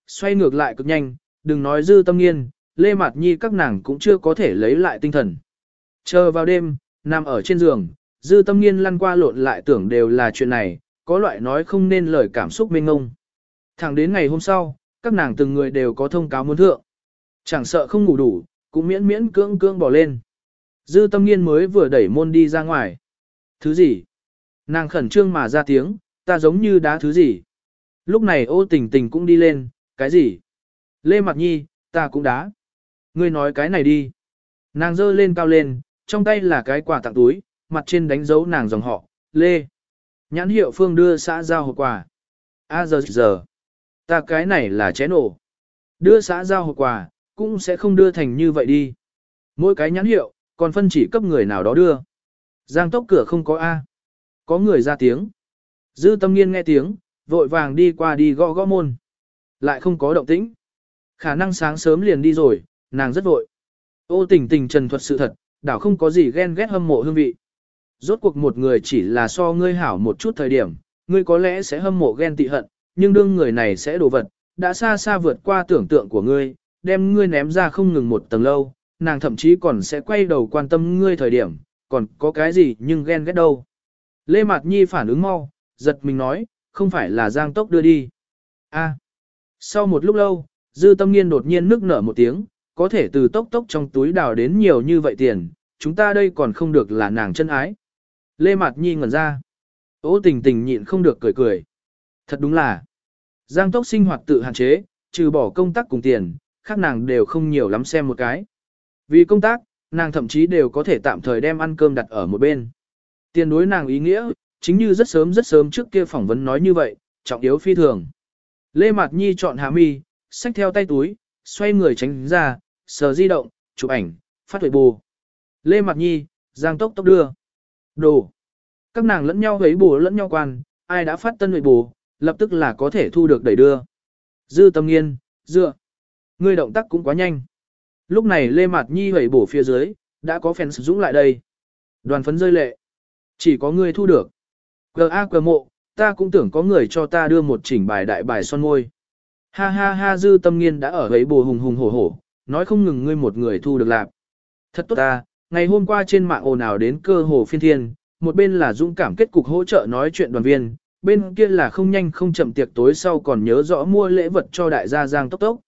Xoay ngược lại cực nhanh, đừng nói Dư Tâm Nghiên, Lê Mạt Nhi các nàng cũng chưa có thể lấy lại tinh thần. Chờ vào đêm, nằm ở trên giường, Dư Tâm Nghiên lăn qua lộn lại tưởng đều là chuyện này, có loại nói không nên lời cảm xúc mênh ngông. Thẳng đến ngày hôm sau, các nàng từng người đều có thông cáo muốn thượng. Chẳng sợ không ngủ đủ, cũng miễn miễn cưỡng cưỡng bỏ lên. Dư Tâm Nghiên mới vừa đẩy môn đi ra ngoài. Thứ gì? Nàng khẩn trương mà ra tiếng, ta giống như đá thứ gì? Lúc này Ô Tình Tình cũng đi lên, cái gì? Lê Mạt Nhi, ta cũng đá. Ngươi nói cái này đi. Nàng giơ lên cao lên, trong tay là cái quà tặng túi, mặt trên đánh dấu nàng dòng họ, Lê. Nhãn hiệu Phương đưa xã giao hộp quà. Giờ. Ta cái này là chén nổ. Đưa xã giao hộp quà, cũng sẽ không đưa thành như vậy đi. Mỗi cái nhãn hiệu, còn phân chỉ cấp người nào đó đưa. Giang Tốc cửa không có A. Có người ra tiếng. Dư Tâm Nghiên nghe tiếng, vội vàng đi qua đi gõ gõ môn. Lại không có động tĩnh. Khả năng sáng sớm liền đi rồi, nàng rất vội. Ô Tình Tình trần thuật sự thật, đảo không có gì ghen ghét hâm mộ hương vị. Rốt cuộc một người chỉ là so ngươi hảo một chút thời điểm, ngươi có lẽ sẽ hâm mộ ghen tị hận, nhưng đương người này sẽ đổ vật, đã xa xa vượt qua tưởng tượng của ngươi, đem ngươi ném ra không ngừng một tầng lâu, nàng thậm chí còn sẽ quay đầu quan tâm ngươi thời điểm, còn có cái gì nhưng ghen ghét đâu. Lê Mạt Nhi phản ứng mau, giật mình nói, không phải là Giang Tốc đưa đi. Sau một lúc lâu, Dư Tâm Nghiên đột nhiên nức nở một tiếng, có thể từ Tốc Tốc trong túi đào đến nhiều như vậy tiền, chúng ta đây còn không được là nàng chân ái. Lê Mạt Nhi ngẩn ra. Ô Tình Tình nhịn không được cười cười. Thật đúng là, Giang Tốc sinh hoạt tự hạn chế, trừ bỏ công tác cùng tiền, khác nàng đều không nhiều lắm xem một cái. Vì công tác, nàng thậm chí đều có thể tạm thời đem ăn cơm đặt ở một bên. Tiền đối nàng ý nghĩa, chính như rất sớm trước kia phỏng vấn nói như vậy, trọng yếu phi thường. Lê Mạt Nhi chọn hạ mi, xách theo tay túi, xoay người tránh ra, sờ di động, chụp ảnh, phát huệ bù. Lê Mạt Nhi, Giang Tốc đưa. Đồ. Các nàng lẫn nhau ấy bù lẫn nhau quan, ai đã phát tân huệ bù, lập tức là có thể thu được đẩy đưa. Dư Tâm Nghiên, dựa. Ngươi động tác cũng quá nhanh. Lúc này Lê Mạt Nhi hẩy bổ phía dưới, đã có fans dũng lại đây. Đoàn phấn rơi lệ. Chỉ có ngươi thu được. G.A.Q. mộ, ta cũng tưởng có người cho ta đưa một chỉnh bài đại bài son môi. Ha ha ha Dư Tâm Nghiên đã ở hẩy bổ hùng hùng hổ hổ, nói không ngừng ngươi một người thu được lạc. Thật tốt ta, ngày hôm qua trên mạng ồn ào đến cơ hồ phiên thiên, một bên là dũng cảm kết cục hỗ trợ nói chuyện đoàn viên, bên kia là không nhanh không chậm tiệc tối sau còn nhớ rõ mua lễ vật cho đại gia Giang Tốc Tốc.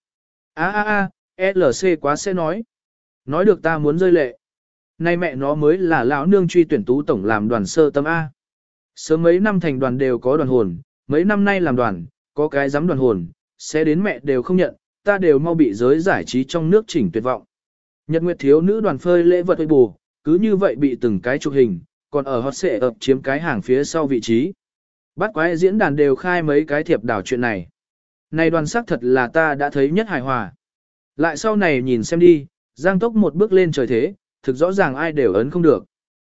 LC quá sẽ nói. Nói được ta muốn rơi lệ. Nay mẹ nó mới là lão nương truy tuyển tú tổng làm đoàn sơ tâm A. Sớm mấy năm thành đoàn đều có đoàn hồn, mấy năm nay làm đoàn, có cái dám đoàn hồn, sẽ đến mẹ đều không nhận, ta đều mau bị giới giải trí trong nước chỉnh tuyệt vọng. Nhật Nguyệt thiếu nữ đoàn phơi lễ vật với bù, cứ như vậy bị từng cái chụp hình, còn ở hot xệ ập chiếm cái hàng phía sau vị trí. Bắt quái diễn đàn đều khai mấy cái thiệp đảo chuyện này. Này đoàn sắc thật là ta đã thấy nhất hài hòa. Lại sau này nhìn xem đi, Giang Tốc một bước lên trời thế, thực rõ ràng ai đều ấn không được.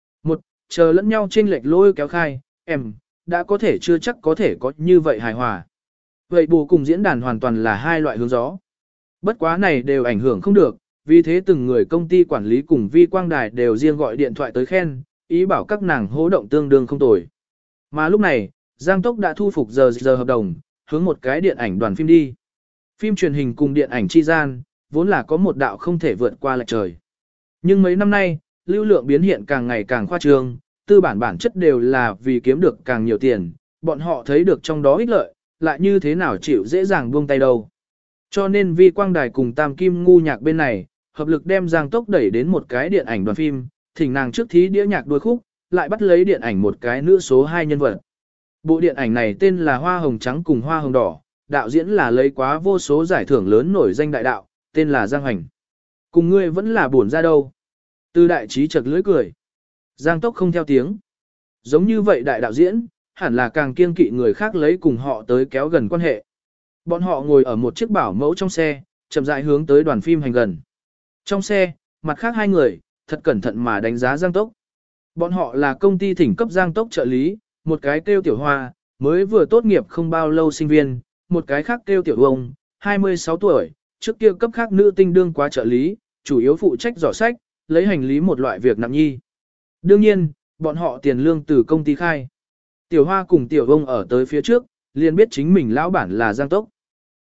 Chờ lẫn nhau chênh lệch lôi kéo khai, đã có thể chưa chắc có thể có như vậy hài hòa. Vậy bù cùng diễn đàn hoàn toàn là hai loại hướng gió. Bất quá này đều ảnh hưởng không được, vì thế từng người công ty quản lý cùng vi quang đài đều riêng gọi điện thoại tới khen, ý bảo các nàng hỗ động tương đương không tồi. Mà lúc này, Giang Tốc đã thu phục giờ hợp đồng, hướng một cái điện ảnh đoàn phim đi. Phim truyền hình cùng điện ảnh chi gian, vốn là có một đạo không thể vượt qua lệch trời. Nhưng mấy năm nay, lưu lượng biến hiện càng ngày càng khoa trương, tư bản chất đều là vì kiếm được càng nhiều tiền, bọn họ thấy được trong đó ích lợi, lại như thế nào chịu dễ dàng buông tay đâu. Cho nên vi quang đài cùng Tam Kim ngu nhạc bên này, hợp lực đem Giang Tốc đẩy đến một cái điện ảnh đoàn phim, thỉnh nàng trước thí đĩa nhạc đôi khúc, lại bắt lấy điện ảnh một cái nữ số 2 nhân vật. Bộ điện ảnh này tên là Hoa Hồng Trắng cùng Hoa Hồng Đỏ, đạo diễn là lấy quá vô số giải thưởng lớn nổi danh đại đạo, tên là Giang Hoành. Cùng ngươi vẫn là buồn ra đâu. Từ đại trí chật lưỡi cười. Giang Tốc không theo tiếng. Giống như vậy đại đạo diễn, hẳn là càng kiêng kỵ người khác lấy cùng họ tới kéo gần quan hệ. Bọn họ ngồi ở một chiếc bảo mẫu trong xe, chậm rãi hướng tới đoàn phim hành gần. Trong xe, mặt khác hai người, thật cẩn thận mà đánh giá Giang Tốc. Bọn họ là công ty thỉnh cấp Giang Tốc trợ lý, một cái kêu Tiểu Hoa, mới vừa tốt nghiệp không bao lâu sinh viên, một cái khác kêu Tiểu Ông, 26 tuổi, trước kia cấp khác nữ tinh đương quá trợ lý, chủ yếu phụ trách giỏ sách, lấy hành lý một loại việc nặng nhi. Đương nhiên, bọn họ tiền lương từ công ty khai. Tiểu Hoa cùng Tiểu Ông ở tới phía trước, liền biết chính mình lão bản là Giang Tốc.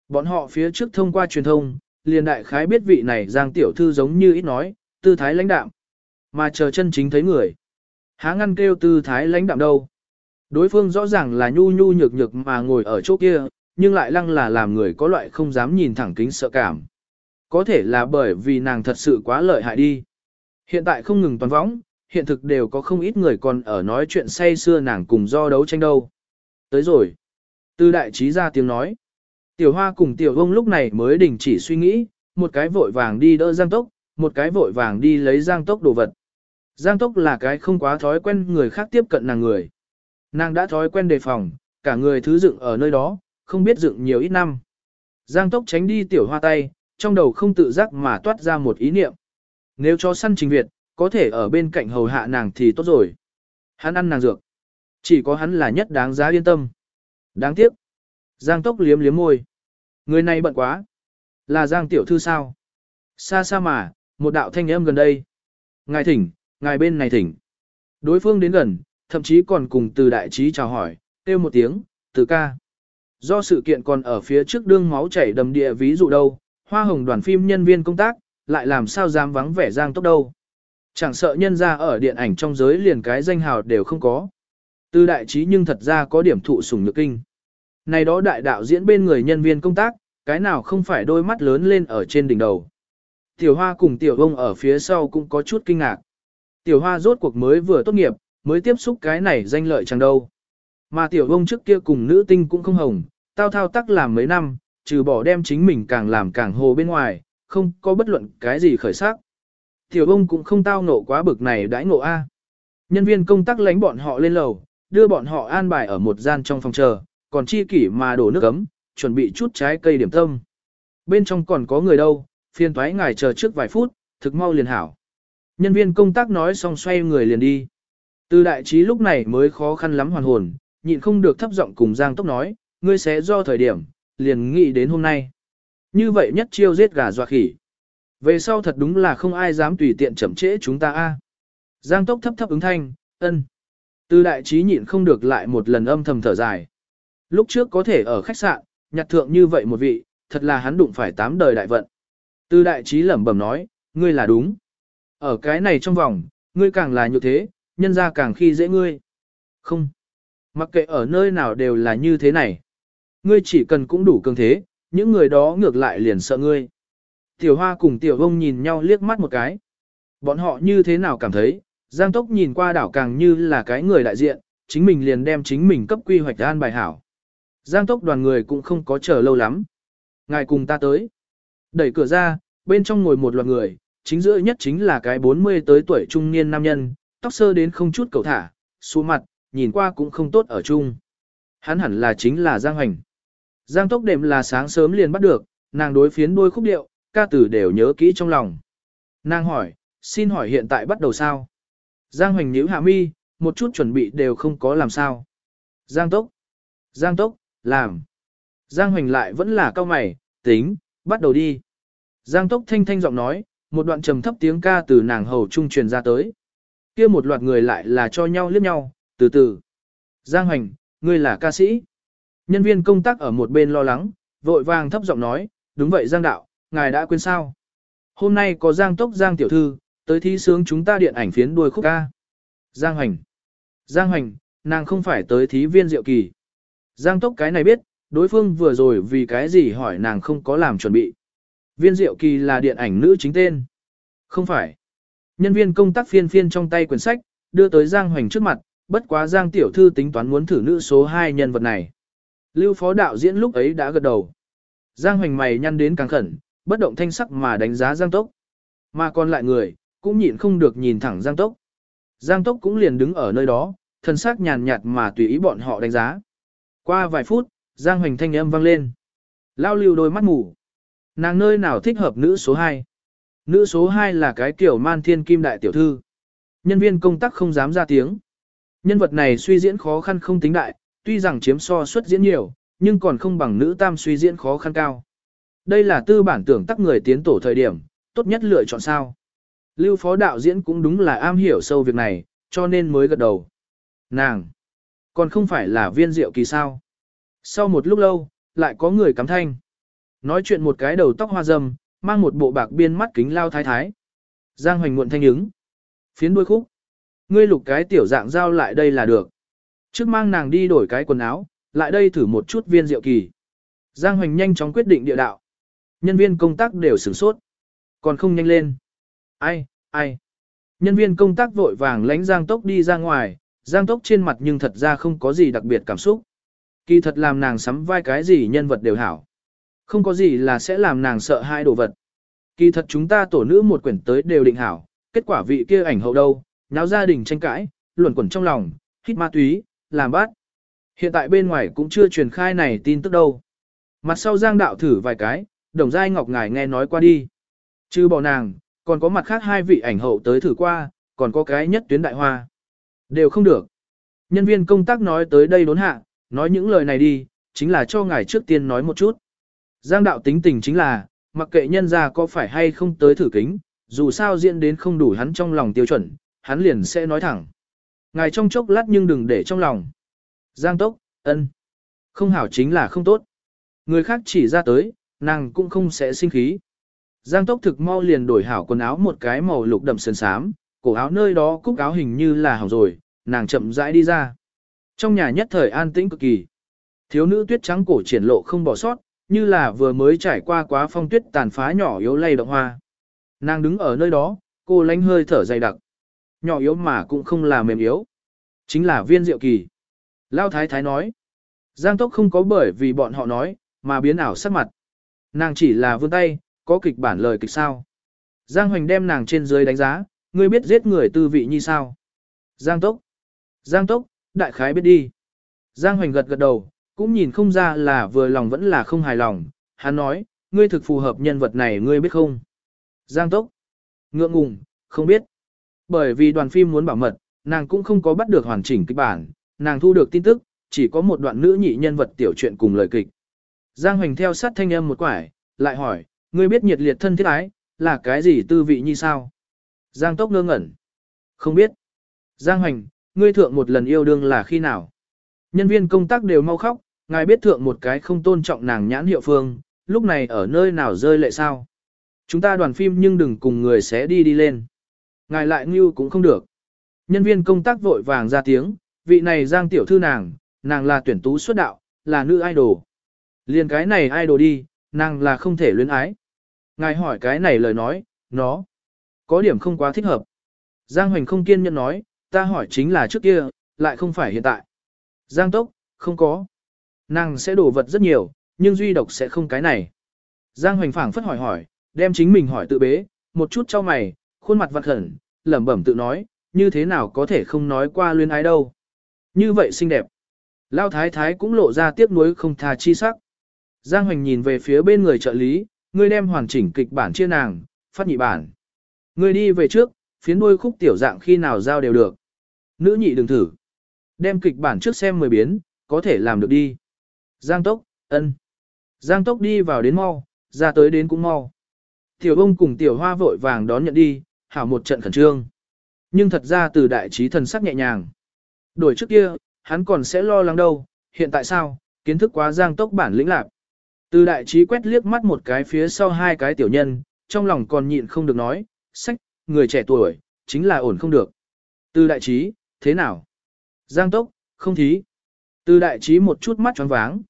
Bọn họ phía trước thông qua truyền thông, liền đại khái biết vị này Giang tiểu thư giống như ít nói, tư thái lãnh đạm. Mà chờ chân chính thấy người. Há ngăn kêu tư thái lãnh đạm đâu. Đối phương rõ ràng là nhu nhu nhược nhược mà ngồi ở chỗ kia, nhưng lại lăng là làm người có loại không dám nhìn thẳng kính sợ cảm. Có thể là bởi vì nàng thật sự quá lợi hại đi. Hiện tại không ngừng toàn võng, hiện thực đều có không ít người còn ở nói chuyện say xưa nàng cùng do đấu tranh đâu. Tới rồi. Tư đại trí ra tiếng nói. Tiểu Hoa cùng Tiểu Ông lúc này mới đình chỉ suy nghĩ, một cái vội vàng đi đỡ Giang Tốc, một cái vội vàng đi lấy Giang Tốc đồ vật. Giang Tốc là cái không quá thói quen người khác tiếp cận nàng người. Nàng đã thói quen đề phòng, cả người thứ dựng ở nơi đó, không biết dựng nhiều ít năm. Giang Tốc tránh đi Tiểu Hoa tay, trong đầu không tự giác mà toát ra một ý niệm. Nếu cho săn Trình Việt, có thể ở bên cạnh hầu hạ nàng thì tốt rồi. Hắn ăn nàng dược. Chỉ có hắn là nhất đáng giá yên tâm. Đáng tiếc. Giang Tốc liếm liếm môi. Người này bận quá. Là Giang tiểu thư sao? Xa xa mà, một đạo thanh âm gần đây. Ngài thỉnh, ngài bên này thỉnh. Đối phương đến gần, thậm chí còn cùng từ đại trí chào hỏi, kêu một tiếng, từ ca. Do sự kiện còn ở phía trước đương máu chảy đầm địa ví dụ đâu, hoa hồng đoàn phim nhân viên công tác, lại làm sao dám vắng vẻ Giang Tốc đâu. Chẳng sợ nhân ra ở điện ảnh trong giới liền cái danh hào đều không có. Từ đại trí nhưng thật ra có điểm thụ sủng nhược kinh. Này đó đại đạo diễn bên người nhân viên công tác, cái nào không phải đôi mắt lớn lên ở trên đỉnh đầu. Tiểu Hoa cùng Tiểu Ông ở phía sau cũng có chút kinh ngạc. Tiểu Hoa rốt cuộc mới vừa tốt nghiệp, mới tiếp xúc cái này danh lợi chẳng đâu. Mà Tiểu Ông trước kia cùng nữ tinh cũng không hồng, tao thao tác làm mấy năm, trừ bỏ đem chính mình càng làm càng hồ bên ngoài, không có bất luận cái gì khởi sắc. Tiểu Ông cũng không tao nộ quá bực này đãi ngộ A. Nhân viên công tác lánh bọn họ lên lầu, đưa bọn họ an bài ở một gian trong phòng chờ, còn chi kỷ mà đổ nước ấm, chuẩn bị chút trái cây điểm tâm. Bên trong còn có người đâu, phiền thoái ngài chờ trước vài phút, thực mau liền hảo. Nhân viên công tác nói xong xoay người liền đi. Từ đại trí lúc này mới khó khăn lắm hoàn hồn, nhịn không được thấp giọng cùng Giang Tốc nói, ngươi sẽ do thời điểm, liền nghĩ đến hôm nay. Như vậy nhất chiêu giết gà dọa khỉ. Về sau thật đúng là không ai dám tùy tiện chậm trễ chúng ta a. Giang Tốc thấp thấp ứng thanh, ân. Từ đại trí nhịn không được lại một lần âm thầm thở dài. Lúc trước có thể ở khách sạn, nhặt thượng như vậy một vị, thật là hắn đụng phải 8 đời đại vận. Từ đại trí lẩm bẩm nói, ngươi là đúng. Ở cái này trong vòng, ngươi càng là như thế, nhân ra càng khi dễ ngươi. Không. Mặc kệ ở nơi nào đều là như thế này. Ngươi chỉ cần cũng đủ cường thế, những người đó ngược lại liền sợ ngươi. Tiểu Hoa cùng Tiểu Ông nhìn nhau liếc mắt một cái. Bọn họ như thế nào cảm thấy, Giang Tốc nhìn qua đảo càng như là cái người đại diện, chính mình liền đem chính mình cấp quy hoạch an bài hảo. Giang Tốc đoàn người cũng không có chờ lâu lắm. Ngài cùng ta tới. Đẩy cửa ra, bên trong ngồi một loạt người, chính giữa nhất chính là cái 40 tới tuổi trung niên nam nhân, tóc sơ đến không chút cầu thả, xuống mặt, nhìn qua cũng không tốt ở chung. Hắn hẳn là chính là Giang Hoành. Giang Tốc đệm là sáng sớm liền bắt được, nàng đối phiến đôi khúc điệu, ca tử đều nhớ kỹ trong lòng. Nàng hỏi, xin hỏi hiện tại bắt đầu sao? Giang Hoành nhíu hạ mi, một chút chuẩn bị đều không có làm sao. Giang Tốc, làm. Giang Hoành lại vẫn là cao mày, tính, bắt đầu đi. Giang Tốc thanh thanh giọng nói, một đoạn trầm thấp tiếng ca từ nàng hầu trung truyền ra tới. Kia một loạt người lại là cho nhau liếc nhau, từ từ. Giang Hoành, ngươi là ca sĩ. Nhân viên công tác ở một bên lo lắng, vội vàng thấp giọng nói, đúng vậy Giang đạo, ngài đã quên sao? Hôm nay có Giang Tốc Giang tiểu thư, tới thi sướng chúng ta điện ảnh phiến đuôi khúc ca. Giang Hoành, nàng không phải tới thí viên diệu kỳ. Giang Tốc cái này biết, đối phương vừa rồi vì cái gì hỏi nàng không có làm chuẩn bị. Viên diệu kỳ là điện ảnh nữ chính tên. Không phải. Nhân viên công tác phiên phiên trong tay quyển sách, đưa tới Giang Hoành trước mặt, bất quá Giang tiểu thư tính toán muốn thử nữ số 2 nhân vật này. Lưu phó đạo diễn lúc ấy đã gật đầu. Giang Hoành mày nhăn đến càng khẩn, bất động thanh sắc mà đánh giá Giang Tốc. Mà còn lại người, cũng nhịn không được nhìn thẳng Giang Tốc. Giang Tốc cũng liền đứng ở nơi đó, thân xác nhàn nhạt mà tùy ý bọn họ đánh giá. Qua vài phút, Giang Hoành thanh âm vang lên. Lao Lưu đôi mắt mù. Nàng nơi nào thích hợp nữ số 2? Nữ số 2 là cái kiểu man thiên kim đại tiểu thư. Nhân viên công tác không dám ra tiếng. Nhân vật này suy diễn khó khăn không tính đại, tuy rằng chiếm so suất diễn nhiều, nhưng còn không bằng nữ tam suy diễn khó khăn cao. Đây là tư bản tưởng tắc người tiến tổ thời điểm, tốt nhất lựa chọn sao. Lưu phó đạo diễn cũng đúng là am hiểu sâu việc này, cho nên mới gật đầu. Nàng, còn không phải là viên diệu kỳ sao. Sau một lúc lâu, lại có người cắm thanh. Nói chuyện một cái đầu tóc hoa râm, mang một bộ bạc biên mắt kính lao thái thái. Giang Hoành muộn thanh ứng. Phiến đuôi khúc. Ngươi lục cái tiểu dạng giao lại đây là được. Trước mang nàng đi đổi cái quần áo, lại đây thử một chút viên rượu kỳ. Giang Hoành nhanh chóng quyết định địa đạo. Nhân viên công tác đều sửng sốt. Còn không nhanh lên. Ai. Nhân viên công tác vội vàng lánh Giang Tốc đi ra ngoài, Giang Tốc trên mặt nhưng thật ra không có gì đặc biệt cảm xúc. Kỳ thật làm nàng sắm vai cái gì nhân vật đều hảo. Không có gì là sẽ làm nàng sợ hai đồ vật. Kỳ thật chúng ta tổ nữ một quyển tới đều định hảo, kết quả vị kia ảnh hậu đâu, nháo gia đình tranh cãi, luẩn quẩn trong lòng, hít ma túy, làm bát. Hiện tại bên ngoài cũng chưa truyền khai này tin tức đâu. Mặt sau Giang đạo thử vài cái, Đồng Giai Ngọc ngài nghe nói qua đi. Chứ bỏ nàng, còn có mặt khác hai vị ảnh hậu tới thử qua, còn có cái nhất tuyến đại hoa. Đều không được. Nhân viên công tác nói tới đây đốn hạ, nói những lời này đi, chính là cho ngài trước tiên nói một chút. Giang đạo tính tình chính là, mặc kệ nhân ra có phải hay không tới thử kính, dù sao diễn đến không đủ hắn trong lòng tiêu chuẩn, hắn liền sẽ nói thẳng. Ngài trong chốc lát nhưng đừng để trong lòng. Giang Tốc, ân. Không hảo chính là không tốt. Người khác chỉ ra tới, nàng cũng không sẽ sinh khí. Giang Tốc thực mau liền đổi hảo quần áo một cái màu lục đậm sơn xám, cổ áo nơi đó cúc áo hình như là hỏng rồi, nàng chậm rãi đi ra. Trong nhà nhất thời an tĩnh cực kỳ. Thiếu nữ tuyết trắng cổ triển lộ không bỏ sót, như là vừa mới trải qua quá phong tuyết tàn phá nhỏ yếu lay động hoa. Nàng đứng ở nơi đó, cô lánh hơi thở dày đặc. Nhỏ yếu mà cũng không là mềm yếu. Chính là viên diệu kỳ. Lao thái thái nói. Giang Tốc không có bởi vì bọn họ nói, mà biến ảo sắc mặt. Nàng chỉ là vươn tay, có kịch bản lời kịch sao. Giang Hoành đem nàng trên dưới đánh giá, ngươi biết giết người tư vị như sao. Giang Tốc, đại khái biết đi. Giang Hoành gật gật đầu, cũng nhìn không ra là vừa lòng vẫn là không hài lòng. Hắn nói, ngươi thực phù hợp nhân vật này ngươi biết không? Giang Tốc, ngượng ngùng, không biết. Bởi vì đoàn phim muốn bảo mật, nàng cũng không có bắt được hoàn chỉnh kịch bản, nàng thu được tin tức, chỉ có một đoạn nữ nhị nhân vật tiểu truyện cùng lời kịch. Giang Hoành theo sát thanh âm một quải, lại hỏi, ngươi biết nhiệt liệt thân thiết ái, là cái gì tư vị như sao? Giang Tốc ngơ ngẩn. Không biết. Giang Hoành, ngươi thượng một lần yêu đương là khi nào? Nhân viên công tác đều mau khóc, ngài biết thượng một cái không tôn trọng nàng nhãn hiệu phương, lúc này ở nơi nào rơi lệ sao? Chúng ta đoàn phim nhưng đừng cùng người sẽ đi lên. Ngài lại ngưu cũng không được. Nhân viên công tác vội vàng ra tiếng, vị này Giang tiểu thư nàng là tuyển tú xuất đạo, là nữ idol. Liền cái này idol đi, nàng là không thể luyến ái. Ngài hỏi cái này lời nói, nó có điểm không quá thích hợp. Giang Hoành không kiên nhẫn nói, ta hỏi chính là trước kia, lại không phải hiện tại. Giang Tốc, không có. Nàng sẽ đổ vật rất nhiều, nhưng duy độc sẽ không cái này. Giang Hoành phảng phất hỏi, đem chính mình hỏi tự bế, một chút cho mày, khuôn mặt vặn khẩn, lẩm bẩm tự nói, như thế nào có thể không nói qua luyến ái đâu. Như vậy xinh đẹp. Lao thái thái cũng lộ ra tiếc nuối không tha chi sắc. Giang Hoành nhìn về phía bên người trợ lý, ngươi đem hoàn chỉnh kịch bản chia nàng, phát nhị bản. Ngươi đi về trước, phiến đuôi khúc tiểu dạng khi nào giao đều được. Nữ nhị đừng thử. Đem kịch bản trước xem 10 biến, có thể làm được đi. Giang Tốc, ân. Giang Tốc đi vào đến mau, ra tới đến cũng mau. Tiểu ông cùng tiểu hoa vội vàng đón nhận đi, hảo một trận khẩn trương. Nhưng thật ra từ đại trí thần sắc nhẹ nhàng. Đổi trước kia, hắn còn sẽ lo lắng đâu, hiện tại sao, kiến thức quá Giang Tốc bản lĩnh lạc. Từ đại trí quét liếc mắt một cái phía sau hai cái tiểu nhân, trong lòng còn nhịn không được nói, sách, người trẻ tuổi, chính là ổn không được. Từ đại trí, thế nào? Giang Tốc, không thí. Từ đại trí một chút mắt choáng váng,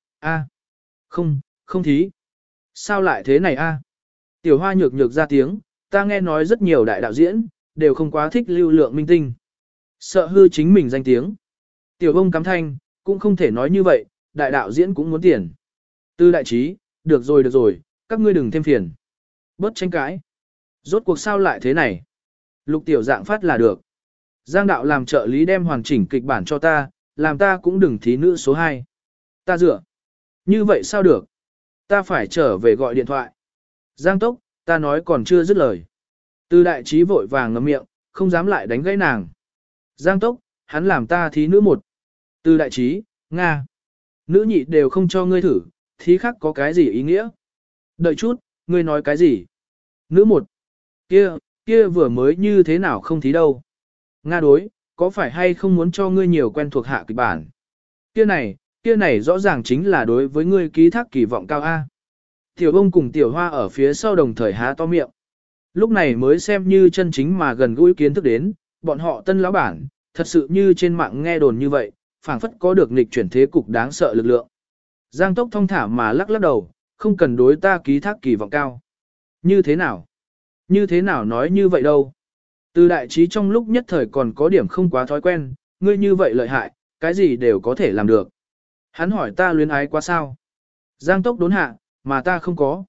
không thí. Sao lại thế này a? Tiểu hoa nhược nhược ra tiếng, ta nghe nói rất nhiều đại đạo diễn, đều không quá thích lưu lượng minh tinh. Sợ hư chính mình danh tiếng. Tiểu ông cắm thanh, cũng không thể nói như vậy, đại đạo diễn cũng muốn tiền. Từ đại trí, được rồi, các ngươi đừng thêm phiền. Bớt tranh cãi. Rốt cuộc sao lại thế này? Lục tiểu dạng phát là được. Giang đạo làm trợ lý đem hoàn chỉnh kịch bản cho ta, làm ta cũng đừng thí nữ số 2. Ta dựa. Như vậy sao được? Ta phải trở về gọi điện thoại. Giang Tốc, ta nói còn chưa dứt lời. Từ đại trí vội vàng ngậm miệng, không dám lại đánh gãy nàng. Giang Tốc, hắn làm ta thí nữ 1. Từ đại trí, Nga. Nữ nhị đều không cho ngươi thử, thí khác có cái gì ý nghĩa? Đợi chút, ngươi nói cái gì? Nữ 1. Kia vừa mới như thế nào không thí đâu? Nga đối, có phải hay không muốn cho ngươi nhiều quen thuộc hạ kịch bản? Kia này rõ ràng chính là đối với ngươi ký thác kỳ vọng cao A. Tiểu ông cùng tiểu hoa ở phía sau đồng thời há to miệng. Lúc này mới xem như chân chính mà gần gũi kiến thức đến, bọn họ tân lão bản, thật sự như trên mạng nghe đồn như vậy, phảng phất có được nghịch chuyển thế cục đáng sợ lực lượng. Giang Tốc thong thả mà lắc lắc đầu, không cần đối ta ký thác kỳ vọng cao. Như thế nào? Như thế nào nói như vậy đâu? Từ đại trí trong lúc nhất thời còn có điểm không quá thói quen, ngươi như vậy lợi hại, cái gì đều có thể làm được. Hắn hỏi ta luyến ái quá sao? Giang Tốc đốn hạ, mà ta không có.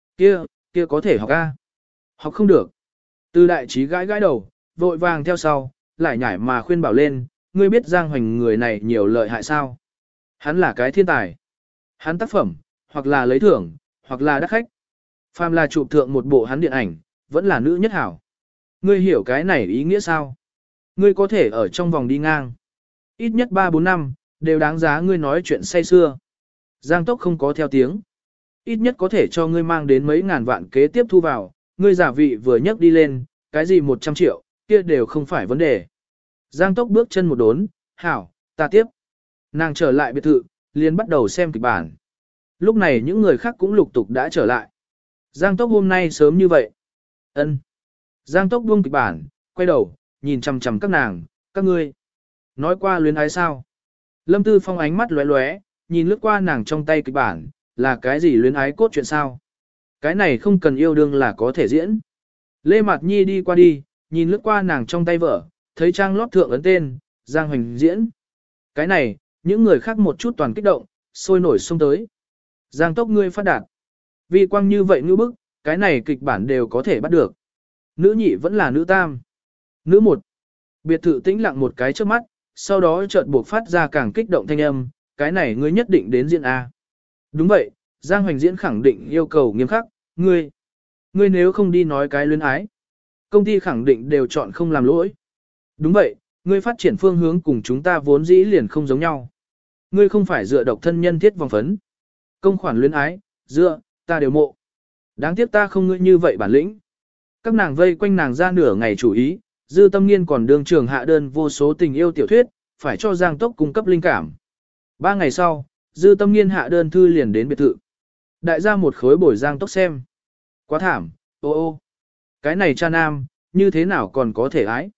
Kia có thể học a? Học không được. Từ đại trí gãi gãi đầu, vội vàng theo sau, lại nhảy mà khuyên bảo lên, ngươi biết Giang Hoành người này nhiều lợi hại sao? Hắn là cái thiên tài. Hắn tác phẩm, hoặc là lấy thưởng, hoặc là đắc khách. Phàm là chụp thượng một bộ hắn điện ảnh, vẫn là nữ nhất hảo. Ngươi hiểu cái này ý nghĩa sao? Ngươi có thể ở trong vòng đi ngang. Ít nhất 3-4 năm, đều đáng giá ngươi nói chuyện say xưa. Giang Tốc không có theo tiếng. Ít nhất có thể cho ngươi mang đến mấy ngàn vạn kế tiếp thu vào, ngươi giả vị vừa nhấc đi lên, cái gì 100 triệu, kia đều không phải vấn đề. Giang Tốc bước chân một đốn, hảo, ta tiếp. Nàng trở lại biệt thự, liền bắt đầu xem kịch bản. Lúc này những người khác cũng lục tục đã trở lại. Giang Tốc hôm nay sớm như vậy. Ân. Giang Tốc buông kịch bản, quay đầu, nhìn chằm chằm các nàng, các ngươi. Nói qua luyến ái sao? Lâm Tư Phong ánh mắt lóe lóe, nhìn lướt qua nàng trong tay kịch bản, là cái gì luyến ái cốt chuyện sao? Cái này không cần yêu đương là có thể diễn. Lê Mạt Nhi đi qua đi, nhìn lướt qua nàng trong tay vở, thấy trang lót thượng ấn tên, Giang Hoành diễn. Cái này, những người khác một chút toàn kích động, sôi nổi xông tới. Giang Tốc ngươi phát đạt. Vì quang như vậy ngữ bức, cái này kịch bản đều có thể bắt được. Nữ nhị vẫn là nữ tam. Nữ một. Biệt thự tĩnh lặng một cái trước mắt, sau đó chợt buộc phát ra càng kích động thanh âm, cái này ngươi nhất định đến diễn A. Đúng vậy, Giang Hoành diễn khẳng định yêu cầu nghiêm khắc, ngươi nếu không đi nói cái luyến ái. Công ty khẳng định đều chọn không làm lỗi. Đúng vậy, ngươi phát triển phương hướng cùng chúng ta vốn dĩ liền không giống nhau. Ngươi không phải dựa độc thân nhân thiết vòng phấn. Công khoản luyến ái, dựa, ta đều mộ. Đáng tiếc ta không ngươi như vậy bản lĩnh. Các nàng vây quanh nàng ra nửa ngày chủ ý, Dư Tâm Nghiên còn đương trường hạ đơn vô số tình yêu tiểu thuyết, phải cho Giang Tốc cung cấp linh cảm. 3 ngày sau, Dư Tâm Nghiên hạ đơn thư liền đến biệt thự. Đại gia một khối bồi Giang Tốc xem. Quá thảm, ô. Cái này cha nam, như thế nào còn có thể ái?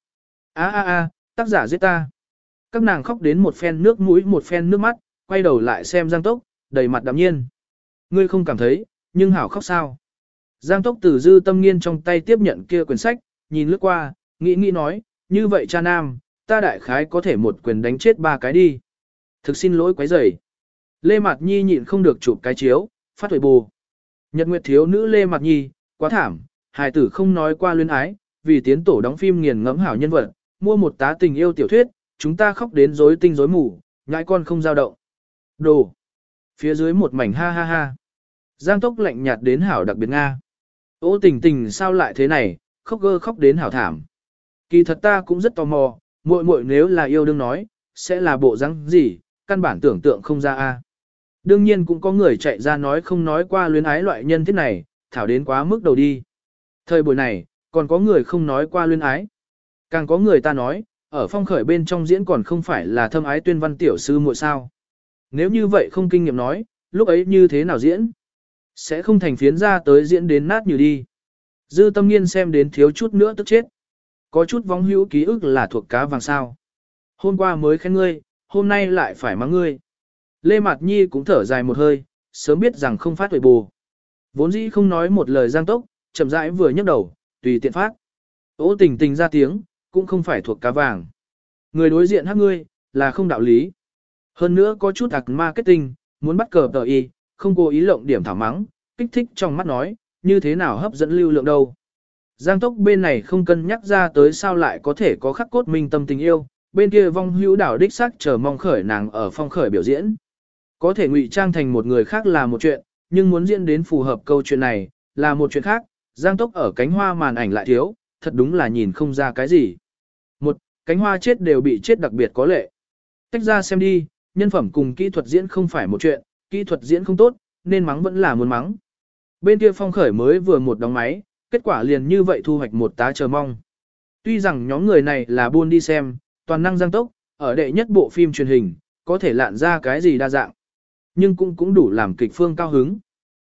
Tác giả giết ta. Các nàng khóc đến một phen nước mũi một phen nước mắt, quay đầu lại xem Giang Tốc, đầy mặt đạm nhiên. Ngươi không cảm thấy, nhưng hảo khóc sao? Giang Tốc từ Dư Tâm Nghiên trong tay tiếp nhận kia quyển sách, nhìn lướt qua, nghĩ nói, như vậy cha nam, ta đại khái có thể một quyền đánh chết 3 cái đi. Thực xin lỗi quấy rầy. Lê Mạt Nhi nhịn không được chụp cái chiếu, phát tuổi bù. Nhật Nguyệt thiếu nữ Lê Mạt Nhi, quá thảm, hài tử không nói qua luyến ái, vì tiến tổ đóng phim nghiền ngẫm hảo nhân vật, mua một tá tình yêu tiểu thuyết, chúng ta khóc đến rối tinh rối mù, nhãi con không dao động. Đồ. Phía dưới một mảnh ha ha ha. Giang Tốc lạnh nhạt đến hảo đặc biệt Nga. Ô tình sao lại thế này, khóc đến hảo thảm. Kỳ thật ta cũng rất tò mò, muội nếu là yêu đương nói, sẽ là bộ răng gì, căn bản tưởng tượng không ra a. Đương nhiên cũng có người chạy ra nói không nói qua luyến ái loại nhân thiết này, thảo đến quá mức đầu đi. Thời buổi này, còn có người không nói qua luyến ái. Càng có người ta nói, ở phong khởi bên trong diễn còn không phải là thâm ái tuyên văn tiểu sư muội sao. Nếu như vậy không kinh nghiệm nói, lúc ấy như thế nào diễn? Sẽ không thành phiến ra tới diễn đến nát như đi. Dư Tâm Nghiên xem đến thiếu chút nữa tức chết. Có chút vong hữu ký ức là thuộc cá vàng sao. Hôm qua mới khen ngươi, hôm nay lại phải mắng ngươi. Lê Mạt Nhi cũng thở dài một hơi, sớm biết rằng không phát tuổi bù. Vốn dĩ không nói một lời Giang Tốc, chậm rãi vừa nhấc đầu, tùy tiện phát. Ô tình ra tiếng, cũng không phải thuộc cá vàng. Người đối diện hắc ngươi, là không đạo lý. Hơn nữa có chút ạc marketing, muốn bắt cờ tờ y, không cố ý lộng điểm thảo mắng, kích thích trong mắt nói, như thế nào hấp dẫn lưu lượng đâu. Giang Tốc bên này không cân nhắc ra tới sao lại có thể có khắc cốt minh tâm tình yêu, bên kia vong hữu đảo đích xác chờ mong khởi nàng ở phong khởi biểu diễn. Có thể ngụy trang thành một người khác là một chuyện, nhưng muốn diễn đến phù hợp câu chuyện này, là một chuyện khác, Giang Tốc ở cánh hoa màn ảnh lại thiếu, thật đúng là nhìn không ra cái gì. Một, cánh hoa chết đều bị chết đặc biệt có lệ. Tách ra xem đi, nhân phẩm cùng kỹ thuật diễn không phải một chuyện, kỹ thuật diễn không tốt, nên mắng vẫn là muốn mắng. Bên kia phong khởi mới vừa một đóng máy, kết quả liền như vậy thu hoạch một tá chờ mong. Tuy rằng nhóm người này là buôn đi xem, toàn năng Giang Tốc, ở đệ nhất bộ phim truyền hình, có thể lạn ra cái gì đa dạng. Nhưng cũng đủ làm kịch phương cao hứng.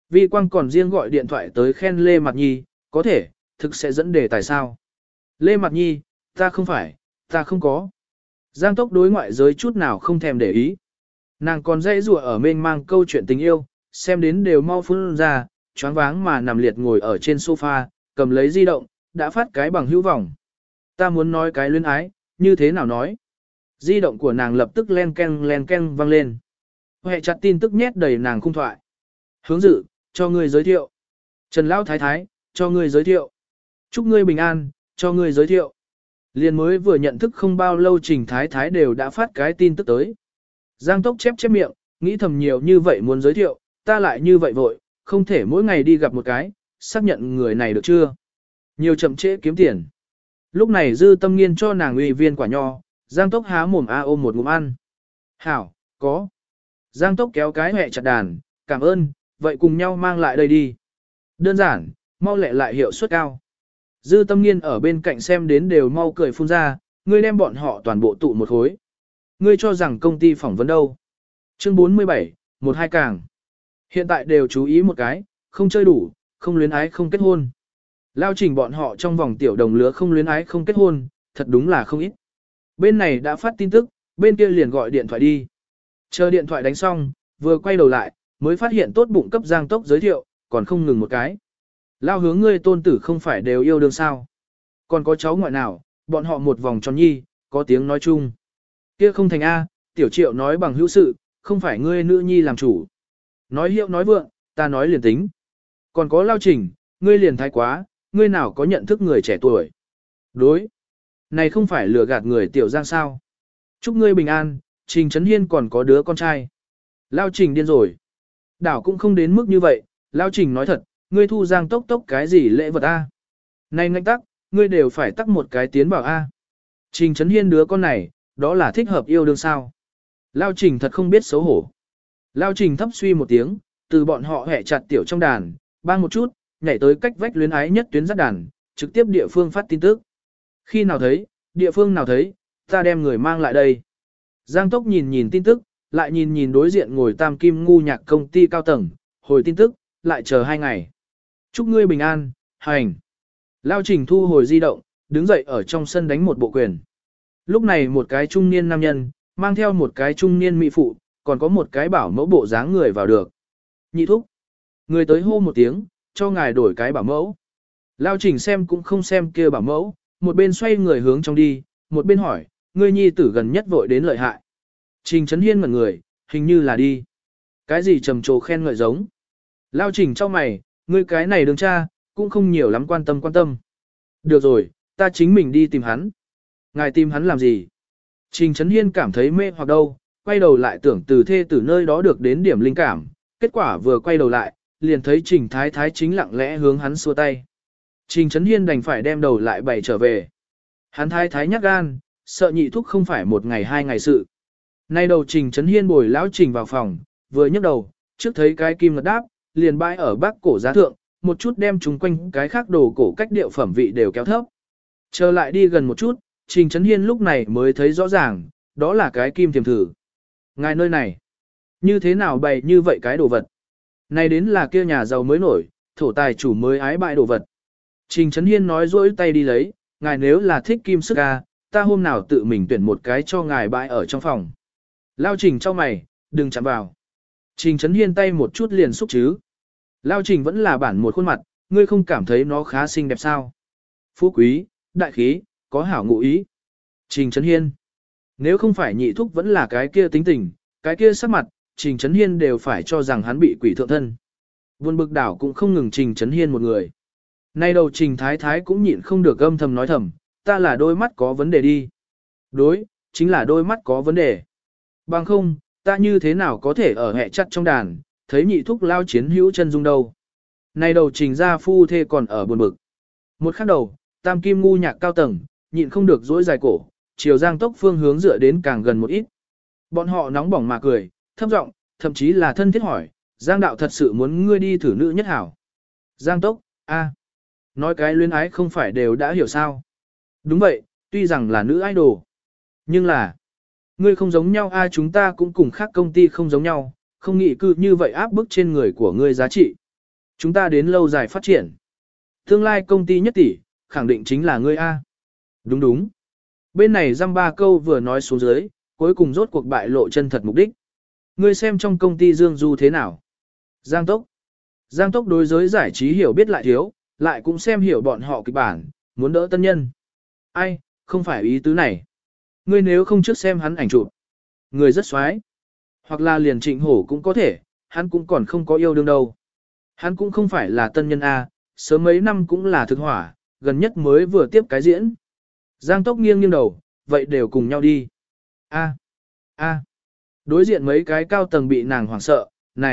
Vi Quang còn riêng gọi điện thoại tới khen Lê Mạt Nhi, có thể, thực sẽ dẫn đề tài sao. Lê Mạt Nhi, ta không phải, ta không có. Giang Tốc đối ngoại giới chút nào không thèm để ý. Nàng còn dãy rủa ở mênh mang câu chuyện tình yêu, xem đến đều mau phun ra, choáng váng mà nằm liệt ngồi ở trên sofa, cầm lấy di động, đã phát cái bằng hữu vọng. Ta muốn nói cái luyến ái, như thế nào nói. Di động của nàng lập tức len ken vang lên. Hệ chặt tin tức nhét đầy nàng khung thoại. Hướng dự, cho ngươi giới thiệu. Trần Lão Thái Thái, cho ngươi giới thiệu. Chúc ngươi bình an, cho ngươi giới thiệu. Liên mới vừa nhận thức không bao lâu Trình Thái Thái đều đã phát cái tin tức tới. Giang Tốc chép miệng, nghĩ thầm nhiều như vậy muốn giới thiệu, ta lại như vậy vội, không thể mỗi ngày đi gặp một cái, xác nhận người này được chưa. Nhiều chậm trễ kiếm tiền. Lúc này Dư Tâm Nghiên cho nàng ủy viên quả nho, Giang Tốc há mồm ôm một ngụm ăn. Hảo, có. Giang Tốc kéo cái hẹ chặt đàn, cảm ơn, vậy cùng nhau mang lại đây đi. Đơn giản, mau lẹ lại hiệu suất cao. Dư Tâm Nghiên ở bên cạnh xem đến đều mau cười phun ra, ngươi đem bọn họ toàn bộ tụ một khối. Ngươi cho rằng công ty phỏng vấn đâu. Chương 47, 12 càng. Hiện tại đều chú ý một cái, không chơi đủ, không luyến ái không kết hôn. Lao Trình bọn họ trong vòng tiểu đồng lứa không luyến ái không kết hôn, thật đúng là không ít. Bên này đã phát tin tức, bên kia liền gọi điện thoại đi. Chờ điện thoại đánh xong, vừa quay đầu lại, mới phát hiện tốt bụng cấp Giang Tốc giới thiệu, còn không ngừng một cái. Lao hướng ngươi tôn tử không phải đều yêu đương sao. Còn có cháu ngoại nào, bọn họ một vòng tròn nhi, có tiếng nói chung. Kia không thành A, tiểu triệu nói bằng hữu sự, không phải ngươi nữ nhi làm chủ. Nói hiệu nói vượng, ta nói liền tính. Còn có Lao Trình, ngươi liền thái quá, ngươi nào có nhận thức người trẻ tuổi. Đối. Này không phải lừa gạt người tiểu Giang sao. Chúc ngươi bình an, Trình Trấn Hiên còn có đứa con trai. Lao Trình điên rồi. Đảo cũng không đến mức như vậy, Lao Trình nói thật, ngươi thu Giang Tốc cái gì lễ vật A. Này ngạnh tắc, ngươi đều phải tắc một cái tiến bảo A. Trình Trấn Hiên đứa con này, đó là thích hợp yêu đương sao. Lao Trình thật không biết xấu hổ. Lao Trình thấp suy một tiếng, từ bọn họ hẹ chặt tiểu trong đàn, bang một chút, nhảy tới cách vách luyến ái nhất tuyến dắt đàn, trực tiếp địa phương phát tin tức. Khi nào thấy, địa phương nào thấy, ta đem người mang lại đây. Giang Tốc nhìn nhìn tin tức, lại nhìn nhìn đối diện ngồi tam kim ngu nhạc công ty cao tầng, hồi tin tức, lại chờ 2 ngày. Chúc ngươi bình an, hành. Lao Trình thu hồi di động, đứng dậy ở trong sân đánh một bộ quyền. Lúc này một cái trung niên nam nhân, mang theo một cái trung niên mỹ phụ, còn có một cái bảo mẫu bộ dáng người vào được. Nhị thúc. Người tới hô một tiếng, cho ngài đổi cái bảo mẫu. Lao Trình xem cũng không xem kia bảo mẫu, một bên xoay người hướng trong đi, một bên hỏi, ngươi nhi tử gần nhất vội đến lợi hại. Trình Trấn Hiên ngẩn người, hình như là đi. Cái gì trầm trồ khen ngợi giống. Lao Trình cho mày, ngươi cái này đương cha, cũng không nhiều lắm quan tâm. Được rồi, ta chính mình đi tìm hắn. Ngài tìm hắn làm gì? Trình Trấn Hiên cảm thấy mê hoặc đâu, quay đầu lại tưởng từ thê từ nơi đó được đến điểm linh cảm, kết quả vừa quay đầu lại, liền thấy Trình Thái Thái chính lặng lẽ hướng hắn xua tay. Trình Trấn Hiên đành phải đem đầu lại bày trở về. Hắn Thái Thái nhát gan, sợ nhị thúc không phải 1 ngày 2 ngày sự. Nay đầu Trình Trấn Hiên bồi lão Trình vào phòng, vừa nhấc đầu, trước thấy cái kim ngật đáp, liền bãi ở bác cổ giá thượng, một chút đem chúng quanh cái khác đồ cổ cách điệu phẩm vị đều kéo thấp. Trở lại đi gần một chút, Trình Trấn Hiên lúc này mới thấy rõ ràng, đó là cái kim tiềm thử. Ngài nơi này, như thế nào bày như vậy cái đồ vật? Này đến là kia nhà giàu mới nổi, thổ tài chủ mới ái bại đồ vật. Trình Trấn Hiên nói rỗi tay đi lấy, ngài nếu là thích kim sức ga, ta hôm nào tự mình tuyển một cái cho ngài bãi ở trong phòng. Lao Trình cho mày, đừng chạm vào. Trình Trấn Hiên tay một chút liền xúc chứ. Lao Trình vẫn là bản một khuôn mặt, ngươi không cảm thấy nó khá xinh đẹp sao? Phú quý, đại khí, có hảo ngụ ý. Trình Trấn Hiên. Nếu không phải nhị thúc vẫn là cái kia tính tình, cái kia sắc mặt, Trình Trấn Hiên đều phải cho rằng hắn bị quỷ thượng thân. Buồn bực đảo cũng không ngừng Trình Trấn Hiên một người. Nay đầu Trình Thái Thái cũng nhịn không được âm thầm nói thầm, ta là đôi mắt có vấn đề đi. Đối, chính là đôi mắt có vấn đề. Bằng không, ta như thế nào có thể ở hẹ chặt trong đàn, thấy nhị thúc lao chiến hữu chân dung đâu. Nay đầu Trình gia phu thê còn ở buồn bực. Một khắc đầu, tam kim ngu nhạc cao tầng, nhịn không được dỗi dài cổ, chiều Giang Tốc phương hướng dựa đến càng gần một ít. Bọn họ nóng bỏng mà cười, thấp giọng, thậm chí là thân thiết hỏi, Giang đạo thật sự muốn ngươi đi thử nữ nhất hảo. Giang Tốc, a, nói cái luyến ái không phải đều đã hiểu sao. Đúng vậy, tuy rằng là nữ idol. Nhưng là, ngươi không giống nhau a, chúng ta cũng cùng khác công ty không giống nhau, không nghĩ cứ như vậy áp bức trên người của ngươi giá trị. Chúng ta đến lâu dài phát triển. Tương lai công ty nhất tỷ, khẳng định chính là ngươi A. Đúng đúng. Bên này dăm ba câu vừa nói xuống dưới, cuối cùng rốt cuộc bại lộ chân thật mục đích. Ngươi xem trong công ty Dương Du thế nào? Giang Tốc. Giang Tốc đối giới giải trí hiểu biết lại thiếu, lại cũng xem hiểu bọn họ kịch bản, muốn đỡ tân nhân. Ai, không phải ý tứ này. Ngươi nếu không trước xem hắn ảnh chụp. Người rất xoái. Hoặc là liền Trịnh Hổ cũng có thể, hắn cũng còn không có yêu đương đâu. Hắn cũng không phải là tân nhân A, sớm mấy năm cũng là thực hỏa, gần nhất mới vừa tiếp cái diễn. Giang Tốc nghiêng nghiêng đầu, vậy đều cùng nhau đi. A. Đối diện mấy cái cao tầng bị nàng hoảng sợ,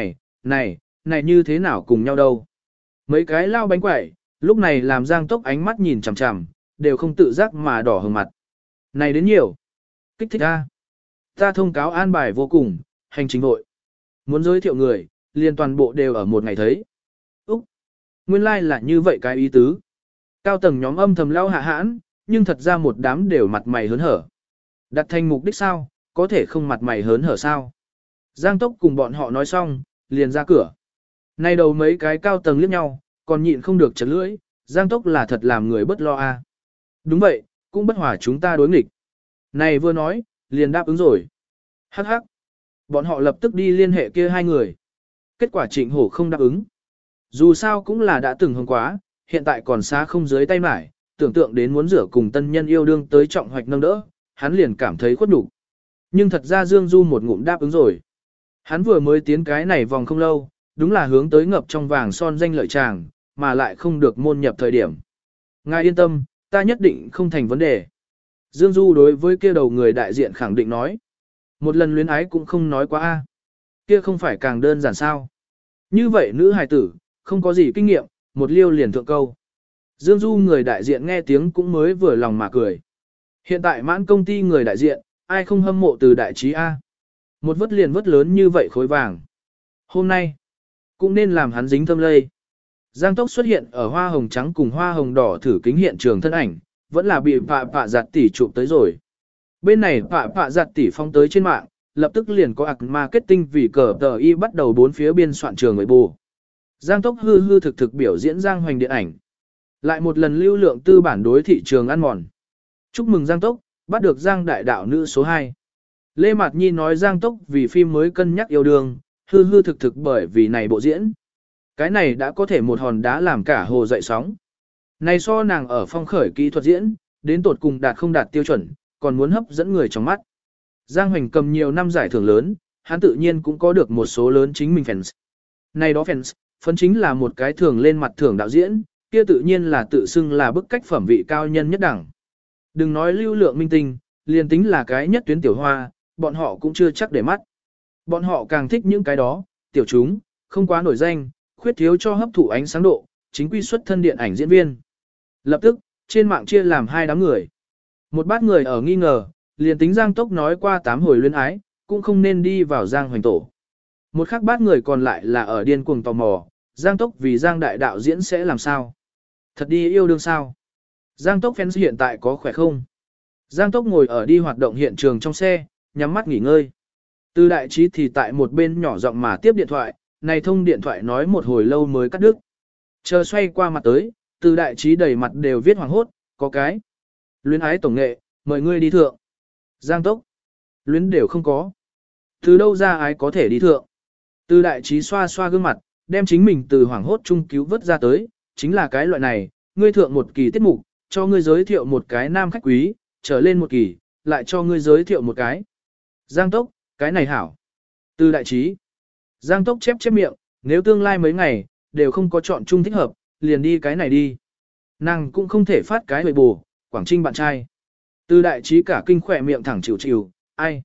này như thế nào cùng nhau đâu. Mấy cái lao bánh quẩy, lúc này làm Giang Tốc ánh mắt nhìn chằm chằm, đều không tự giác mà đỏ hừng mặt. Này đến nhiều. Kích thích A. Ta thông cáo an bài vô cùng, hành trình hội. Muốn giới thiệu người, liền toàn bộ đều ở một ngày thấy. Úc. Nguyên lai like là như vậy cái ý tứ. Cao tầng nhóm âm thầm lao hạ hãn, nhưng thật ra một đám đều mặt mày hớn hở. Đặt thành mục đích sao, có thể không mặt mày hớn hở sao. Giang Tốc cùng bọn họ nói xong, liền ra cửa. Nay đầu mấy cái cao tầng liếc nhau, còn nhịn không được chật lưỡi, Giang Tốc là thật làm người bất lo a. Đúng vậy, cũng bất hòa chúng ta đối nghịch. Này vừa nói, liền đáp ứng rồi. Hắc hắc. Bọn họ lập tức đi liên hệ kia hai người. Kết quả Trịnh Hổ không đáp ứng. Dù sao cũng là đã từng hông quá, hiện tại còn xa không dưới tay mải, tưởng tượng đến muốn rửa cùng tân nhân yêu đương tới trọng hoạch nâng đỡ, hắn liền cảm thấy khuất nhục. Nhưng thật ra Dương Du một ngụm đáp ứng rồi. Hắn vừa mới tiến cái này vòng không lâu, đúng là hướng tới ngập trong vàng son danh lợi chàng, mà lại không được môn nhập thời điểm. Ngài yên tâm, ta nhất định không thành vấn đề. Dương Du đối với kia đầu người đại diện khẳng định nói. Một lần luyến ái cũng không nói quá a. Kia không phải càng đơn giản sao. Như vậy nữ hài tử, không có gì kinh nghiệm, một liêu liền thượng câu. Dương Du người đại diện nghe tiếng cũng mới vừa lòng mà cười. Hiện tại mãn công ty người đại diện, ai không hâm mộ từ đại trí A. Một vất liền vất lớn như vậy khối vàng. Hôm nay, cũng nên làm hắn dính thâm lây. Giang Tốc xuất hiện ở hoa hồng trắng cùng hoa hồng đỏ thử kính hiện trường thân ảnh, vẫn là bị pạ giặt tỷ chụp tới rồi. Bên này pạ giặt tỷ phong tới trên mạng, lập tức liền có marketing vì cờ tờ y bắt đầu bốn phía biên soạn trường người bù. Giang Tốc hư thực biểu diễn Giang Hoành điện ảnh. Lại một lần lưu lượng tư bản đối thị trường ăn mòn. Chúc mừng Giang Tốc, bắt được Giang đại đạo nữ số 2. Lê Mạt Nhi nói Giang Tốc vì phim mới cân nhắc yêu đương, hư thực bởi vì này bộ diễn. Cái này đã có thể một hòn đá làm cả hồ dậy sóng. Này so nàng ở phong khởi kỹ thuật diễn, đến tột cùng đạt không đạt tiêu chuẩn, còn muốn hấp dẫn người trong mắt. Giang Hoành cầm nhiều năm giải thưởng lớn, hắn tự nhiên cũng có được một số lớn chính mình fans. Này đó fans, phân chính là một cái thường lên mặt thưởng đạo diễn, kia tự nhiên là tự xưng là bức cách phẩm vị cao nhân nhất đẳng. Đừng nói lưu lượng minh tinh, liền tính là cái nhất tuyến tiểu hoa, bọn họ cũng chưa chắc để mắt. Bọn họ càng thích những cái đó, tiểu chúng, không quá nổi danh, khuyết thiếu cho hấp thụ ánh sáng độ, chính quy xuất thân điện ảnh diễn viên. Lập tức, trên mạng chia làm hai đám người. Một bát người ở nghi ngờ, liền tính Giang Tốc nói qua 8 hồi luyến ái, cũng không nên đi vào Giang Hoành tổ. Một khác bát người còn lại là ở điên cuồng tò mò, Giang Tốc vì Giang đại đạo diễn sẽ làm sao? Thật đi yêu đương sao? Giang Tốc fans hiện tại có khỏe không? Giang Tốc ngồi ở đi hoạt động hiện trường trong xe, nhắm mắt nghỉ ngơi. Từ đại trí thì tại một bên nhỏ giọng mà tiếp điện thoại, này thông điện thoại nói một hồi lâu mới cắt đứt. Chờ xoay qua mặt tới, từ đại trí đầy mặt đều viết hoàng hốt, có cái. Luyến ái tổng nghệ, mời ngươi đi thượng. Giang Tốc. Luyến đều không có. Từ đâu ra ái có thể đi thượng. Từ đại trí xoa xoa gương mặt, đem chính mình từ hoàng hốt trung cứu vớt ra tới, chính là cái loại này, ngươi thượng một kỳ tiết mục, cho ngươi giới thiệu một cái nam khách quý, trở lên một kỳ, lại cho ngươi giới thiệu một cái. Giang Tốc, cái này hảo. Từ đại trí. Giang Tốc chép miệng, nếu tương lai mấy ngày, đều không có chọn chung thích hợp, liền đi cái này đi. Nàng cũng không thể phát cái bề bù, Quảng Trinh bạn trai. Từ đại trí cả kinh khỏe miệng thẳng chịu, ai,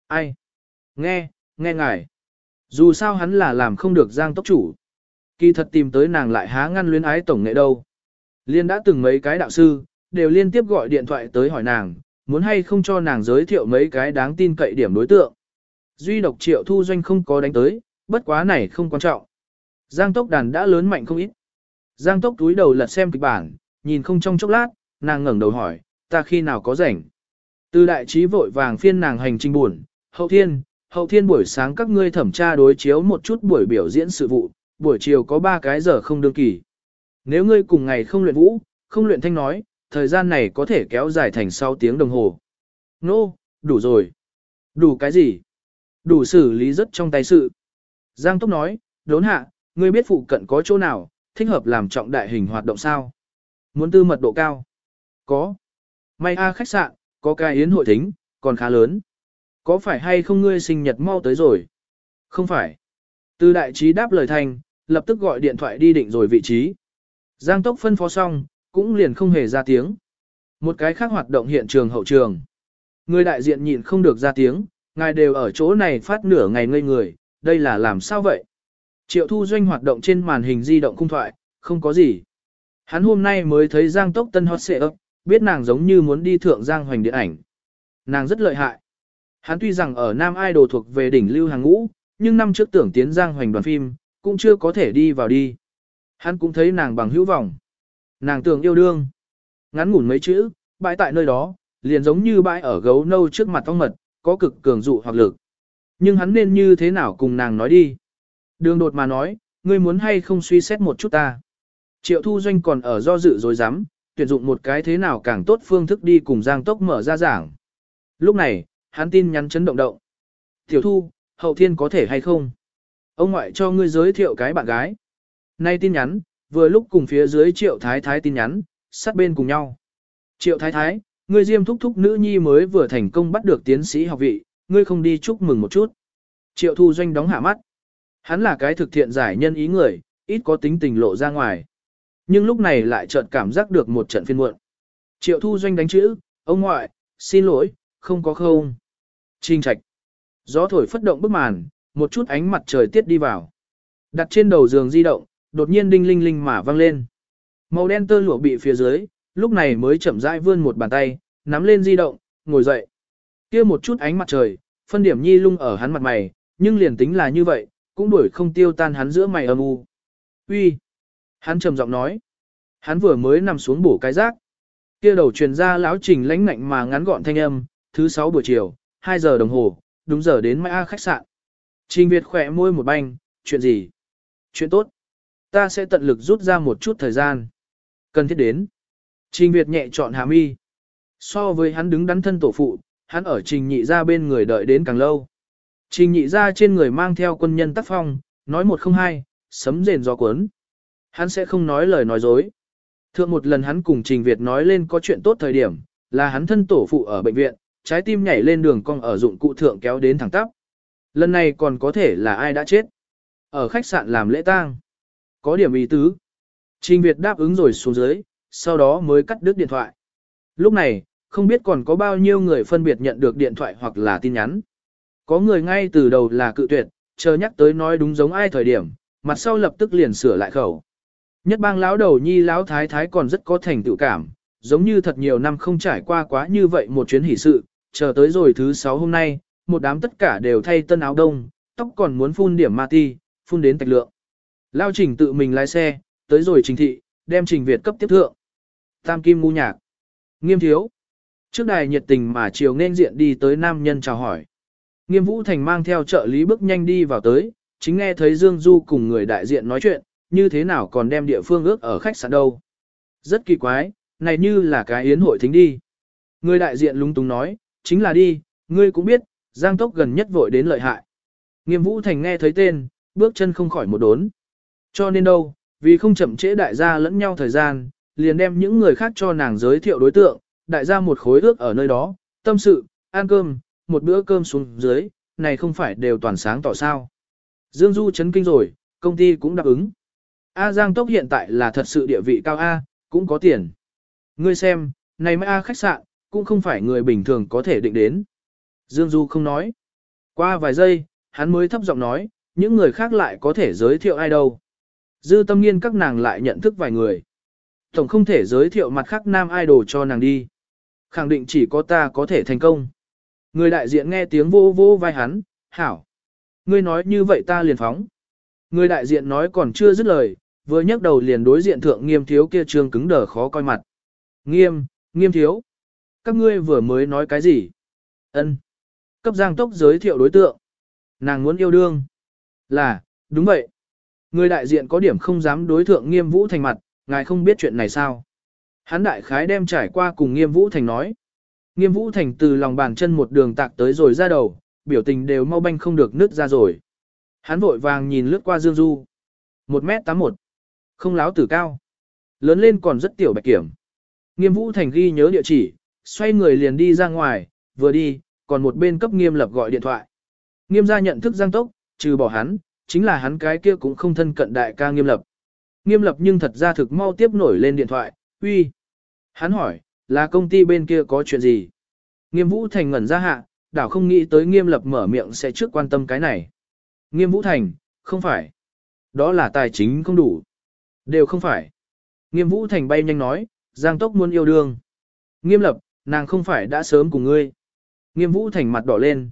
nghe ngài. Dù sao hắn là làm không được Giang Tốc chủ. Kỳ thật tìm tới nàng lại há ngăn luyến ái tổng nghệ đâu. Liên đã từng mấy cái đạo sư, đều liên tiếp gọi điện thoại tới hỏi nàng, muốn hay không cho nàng giới thiệu mấy cái đáng tin cậy điểm đối tượng. Duy độc Triệu Thu Doanh không có đánh tới, bất quá này không quan trọng. Giang Tốc đàn đã lớn mạnh không ít. Giang Tốc túi đầu lật xem kịch bản, nhìn không trong chốc lát, nàng ngẩng đầu hỏi, ta khi nào có rảnh. Từ đại trí vội vàng phiên nàng hành trình buồn, hậu thiên buổi sáng các ngươi thẩm tra đối chiếu một chút buổi biểu diễn sự vụ, buổi chiều có 3 cái giờ không đương kỳ. Nếu ngươi cùng ngày không luyện vũ, không luyện thanh nói, thời gian này có thể kéo dài thành 6 tiếng đồng hồ. Nô, đủ rồi. Đủ cái gì? Đủ xử lý rất trong tay sự. Giang Tốc nói, đốn hạ, ngươi biết phụ cận có chỗ nào, thích hợp làm trọng đại hình hoạt động sao? Muốn tư mật độ cao? Có. May khách sạn, có cái yến hội thính, còn khá lớn. Có phải hay không ngươi sinh nhật mau tới rồi? Không phải. Từ đại trí đáp lời thành, lập tức gọi điện thoại đi định rồi vị trí. Giang Tốc phân phó xong, cũng liền không hề ra tiếng. Một cái khác hoạt động hiện trường hậu trường. Người đại diện nhịn không được ra tiếng, ngài đều ở chỗ này phát nửa ngày ngây người, đây là làm sao vậy? Triệu Thu Doanh hoạt động trên màn hình di động khung thoại, không có gì. Hắn hôm nay mới thấy Giang Tốc tân hot xệ ấp, biết nàng giống như muốn đi thượng Giang Hoành điện ảnh. Nàng rất lợi hại. Hắn tuy rằng ở Nam Idol thuộc về đỉnh lưu hàng ngũ, nhưng năm trước tưởng tiến Giang Hoành đoàn phim, cũng chưa có thể đi vào đi. Hắn cũng thấy nàng bằng hữu vọng. Nàng tưởng yêu đương. Ngắn ngủn mấy chữ, bãi tại nơi đó, liền giống như bãi ở gấu nâu trước mặt ong mật, có cực cường dụ hoặc lực. Nhưng hắn nên như thế nào cùng nàng nói đi? Đường đột mà nói, ngươi muốn hay không suy xét một chút ta. Triệu Thu Doanh còn ở do dự dối rắm tuyển dụng một cái thế nào càng tốt phương thức đi cùng Giang Tốc mở ra giảng. Lúc này, hắn tin nhắn chấn động động. Tiểu Thu, hậu thiên có thể hay không? Ông ngoại cho ngươi giới thiệu cái bạn gái. Nay tin nhắn, vừa lúc cùng phía dưới Triệu Thái Thái tin nhắn, sát bên cùng nhau. Triệu Thái Thái, ngươi Diêm thúc thúc nữ nhi mới vừa thành công bắt được tiến sĩ học vị, ngươi không đi chúc mừng một chút. Triệu Thu Doanh đóng hạ mắt. Hắn là cái thực thiện giải nhân ý người, ít có tính tình lộ ra ngoài. Nhưng lúc này lại chợt cảm giác được một trận phiên muộn. Triệu Thu Doanh đánh chữ, ông ngoại, xin lỗi, không có không. Trinh Trạch. Gió thổi phất động bức màn, một chút ánh mặt trời tiết đi vào. Đặt trên đầu giường di động, đột nhiên đinh linh linh mà vang lên. Màu đen tơ lụa bị phía dưới, lúc này mới chậm rãi vươn một bàn tay, nắm lên di động, ngồi dậy. Kia một chút ánh mặt trời, phân điểm nhi lung ở hắn mặt mày, nhưng liền tính là như vậy, cũng đuổi không tiêu tan hắn giữa mày âm u. Uy, hắn trầm giọng nói. Hắn vừa mới nằm xuống bổ cái rác. Kia đầu truyền ra lão Trình lãnh ngạnh mà ngắn gọn thanh âm, thứ 6 buổi chiều, 2 giờ đồng hồ, đúng giờ đến Mai A khách sạn. Trình Việt khỏe môi một banh, chuyện gì? Chuyện tốt. Ta sẽ tận lực rút ra một chút thời gian. Cần thiết đến. Trình Việt nhẹ chọn hạ mi. So với hắn đứng đắn thân tổ phụ, hắn ở Trình Nhị ra bên người đợi đến càng lâu. Trình Nhị ra trên người mang theo quân nhân tác phong, nói một không hai, sấm rền gió cuốn. Hắn sẽ không nói lời nói dối. Thượng một lần hắn cùng Trình Việt nói lên có chuyện tốt thời điểm, là hắn thân tổ phụ ở bệnh viện, trái tim nhảy lên đường cong ở dụng cụ thượng kéo đến thẳng tắp. Lần này còn có thể là ai đã chết. Ở khách sạn làm lễ tang. Có điểm ý tứ. Trình Việt đáp ứng rồi xuống dưới, sau đó mới cắt đứt điện thoại. Lúc này, không biết còn có bao nhiêu người phân biệt nhận được điện thoại hoặc là tin nhắn. Có người ngay từ đầu là cự tuyệt, chờ nhắc tới nói đúng giống ai thời điểm, mặt sau lập tức liền sửa lại khẩu. Nhất bang lão đầu nhi lão thái thái còn rất có thành tựu cảm, giống như thật nhiều năm không trải qua quá như vậy một chuyến hỷ sự, chờ tới rồi thứ 6 hôm nay, một đám tất cả đều thay tân áo đông, tóc còn muốn phun điểm ma ti, phun đến tạch lượng. Lao Trình tự mình lái xe, tới rồi Trình thị, đem Trình Việt cấp tiếp thượng. Tam kim ngu nhạc. Nghiêm thiếu. Trước đài nhiệt tình mà chiều nên diện đi tới nam nhân chào hỏi. Nghiêm Vũ Thành mang theo trợ lý bước nhanh đi vào tới, chính nghe thấy Dương Du cùng người đại diện nói chuyện, như thế nào còn đem địa phương ước ở khách sạn đâu. Rất kỳ quái, này như là cái yến hội thính đi. Người đại diện lúng túng nói, chính là đi, ngươi cũng biết, Giang Tốc gần nhất vội đến lợi hại. Nghiêm Vũ Thành nghe thấy tên, bước chân không khỏi một đốn. Cho nên đâu, vì không chậm trễ đại gia lẫn nhau thời gian, liền đem những người khác cho nàng giới thiệu đối tượng, đại gia một khối ước ở nơi đó, tâm sự, ăn cơm, một bữa cơm xuống dưới, này không phải đều toàn sáng tỏ sao. Dương Du chấn kinh rồi, công ty cũng đáp ứng. A Giang Tốc hiện tại là thật sự địa vị cao A, cũng có tiền. Ngươi xem, này mới A khách sạn, cũng không phải người bình thường có thể định đến. Dương Du không nói. Qua vài giây, hắn mới thấp giọng nói, những người khác lại có thể giới thiệu ai đâu. Dư Tâm Nghiên các nàng lại nhận thức vài người. Tổng không thể giới thiệu mặt khác nam idol cho nàng đi. Khẳng định chỉ có ta có thể thành công. Người đại diện nghe tiếng vô vô vai hắn, hảo. Ngươi nói như vậy ta liền phóng. Người đại diện nói còn chưa dứt lời, vừa nhấc đầu liền đối diện thượng Nghiêm thiếu kia trương cứng đờ khó coi mặt. Nghiêm thiếu. Các ngươi vừa mới nói cái gì? Ân. Cấp Giang Tốc giới thiệu đối tượng. Nàng muốn yêu đương. Là, đúng vậy. Người đại diện có điểm không dám đối thượng Nghiêm Vũ Thành mặt, ngài không biết chuyện này sao. Hắn đại khái đem trải qua cùng Nghiêm Vũ Thành nói. Nghiêm Vũ Thành từ lòng bàn chân một đường tạc tới rồi ra đầu, biểu tình đều mau banh không được nứt ra rồi. Hắn vội vàng nhìn lướt qua Dương Du. 1m81. Không láo tử cao. Lớn lên còn rất tiểu bạch kiểm. Nghiêm Vũ Thành ghi nhớ địa chỉ, xoay người liền đi ra ngoài, vừa đi, còn một bên cấp Nghiêm Lập gọi điện thoại. Nghiêm gia nhận thức Giang Tốc, trừ bỏ hắn, chính là hắn cái kia cũng không thân cận đại ca Nghiêm Lập. Nghiêm Lập nhưng thật ra thực mau tiếp nổi lên điện thoại, uy. Hắn hỏi, là công ty bên kia có chuyện gì? Nghiêm Vũ Thành ngẩn ra hạ, đảo không nghĩ tới Nghiêm Lập mở miệng sẽ trước quan tâm cái này. Nghiêm Vũ Thành, không phải. Đó là tài chính không đủ. Đều không phải. Nghiêm Vũ Thành bay nhanh nói, Giang Tốc muốn yêu đương. Nghiêm Lập, nàng không phải đã sớm cùng ngươi. Nghiêm Vũ Thành mặt đỏ lên,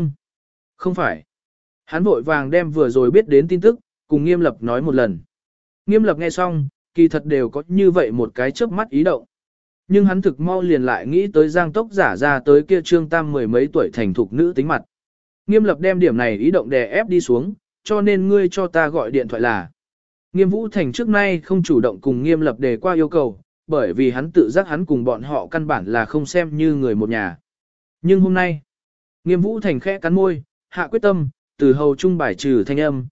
không phải. Hắn vội vàng đem vừa rồi biết đến tin tức, cùng Nghiêm Lập nói một lần. Nghiêm Lập nghe xong, kỳ thật đều có như vậy một cái chớp mắt ý động. Nhưng hắn thực mau liền lại nghĩ tới Giang Tốc giả ra tới kia Trương Tam mười mấy tuổi thành thục nữ tính mặt. Nghiêm Lập đem điểm này ý động đè ép đi xuống, cho nên ngươi cho ta gọi điện thoại là. Nghiêm Vũ Thành trước nay không chủ động cùng Nghiêm Lập đề qua yêu cầu, bởi vì hắn tự giác hắn cùng bọn họ căn bản là không xem như người một nhà. Nhưng hôm nay, Nghiêm Vũ Thành khẽ cắn môi, hạ quyết tâm, từ hầu trung bài trừ thanh âm,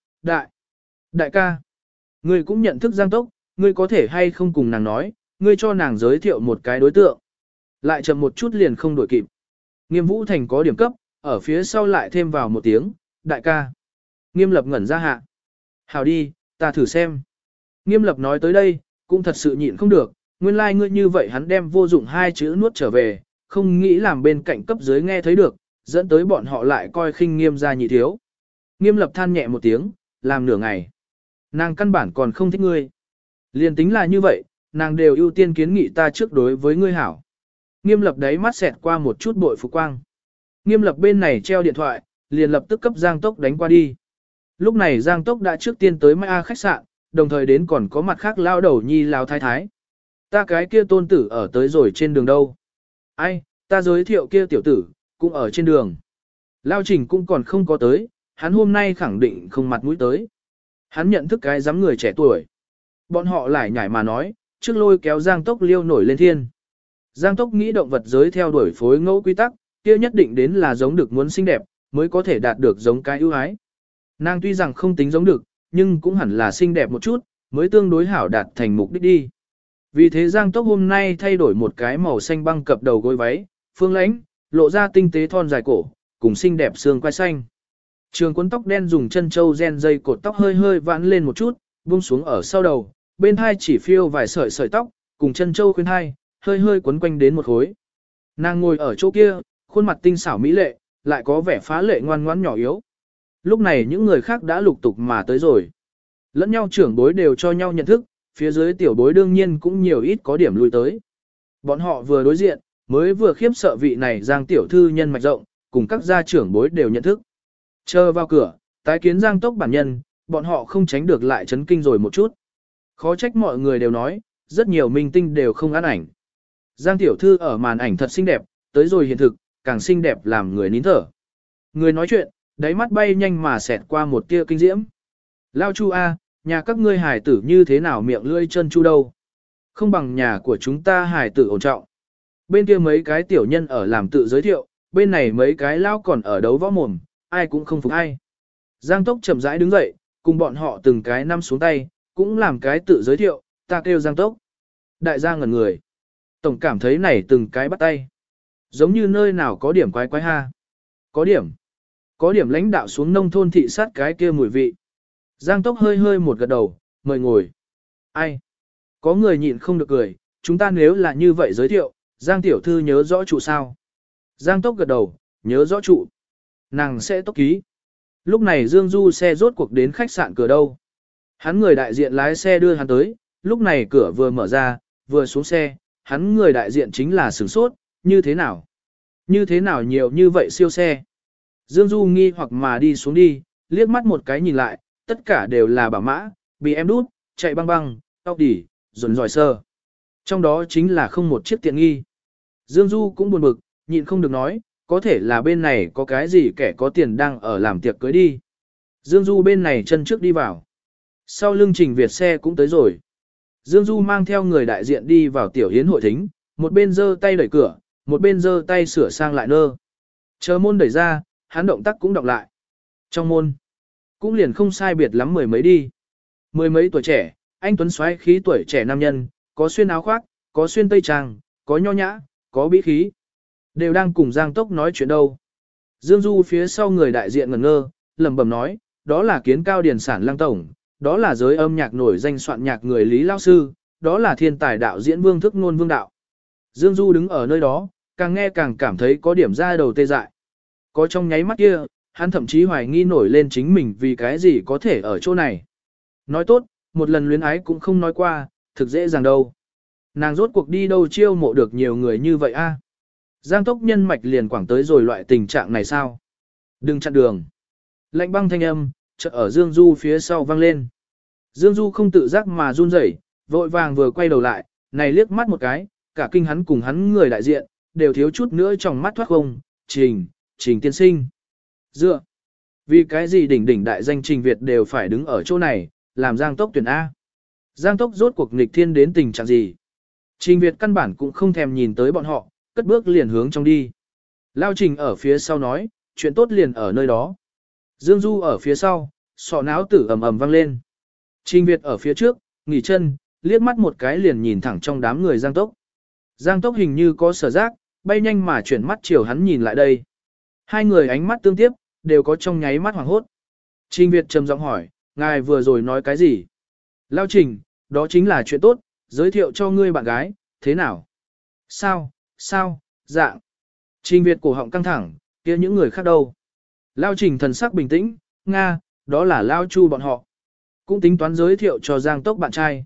đại ca, ngươi cũng nhận thức Giang Tốc, ngươi có thể hay không cùng nàng nói, ngươi cho nàng giới thiệu một cái đối tượng. Lại chậm một chút liền không đổi kịp. Nghiêm Vũ Thành có điểm cấp, ở phía sau lại thêm vào một tiếng, đại ca. Nghiêm Lập ngẩn ra hạ. Hào đi, ta thử xem. Nghiêm Lập nói tới đây, cũng thật sự nhịn không được, nguyên lai like ngươi như vậy hắn đem vô dụng hai chữ nuốt trở về, không nghĩ làm bên cạnh cấp dưới nghe thấy được, dẫn tới bọn họ lại coi khinh Nghiêm gia nhị thiếu. Nghiêm Lập than nhẹ một tiếng, làm nửa ngày. Nàng căn bản còn không thích ngươi. Liên tính là như vậy, nàng đều ưu tiên kiến nghị ta trước đối với ngươi hảo. Nghiêm Lập đấy mắt xẹt qua một chút bội phục quang. Nghiêm Lập bên này treo điện thoại, liền lập tức cấp Giang Tốc đánh qua đi. Lúc này Giang Tốc đã trước tiên tới Mai A khách sạn, đồng thời đến còn có mặt khác lao đầu nhi lao thái thái. Ta cái kia tôn tử ở tới rồi trên đường đâu? Ai, ta giới thiệu kia tiểu tử, cũng ở trên đường. Lao Trình cũng còn không có tới, hắn hôm nay khẳng định không mặt mũi tới. Hắn nhận thức cái giám người trẻ tuổi. Bọn họ lại nhảy mà nói, trước lôi kéo Giang Tốc liêu nổi lên thiên. Giang Tốc nghĩ động vật giới theo đuổi phối ngẫu quy tắc, kia nhất định đến là giống được muốn xinh đẹp, mới có thể đạt được giống cái ưu ái. Nàng tuy rằng không tính giống được, nhưng cũng hẳn là xinh đẹp một chút, mới tương đối hảo đạt thành mục đích đi. Vì thế Giang Tốc hôm nay thay đổi một cái màu xanh băng cập đầu gối váy, phương lãnh, lộ ra tinh tế thon dài cổ, cùng xinh đẹp xương quai xanh. Trường quấn tóc đen dùng chân châu gen dây cột tóc hơi hơi vãn lên một chút, buông xuống ở sau đầu, bên hai chỉ phiêu vài sợi sợi tóc, cùng chân châu khuyên hai, hơi hơi quấn quanh đến một khối. Nàng ngồi ở chỗ kia, khuôn mặt tinh xảo mỹ lệ, lại có vẻ phá lệ ngoan ngoãn nhỏ yếu. Lúc này những người khác đã lục tục mà tới rồi. Lẫn nhau trưởng bối đều cho nhau nhận thức, phía dưới tiểu bối đương nhiên cũng nhiều ít có điểm lui tới. Bọn họ vừa đối diện, mới vừa khiếp sợ vị này Giang tiểu thư nhân mạch rộng, cùng các gia trưởng bối đều nhận thức. Chờ vào cửa, tái kiến Giang Tốc bản nhân, bọn họ không tránh được lại chấn kinh rồi một chút. Khó trách mọi người đều nói, rất nhiều minh tinh đều không ăn ảnh. Giang tiểu thư ở màn ảnh thật xinh đẹp, tới rồi hiện thực, càng xinh đẹp làm người nín thở. Người nói chuyện, đáy mắt bay nhanh mà xẹt qua một tia kinh diễm. Lao Chu A, nhà các ngươi hài tử như thế nào miệng lưỡi chân chu đâu. Không bằng nhà của chúng ta hài tử ổn trọng. Bên kia mấy cái tiểu nhân ở làm tự giới thiệu, bên này mấy cái lao còn ở đấu võ mồm, ai cũng không phục ai. Giang Tốc chậm rãi đứng dậy, cùng bọn họ từng cái năm xuống tay, cũng làm cái tự giới thiệu, ta kêu Giang Tốc. Đại gia ngẩn người. Tổng cảm thấy này từng cái bắt tay. Giống như nơi nào có điểm quái quái ha. Có điểm lãnh đạo xuống nông thôn thị sát cái kia mùi vị. Giang Tốc hơi hơi một gật đầu, mời ngồi. Ai? Có người nhịn không được cười, chúng ta nếu là như vậy giới thiệu, Giang tiểu thư nhớ rõ trụ sao? Giang Tốc gật đầu, nhớ rõ trụ. Nàng sẽ tốc ký. Lúc này Dương Du xe rốt cuộc đến khách sạn cửa đâu. Hắn người đại diện lái xe đưa hắn tới, lúc này cửa vừa mở ra, vừa xuống xe, hắn người đại diện chính là sửng sốt, như thế nào? Như thế nào nhiều như vậy siêu xe? Dương Du nghi hoặc mà đi xuống đi, liếc mắt một cái nhìn lại, tất cả đều là bảo mã, bị em đút, chạy băng băng, tóc đỉ, rồn giỏi sơ. Trong đó chính là không một chiếc tiện nghi. Dương Du cũng buồn bực, nhịn không được nói, có thể là bên này có cái gì kẻ có tiền đang ở làm tiệc cưới đi. Dương Du bên này chân trước đi vào. Sau lưng Trình Việt xe cũng tới rồi. Dương Du mang theo người đại diện đi vào tiểu hiến hội thính, một bên giơ tay đẩy cửa, một bên giơ tay sửa sang lại nơ. Chờ môn đẩy ra, hắn động tác cũng đọc lại. Trong môn, cũng liền không sai biệt lắm mười mấy đi. Mười mấy tuổi trẻ, anh tuấn xoáy khí tuổi trẻ nam nhân, có xuyên áo khoác, có xuyên tây trang, có nho nhã, có bí khí. Đều đang cùng Giang Tốc nói chuyện đâu. Dương Du phía sau người đại diện ngẩn ngơ, lẩm bẩm nói, đó là Kiến Cao Điền Sản Lăng Tổng, đó là giới âm nhạc nổi danh soạn nhạc người Lý Lao Sư, đó là thiên tài đạo diễn Vương Thức Nôn Vương Đạo. Dương Du đứng ở nơi đó, càng nghe càng cảm thấy có điểm ra đầu tê dại. Có trong nháy mắt kia, hắn thậm chí hoài nghi nổi lên chính mình vì cái gì có thể ở chỗ này. Nói tốt, một lần luyến ái cũng không nói qua, thực dễ dàng đâu. Nàng rốt cuộc đi đâu chiêu mộ được nhiều người như vậy a? Giang Tốc nhân mạch liền quảng tới rồi loại tình trạng này sao? Đừng chặn đường. Lạnh băng thanh âm, chợt ở Dương Du phía sau vang lên. Dương Du không tự giác mà run rẩy, vội vàng vừa quay đầu lại, này liếc mắt một cái, cả kinh hắn cùng hắn người đại diện, đều thiếu chút nữa trong mắt thoát không, Trình tiên sinh. Dựa. Vì cái gì đỉnh đỉnh đại danh Trình Việt đều phải đứng ở chỗ này, làm Giang Tốc tuyển A. Giang Tốc rốt cuộc nghịch thiên đến tình trạng gì? Trình Việt căn bản cũng không thèm nhìn tới bọn họ, cất bước liền hướng trong đi. Lao Trình ở phía sau nói, chuyện tốt liền ở nơi đó. Dương Du ở phía sau, sọ não tử ầm ầm vang lên. Trình Việt ở phía trước, nghỉ chân, liếc mắt một cái liền nhìn thẳng trong đám người Giang Tốc. Giang Tốc hình như có sở giác, bay nhanh mà chuyển mắt chiều hắn nhìn lại đây. Hai người ánh mắt tương tiếp, đều có trong nháy mắt hoảng hốt. Trình Việt trầm giọng hỏi, ngài vừa rồi nói cái gì? Lao Trình, đó chính là chuyện tốt, giới thiệu cho ngươi bạn gái, thế nào? Sao, dạng. Trình Việt cổ họng căng thẳng, kia những người khác đâu? Lao Trình thần sắc bình tĩnh, Nga, đó là Lao Chu bọn họ. Cũng tính toán giới thiệu cho Giang Tốc bạn trai.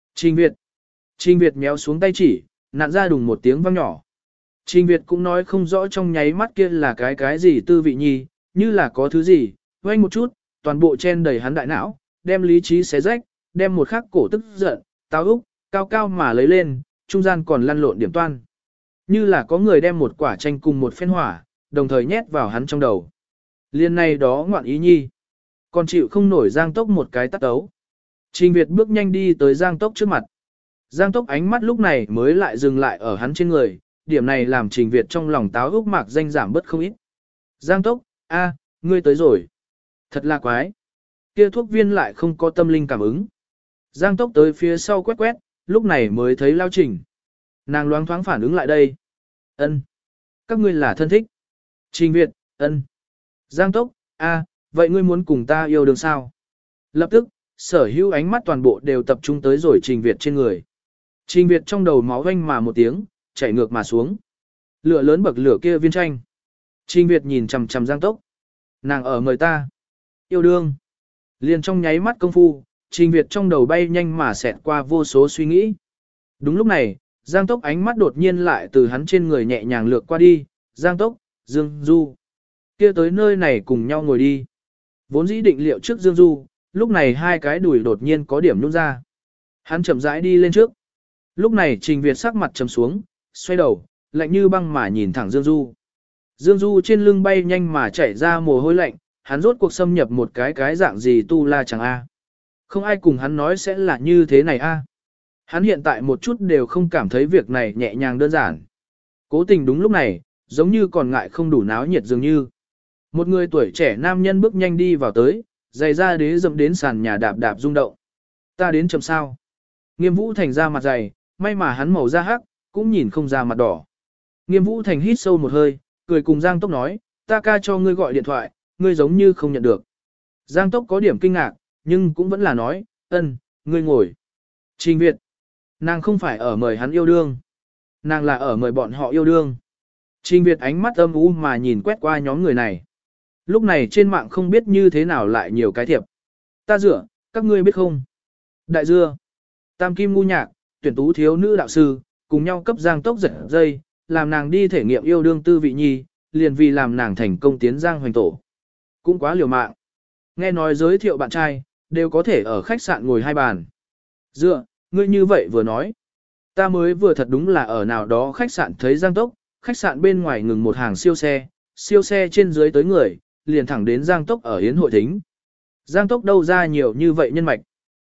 Trình Việt méo xuống tay chỉ, nặn ra đùng một tiếng vang nhỏ. Trình Việt cũng nói không rõ trong nháy mắt kia là cái gì tư vị nhi, như là có thứ gì, vang một chút, toàn bộ chen đầy hắn đại não, đem lý trí xé rách, đem một khắc cổ tức giận, táo úc, cao cao mà lấy lên, trung gian còn lăn lộn điểm toan. Như là có người đem một quả chanh cùng một phen hỏa, đồng thời nhét vào hắn trong đầu. Liên này đó ngoạn ý nhi. Còn chịu không nổi Giang Tốc một cái tắt ấu. Trình Việt bước nhanh đi tới Giang Tốc trước mặt. Giang Tốc ánh mắt lúc này mới lại dừng lại ở hắn trên người, điểm này làm Trình Việt trong lòng táo úc mạc danh giảm bớt không ít. Giang Tốc, ngươi tới rồi. Thật là quái. Kia thuốc viên lại không có tâm linh cảm ứng. Giang Tốc tới phía sau quét quét, lúc này mới thấy Lao Trình. Nàng loáng thoáng phản ứng lại đây. Ân, các ngươi là thân thích. Trình Việt, ân. Giang Tốc, vậy ngươi muốn cùng ta yêu đương sao? Lập tức, sở hữu ánh mắt toàn bộ đều tập trung tới rồi Trình Việt trên người. Trình Việt trong đầu máu vanh mà một tiếng, chảy ngược mà xuống. Lửa lớn bậc lửa kia viên tranh. Trình Việt nhìn chằm chằm Giang Tốc. Nàng ở mời ta. Yêu đương. Liền trong nháy mắt công phu, Trình Việt trong đầu bay nhanh mà xẹt qua vô số suy nghĩ. Đúng lúc này, Giang Tốc ánh mắt đột nhiên lại từ hắn trên người nhẹ nhàng lược qua đi. Giang Tốc, Dương Du. Kia tới nơi này cùng nhau ngồi đi. Vốn dĩ định liệu trước Dương Du, lúc này hai cái đùi đột nhiên có điểm nhún ra. Hắn chậm rãi đi lên trước. Lúc này Trình Việt sắc mặt trầm xuống, xoay đầu, lạnh như băng mà nhìn thẳng Dương Du. Dương Du trên lưng bay nhanh mà chảy ra mồ hôi lạnh, hắn rốt cuộc xâm nhập một cái dạng gì tu la chẳng a. Không ai cùng hắn nói sẽ là như thế này a. Hắn hiện tại một chút đều không cảm thấy việc này nhẹ nhàng đơn giản. Cố tình đúng lúc này, giống như còn ngại không đủ náo nhiệt dường như. Một người tuổi trẻ nam nhân bước nhanh đi vào tới, giày da đế dậm đến sàn nhà đạp đạp rung động. Ta đến chậm sao. Nghiêm Vũ Thành ra mặt dày, may mà hắn màu da hắc, cũng nhìn không ra mặt đỏ. Nghiêm Vũ Thành hít sâu một hơi, cười cùng Giang Tốc nói, ta ca cho ngươi gọi điện thoại, ngươi giống như không nhận được. Giang Tốc có điểm kinh ngạc, nhưng cũng vẫn là nói, ngươi ngồi. Trình Việt, nàng không phải ở mời hắn yêu đương, nàng là ở mời bọn họ yêu đương. Trình Việt ánh mắt âm u mà nhìn quét qua nhóm người này. Lúc này trên mạng không biết như thế nào lại nhiều cái thiệp. Ta dựa, các ngươi biết không? Đại dưa, Tam Kim ngu nhạc, tuyển tú thiếu nữ đạo sư, cùng nhau cấp Giang Tốc giật dây, làm nàng đi thể nghiệm yêu đương tư vị nhi, liền vì làm nàng thành công tiến Giang Hoành Tổ. Cũng quá liều mạng. Nghe nói giới thiệu bạn trai, đều có thể ở khách sạn ngồi hai bàn. Dựa, ngươi như vậy vừa nói. Ta mới vừa thật đúng là ở nào đó khách sạn thấy Giang Tốc, khách sạn bên ngoài ngừng một hàng siêu xe trên dưới tới người, liền thẳng đến Giang Tốc ở Yến Hội Thính. Giang Tốc đâu ra nhiều như vậy nhân mạch.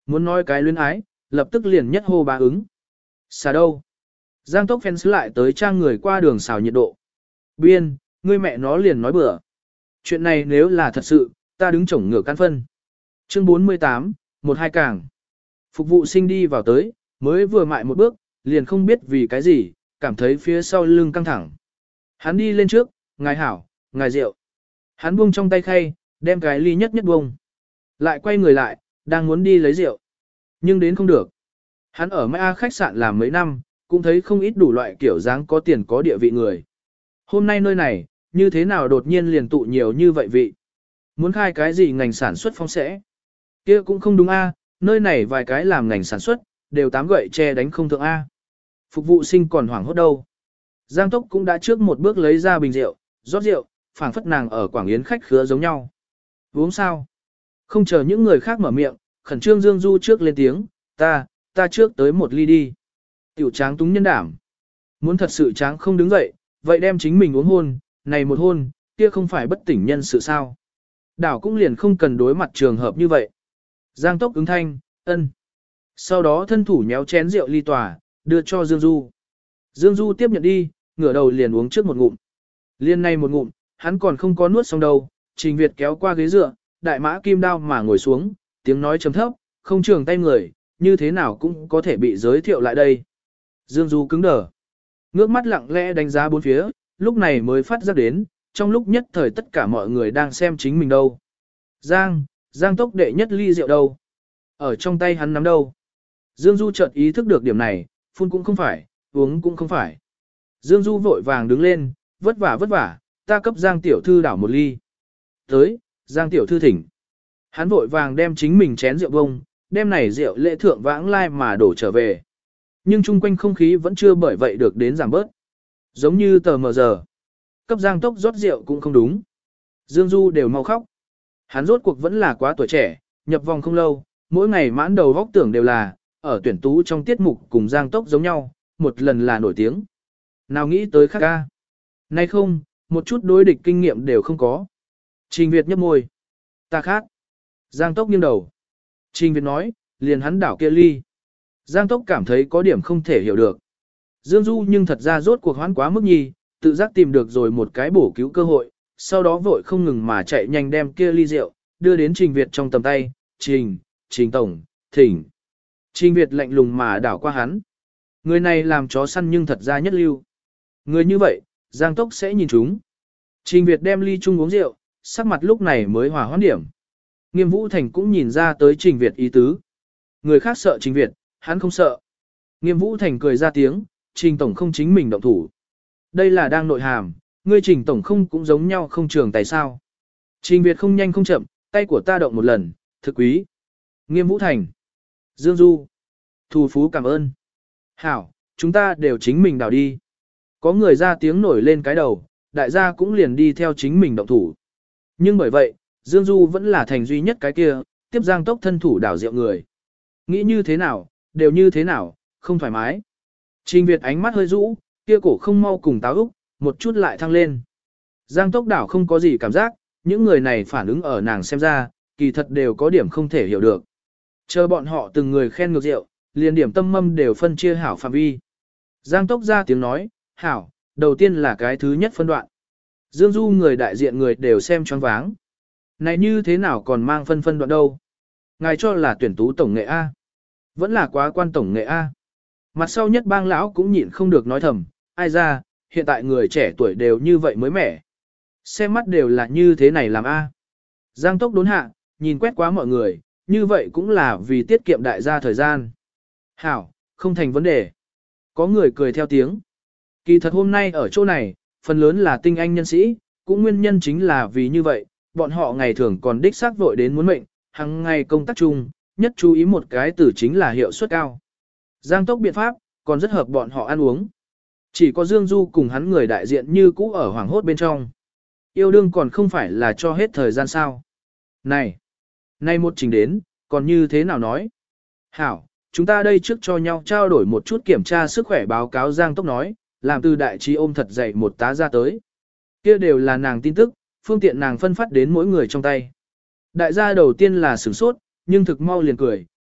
Muốn nói cái luyến ái, lập tức liền nhất hô ba ứng. Xà đâu? Giang Tốc fans lại tới trang người qua đường xào nhiệt độ. Biên, ngươi mẹ nó liền nói bừa. Chuyện này nếu là thật sự, ta đứng chổng ngửa căn phân. Chương 48, 12 càng. Phục vụ sinh đi vào tới, mới vừa mại một bước, liền không biết vì cái gì, cảm thấy phía sau lưng căng thẳng. Hắn đi lên trước, ngài hảo, ngài rượu. Hắn buông trong tay khay, đem cái ly nhất nhất buông. Lại quay người lại, đang muốn đi lấy rượu. Nhưng đến không được. Hắn ở Mai khách sạn làm mấy năm, cũng thấy không ít đủ loại kiểu dáng có tiền có địa vị người. Hôm nay nơi này, như thế nào đột nhiên liền tụ nhiều như vậy vị. Muốn khai cái gì ngành sản xuất phong sẽ. Kia cũng không đúng a, nơi này vài cái làm ngành sản xuất, đều tám gậy che đánh không thượng a. Phục vụ sinh còn hoảng hốt đâu. Giang Tốc cũng đã trước một bước lấy ra bình rượu, rót rượu, phảng phất nàng ở Quảng Yến khách khứa giống nhau. Uống sao? Không chờ những người khác mở miệng, khẩn trương Dương Du trước lên tiếng, ta trước tới một ly đi. Tiểu tráng túng nhân đảm. Muốn thật sự tráng không đứng dậy, vậy đem chính mình uống hôn, này một hôn, kia không phải bất tỉnh nhân sự sao. Đảo cũng liền không cần đối mặt trường hợp như vậy. Giang Tốc ứng thanh, ân. Sau đó thân thủ nhéo chén rượu ly tòa, đưa cho Dương Du. Dương Du tiếp nhận đi, ngửa đầu liền uống trước một ngụm. Liên này một ngụm, hắn còn không có nuốt xong đâu, Trình Việt kéo qua ghế dựa, đại mã kim đao mà ngồi xuống, tiếng nói trầm thấp, không trường tay người, như thế nào cũng có thể bị giới thiệu lại đây. Dương Du cứng đờ, ngước mắt lặng lẽ đánh giá bốn phía, lúc này mới phát giác đến, trong lúc nhất thời tất cả mọi người đang xem chính mình đâu. Giang Tốc đệ nhất ly rượu đâu? Ở trong tay hắn nắm đâu? Dương Du chợt ý thức được điểm này, phun cũng không phải, uống cũng không phải. Dương Du vội vàng đứng lên, vất vả, ta cấp Giang tiểu thư đảo một ly. Tới, Giang tiểu thư thỉnh. Hắn vội vàng đem chính mình chén rượu bông, đem này rượu lễ thượng vãng lai mà đổ trở về. Nhưng chung quanh không khí vẫn chưa bởi vậy được đến giảm bớt. Giống như tờ mờ giờ. Cấp Giang Tốc rót rượu cũng không đúng. Dương Du đều mau khóc. Hắn rốt cuộc vẫn là quá tuổi trẻ, nhập vòng không lâu, mỗi ngày mãn đầu vóc tưởng đều là, ở tuyển tú trong tiết mục cùng Giang Tốc giống nhau, một lần là nổi tiếng. Nào nghĩ tới khác ca. Nay không, một chút đối địch kinh nghiệm đều không có. Trình Việt nhấp môi. Ta khác. Giang Tốc nghiêng đầu. Trình Việt nói, liền hắn đảo kia ly. Giang Tốc cảm thấy có điểm không thể hiểu được. Dương Du nhưng thật ra rốt cuộc hoãn quá mức nhì, tự giác tìm được rồi một cái bổ cứu cơ hội, sau đó vội không ngừng mà chạy nhanh đem kia ly rượu, đưa đến Trình Việt trong tầm tay, Trình Tổng, thỉnh. Trình Việt lạnh lùng mà đảo qua hắn. Người này làm chó săn nhưng thật ra nhất lưu. Người như vậy, Giang Tốc sẽ nhìn chúng. Trình Việt đem ly chung uống rượu, sắc mặt lúc này mới hòa hoãn điểm. Nghiêm Vũ Thành cũng nhìn ra tới Trình Việt ý tứ. Người khác sợ Trình Việt, hắn không sợ. Nghiêm Vũ Thành cười ra tiếng, Trình Tổng không chính mình động thủ. Đây là đang nội hàm, ngươi Trình Tổng không cũng giống nhau không trường tài sao. Trình Việt không nhanh không chậm, tay của ta động một lần, thực quý. Nghiêm Vũ Thành. Dương Du. Thù Phú cảm ơn. Hảo, chúng ta đều chính mình đào đi. Có người ra tiếng nổi lên cái đầu, đại gia cũng liền đi theo chính mình động thủ. Nhưng bởi vậy, Dương Du vẫn là thành duy nhất cái kia, tiếp Giang Tốc thân thủ đảo rượu người. Nghĩ như thế nào, đều như thế nào, không thoải mái. Trình Việt ánh mắt hơi rũ, kia cổ không mau cùng táo úc, một chút lại thăng lên. Giang Tốc đảo không có gì cảm giác, những người này phản ứng ở nàng xem ra, kỳ thật đều có điểm không thể hiểu được. Chờ bọn họ từng người khen ngược rượu, liền điểm tâm mâm đều phân chia hảo phạm vi. Giang Tốc ra tiếng nói, hảo, đầu tiên là cái thứ nhất phân đoạn. Dương Du người đại diện người đều xem choáng váng. Này như thế nào còn mang phân đoạn đâu? Ngài cho là tuyển tú tổng nghệ A. Vẫn là quá quan tổng nghệ A. Mặt sau nhất bang lão cũng nhịn không được nói thầm, ai ra, hiện tại người trẻ tuổi đều như vậy mới mẻ. Xem mắt đều là như thế này làm A. Giang Tốc đốn hạ, nhìn quét quá mọi người, như vậy cũng là vì tiết kiệm đại gia thời gian. Hảo, không thành vấn đề. Có người cười theo tiếng. Kỳ thật hôm nay ở chỗ này, phần lớn là tinh anh nhân sĩ, cũng nguyên nhân chính là vì như vậy, bọn họ ngày thường còn đích xác vội đến muốn mệnh, hàng ngày công tác chung, nhất chú ý một cái từ chính là hiệu suất cao. Giang Tốc biện pháp, còn rất hợp bọn họ ăn uống. Chỉ có Dương Du cùng hắn người đại diện như cũ ở hoàng hốt bên trong. Yêu đương còn không phải là cho hết thời gian sao. Này một trình đến, còn như thế nào nói? Hảo, chúng ta đây trước cho nhau trao đổi một chút kiểm tra sức khỏe báo cáo Giang Tốc nói, làm từ đại trí ôm thật dậy một tá ra tới. Kia đều là nàng tin tức, phương tiện nàng phân phát đến mỗi người trong tay. Đại gia đầu tiên là sửng sốt, nhưng thực mau liền cười,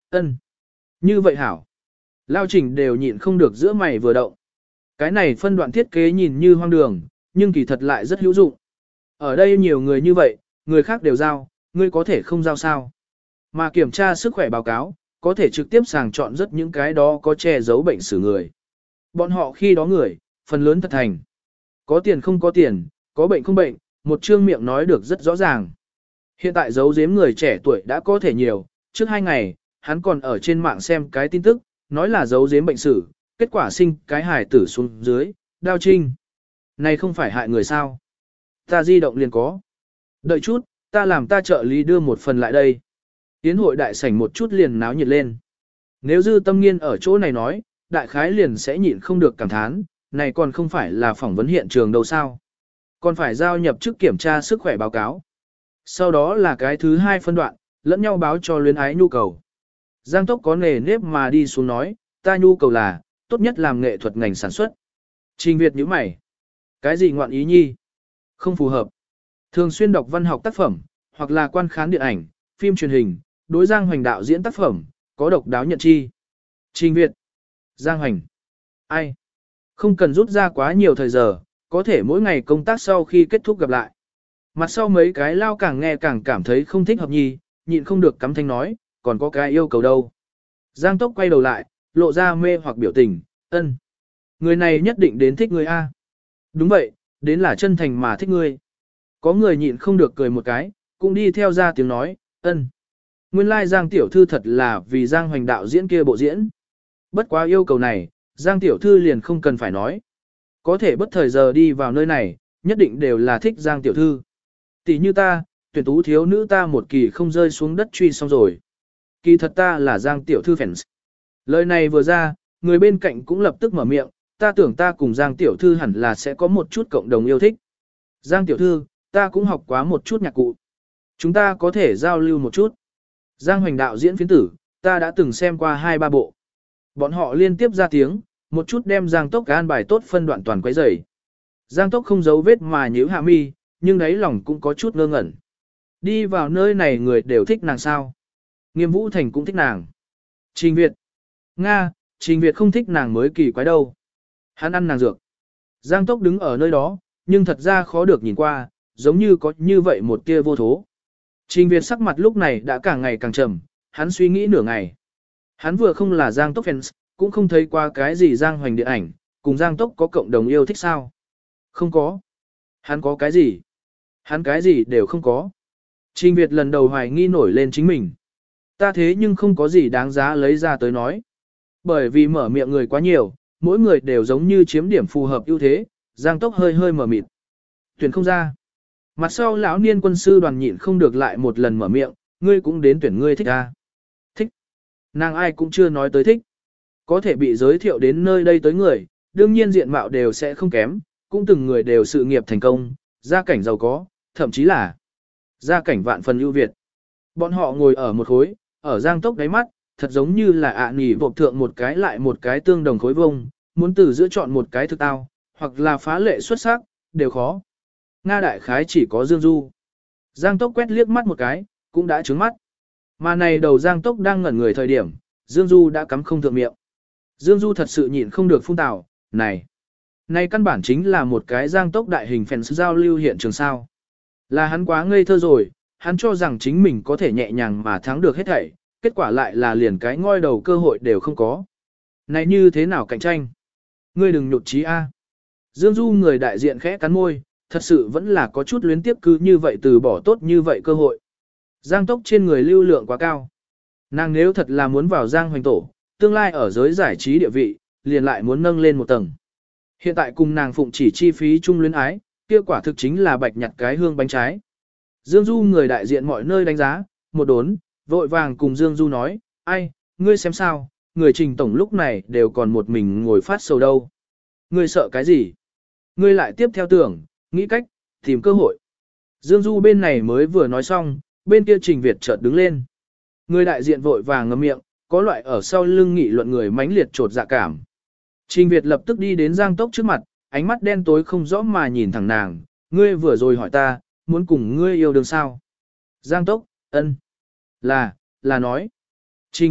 ân. Như vậy hảo. Lao Trình đều nhịn không được giữa mày vừa động. Cái này phân đoạn thiết kế nhìn như hoang đường, nhưng kỳ thật lại rất hữu dụng. Ở đây nhiều người như vậy, người khác đều giao, ngươi có thể không giao sao. Mà kiểm tra sức khỏe báo cáo, có thể trực tiếp sàng chọn rất những cái đó có che giấu bệnh sử người. Bọn họ khi đó người, phần lớn thật thành. Có tiền không có tiền, có bệnh không bệnh, một trương miệng nói được rất rõ ràng. Hiện tại giấu giếm người trẻ tuổi đã có thể nhiều, trước 2 ngày, hắn còn ở trên mạng xem cái tin tức, nói là giấu giếm bệnh sử, kết quả sinh cái hài tử xuống dưới, đao trinh. Này không phải hại người sao? Ta di động liền có. Đợi chút, ta làm ta trợ lý đưa một phần lại đây. Tiến hội đại sảnh một chút liền náo nhiệt lên. Nếu Dư Tâm Nghiên ở chỗ này nói, đại khái liền sẽ nhịn không được cảm thán, này còn không phải là phỏng vấn hiện trường đâu sao. Còn phải giao nhập chức kiểm tra sức khỏe báo cáo. Sau đó là cái thứ 2 phân đoạn, lẫn nhau báo cho luyến ái nhu cầu. Giang Tốc có nề nếp mà đi xuống nói, ta nhu cầu là, tốt nhất làm nghệ thuật ngành sản xuất. Trình Việt nhíu mày. Cái gì ngoạn ý nhi? Không phù hợp. Thường xuyên đọc văn học tác phẩm, hoặc là quan khán điện ảnh, phim truyền hình, đối Giang Hoành đạo diễn tác phẩm, có độc đáo nhận chi. Trình Việt. Giang Hoành. Ai? Không cần rút ra quá nhiều thời giờ, có thể mỗi ngày công tác sau khi kết thúc gặp lại. Mặt sau mấy cái lao càng nghe càng cảm thấy không thích hợp nhi, nhịn không được cắm thanh nói, còn có cái yêu cầu đâu. Giang Tốc quay đầu lại, lộ ra mê hoặc biểu tình, ân. Người này nhất định đến thích người A. Đúng vậy, đến là chân thành mà thích ngươi. Có người nhịn không được cười một cái, cũng đi theo ra tiếng nói, ân. Nguyên lai Giang Tiểu Thư thật là vì Giang Hoành đạo diễn kia bộ diễn. Bất quá yêu cầu này, Giang Tiểu Thư liền không cần phải nói. Có thể bất thời giờ đi vào nơi này, nhất định đều là thích Giang Tiểu Thư. Tỷ như ta, tuyển tú thiếu nữ ta một kỳ không rơi xuống đất truy xong rồi. Kỳ thật ta là Giang Tiểu Thư fans. Lời này vừa ra, người bên cạnh cũng lập tức mở miệng, ta tưởng ta cùng Giang Tiểu Thư hẳn là sẽ có một chút cộng đồng yêu thích. Giang Tiểu Thư, ta cũng học quá một chút nhạc cụ. Chúng ta có thể giao lưu một chút. Giang Hoành đạo diễn phiến tử, ta đã từng xem qua 2-3 bộ. Bọn họ liên tiếp ra tiếng, một chút đem Giang Tốc an bài tốt phân đoạn toàn quấy rầy. Giang Tốc không giấu vết mà nhíu hạ mi, nhưng đáy lòng cũng có chút ngơ ngẩn. Đi vào nơi này người đều thích nàng sao? Nghiêm Vũ Thành cũng thích nàng. Trình Việt. Nga, Trình Việt không thích nàng mới kỳ quái đâu. Hắn ăn nàng dược. Giang Tốc đứng ở nơi đó, nhưng thật ra khó được nhìn qua, giống như có như vậy một tia vô thố. Trình Việt sắc mặt lúc này đã càng ngày càng trầm, hắn suy nghĩ nửa ngày. Hắn vừa không là Giang Tốc fans, cũng không thấy qua cái gì Giang Hoành điện ảnh, cùng Giang Tốc có cộng đồng yêu thích sao? Không có. Hắn có cái gì? Hắn cái gì đều không có. Trình Việt lần đầu hoài nghi nổi lên chính mình. Ta thế nhưng không có gì đáng giá lấy ra tới nói. Bởi vì mở miệng người quá nhiều, mỗi người đều giống như chiếm điểm phù hợp ưu thế, Giang Tốc hơi hơi mở mịt. Tuyển không ra. Mặt sau lão niên quân sư đoàn nhịn không được lại một lần mở miệng, ngươi cũng đến tuyển ngươi thích à? Thích. Nàng ai cũng chưa nói tới thích. Có thể bị giới thiệu đến nơi đây tới người, đương nhiên diện mạo đều sẽ không kém, cũng từng người đều sự nghiệp thành công, gia cảnh giàu có, thậm chí là gia cảnh vạn phần ưu việt. Bọn họ ngồi ở một khối, ở Giang Tốc đáy mắt, thật giống như là nghỉ vộp thượng một cái lại một cái tương đồng khối vông, muốn từ giữa chọn một cái thực tao, hoặc là phá lệ xuất sắc, đều khó. Nga đại khái chỉ có Dương Du. Giang Tốc quét liếc mắt một cái, cũng đã trướng mắt. Mà này đầu Giang Tốc đang ngẩn người thời điểm, Dương Du đã cắm không thượng miệng. Dương Du thật sự nhịn không được phun tào, này căn bản chính là một cái Giang Tốc đại hình fans giao lưu hiện trường sao. Là hắn quá ngây thơ rồi, hắn cho rằng chính mình có thể nhẹ nhàng mà thắng được hết thảy, kết quả lại là liền cái ngoi đầu cơ hội đều không có. Này như thế nào cạnh tranh? Ngươi đừng nhụt chí a. Dương Du người đại diện khẽ cắn môi, thật sự vẫn là có chút luyến tiếp cứ như vậy từ bỏ tốt như vậy cơ hội. Giang Tốc trên người lưu lượng quá cao. Nàng nếu thật là muốn vào Giang Hoành tổ, tương lai ở giới giải trí địa vị, liền lại muốn nâng lên một tầng. Hiện tại cùng nàng phụng chỉ chi phí chung luyến ái, kia quả thực chính là bạch nhặt cái hương bánh trái. Dương Du người đại diện mọi nơi đánh giá, một đốn, vội vàng cùng Dương Du nói, ai, ngươi xem sao, người Trình tổng lúc này đều còn một mình ngồi phát sầu đâu. Ngươi sợ cái gì? Ngươi lại tiếp theo tưởng, nghĩ cách, tìm cơ hội. Dương Du bên này mới vừa nói xong, bên kia Trình Việt chợt đứng lên. Người đại diện vội vàng ngậm miệng, có loại ở sau lưng nghị luận người mãnh liệt trột dạ cảm. Trình Việt lập tức đi đến Giang Tốc trước mặt, ánh mắt đen tối không rõ mà nhìn thẳng nàng, ngươi vừa rồi hỏi ta, muốn cùng ngươi yêu đương sao? Giang Tốc, ân. Là nói. Trình Việt,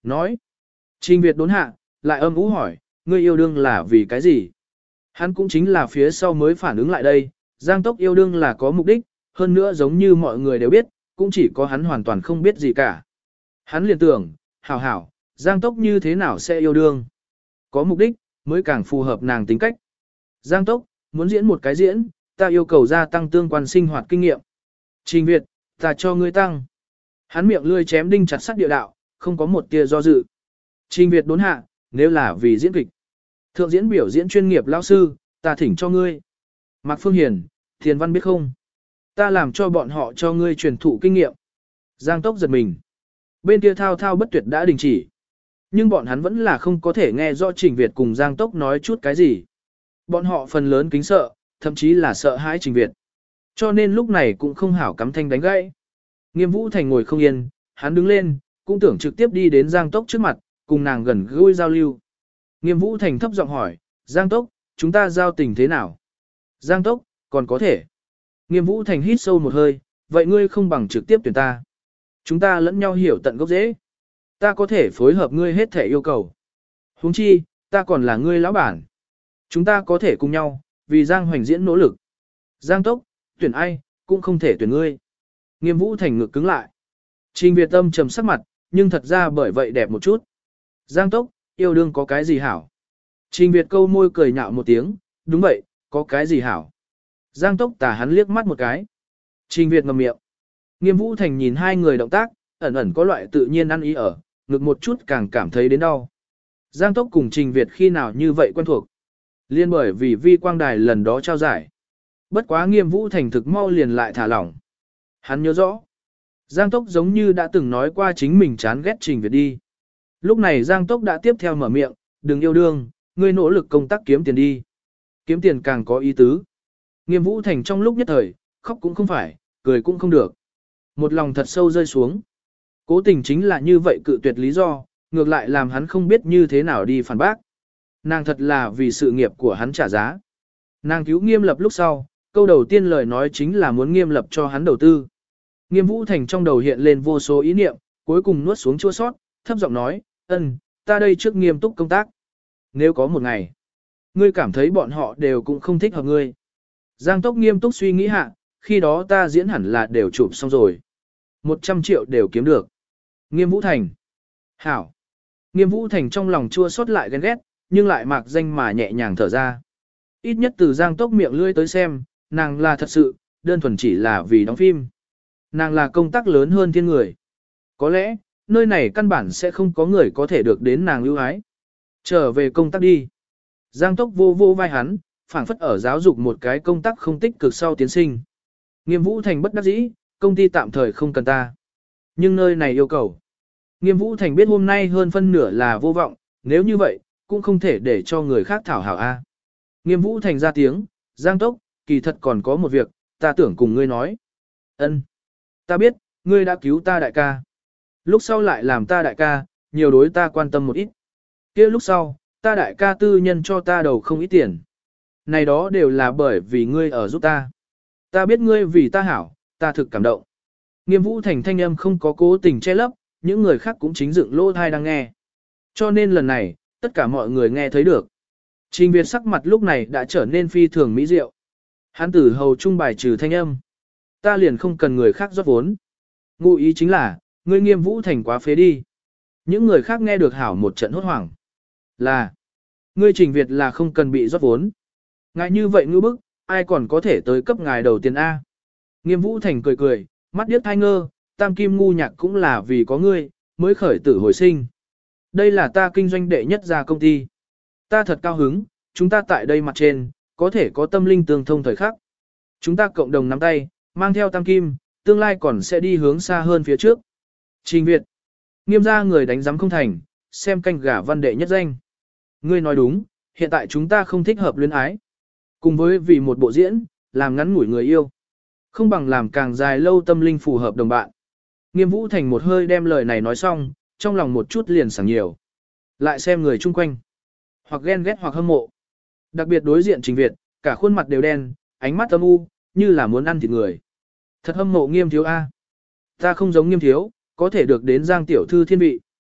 Nói. Trình Việt đốn hạ, lại âm ú hỏi, ngươi yêu đương là vì cái gì? Hắn cũng chính là phía sau mới phản ứng lại đây, Giang Tốc yêu đương là có mục đích, hơn nữa giống như mọi người đều biết, cũng chỉ có hắn hoàn toàn không biết gì cả. Hắn liền tưởng, hảo hảo, Giang Tốc như thế nào sẽ yêu đương? Có mục đích, mới càng phù hợp nàng tính cách. Giang Tốc, muốn diễn một cái diễn, ta yêu cầu gia tăng tương quan sinh hoạt kinh nghiệm. Trình Việt, ta cho ngươi tăng. Hắn miệng lươi chém đinh chặt sắt địa đạo, không có một tia do dự. Trình Việt đốn hạ, nếu là vì diễn kịch. Thượng diễn biểu diễn chuyên nghiệp lão sư, ta thỉnh cho ngươi. Mạc Phương Hiền, Thiền Văn biết không? Ta làm cho bọn họ cho ngươi truyền thụ kinh nghiệm. Giang Tốc giật mình. Bên kia thao thao bất tuyệt đã đình chỉ. Nhưng bọn hắn vẫn là không có thể nghe rõ Trình Việt cùng Giang Tốc nói chút cái gì. Bọn họ phần lớn kính sợ, thậm chí là sợ hãi Trình Việt. Cho nên lúc này cũng không hảo cắm thanh đánh gãy. Nghiêm Vũ Thành ngồi không yên, hắn đứng lên, cũng tưởng trực tiếp đi đến Giang Tốc trước mặt, cùng nàng gần gũi giao lưu. Nghiêm Vũ Thành thấp giọng hỏi, Giang Tốc, chúng ta giao tình thế nào? Giang Tốc, còn có thể. Nghiêm Vũ Thành hít sâu một hơi, vậy ngươi không bằng trực tiếp tuyển ta. Chúng ta lẫn nhau hiểu tận gốc rễ. Ta có thể phối hợp ngươi hết thể yêu cầu. Huống chi, ta còn là ngươi lão bản. Chúng ta có thể cùng nhau, vì Giang Hoành diễn nỗ lực. Giang Tốc, tuyển ai, cũng không thể tuyển ngươi. Nghiêm Vũ Thành ngực cứng lại. Trình Việt Tâm trầm sắc mặt, nhưng thật ra bởi vậy đẹp một chút. Giang Tốc, yêu đương có cái gì hảo? Trình Việt câu môi cười nhạo một tiếng, đúng vậy, có cái gì hảo? Giang Tốc tà hắn liếc mắt một cái. Trình Việt ngậm miệng. Nghiêm Vũ Thành nhìn hai người động tác, ẩn ẩn có loại tự nhiên ăn ý ở, ngực một chút càng cảm thấy đến đau. Giang Tốc cùng Trình Việt khi nào như vậy quen thuộc? Liên bởi vì Vi Quang Đài lần đó trao giải. Bất quá Nghiêm Vũ Thành thực mau liền lại thả lỏng. Hắn nhớ rõ. Giang Tốc giống như đã từng nói qua chính mình chán ghét Trình Việt đi. Lúc này Giang Tốc đã tiếp theo mở miệng, đừng yêu đương, ngươi nỗ lực công tác kiếm tiền đi. Kiếm tiền càng có ý tứ. Nghiêm Vũ Thành trong lúc nhất thời, khóc cũng không phải, cười cũng không được. Một lòng thật sâu rơi xuống. Cố tình chính là như vậy cự tuyệt lý do, ngược lại làm hắn không biết như thế nào đi phản bác. Nàng thật là vì sự nghiệp của hắn trả giá. Nàng cứu Nghiêm Lập lúc sau, câu đầu tiên lời nói chính là muốn Nghiêm Lập cho hắn đầu tư. Nghiêm Vũ Thành trong đầu hiện lên vô số ý niệm, cuối cùng nuốt xuống chua sót, thấp giọng nói, ta đây trước nghiêm túc công tác. Nếu có một ngày, ngươi cảm thấy bọn họ đều cũng không thích hợp ngươi. Giang Tốc nghiêm túc suy nghĩ hạ, khi đó ta diễn hẳn là đều chụp xong rồi. 100 triệu đều kiếm được. Nghiêm Vũ Thành. Hảo. Nghiêm Vũ Thành trong lòng chua xót lại ghen ghét, nhưng lại mạc danh mà nhẹ nhàng thở ra. Ít nhất từ Giang Tốc miệng lưỡi tới xem, nàng là thật sự, đơn thuần chỉ là vì đóng phim. Nàng là công tác lớn hơn thiên người. Có lẽ, nơi này căn bản sẽ không có người có thể được đến nàng ưu ái. Trở về công tác đi. Giang Tốc vô vô vai hắn, phảng phất ở giáo dục một cái công tác không tích cực sau tiến sinh. Nghiêm Vũ Thành bất đắc dĩ, công ty tạm thời không cần ta. Nhưng nơi này yêu cầu. Nghiêm Vũ Thành biết hôm nay hơn phân nửa là vô vọng, nếu như vậy, cũng không thể để cho người khác thảo hảo a. Nghiêm Vũ Thành ra tiếng, Giang Tốc, kỳ thật còn có một việc, ta tưởng cùng ngươi nói. Ân, ta biết, ngươi đã cứu ta đại ca. Lúc sau lại làm ta đại ca, nhiều đối ta quan tâm một ít. Kia lúc sau, ta đại ca tư nhân cho ta đầu không ít tiền. Này đó đều là bởi vì ngươi ở giúp ta. Ta biết ngươi vì ta hảo, ta thực cảm động. Nghiêm Vũ Thành thanh âm không có cố tình che lấp, những người khác cũng chính dựng lỗ thai đang nghe. Cho nên lần này, tất cả mọi người nghe thấy được. Trình Việt sắc mặt lúc này đã trở nên phi thường mỹ diệu. Hắn tử hầu trung bài trừ thanh âm. Ta liền không cần người khác rót vốn. Ngụ ý chính là, ngươi Nghiêm Vũ Thành quá phế đi. Những người khác nghe được hảo một trận hốt hoảng. Là, ngươi Trình Việt là không cần bị rót vốn. Ngài như vậy ngư bức, ai còn có thể tới cấp ngài đầu tiền A. Nghiêm Vũ Thành cười cười, mắt điếc thai ngơ, tam kim ngu nhạc cũng là vì có ngươi, mới khởi tử hồi sinh. Đây là ta kinh doanh đệ nhất ra công ty. Ta thật cao hứng, chúng ta tại đây mặt trên, có thể có tâm linh tương thông thời khắc. Chúng ta cộng đồng nắm tay, mang theo tam kim, tương lai còn sẽ đi hướng xa hơn phía trước. Trình Việt, Nghiêm gia người đánh giám không thành, xem canh gà văn đệ nhất danh. Ngươi nói đúng, hiện tại chúng ta không thích hợp luyến ái. Cùng với vì một bộ diễn, làm ngắn ngủi người yêu. Không bằng làm càng dài lâu tâm linh phù hợp đồng bạn. Nghiêm Vũ Thành một hơi đem lời này nói xong, trong lòng một chút liền sảng nhiều. Lại xem người chung quanh. Hoặc ghen ghét hoặc hâm mộ. Đặc biệt đối diện Trình Việt, cả khuôn mặt đều đen, ánh mắt âm u, như là muốn ăn thịt người. Thật hâm mộ Nghiêm thiếu A. Ta không giống Nghiêm thiếu, có thể được đến Giang tiểu thư thiên vị.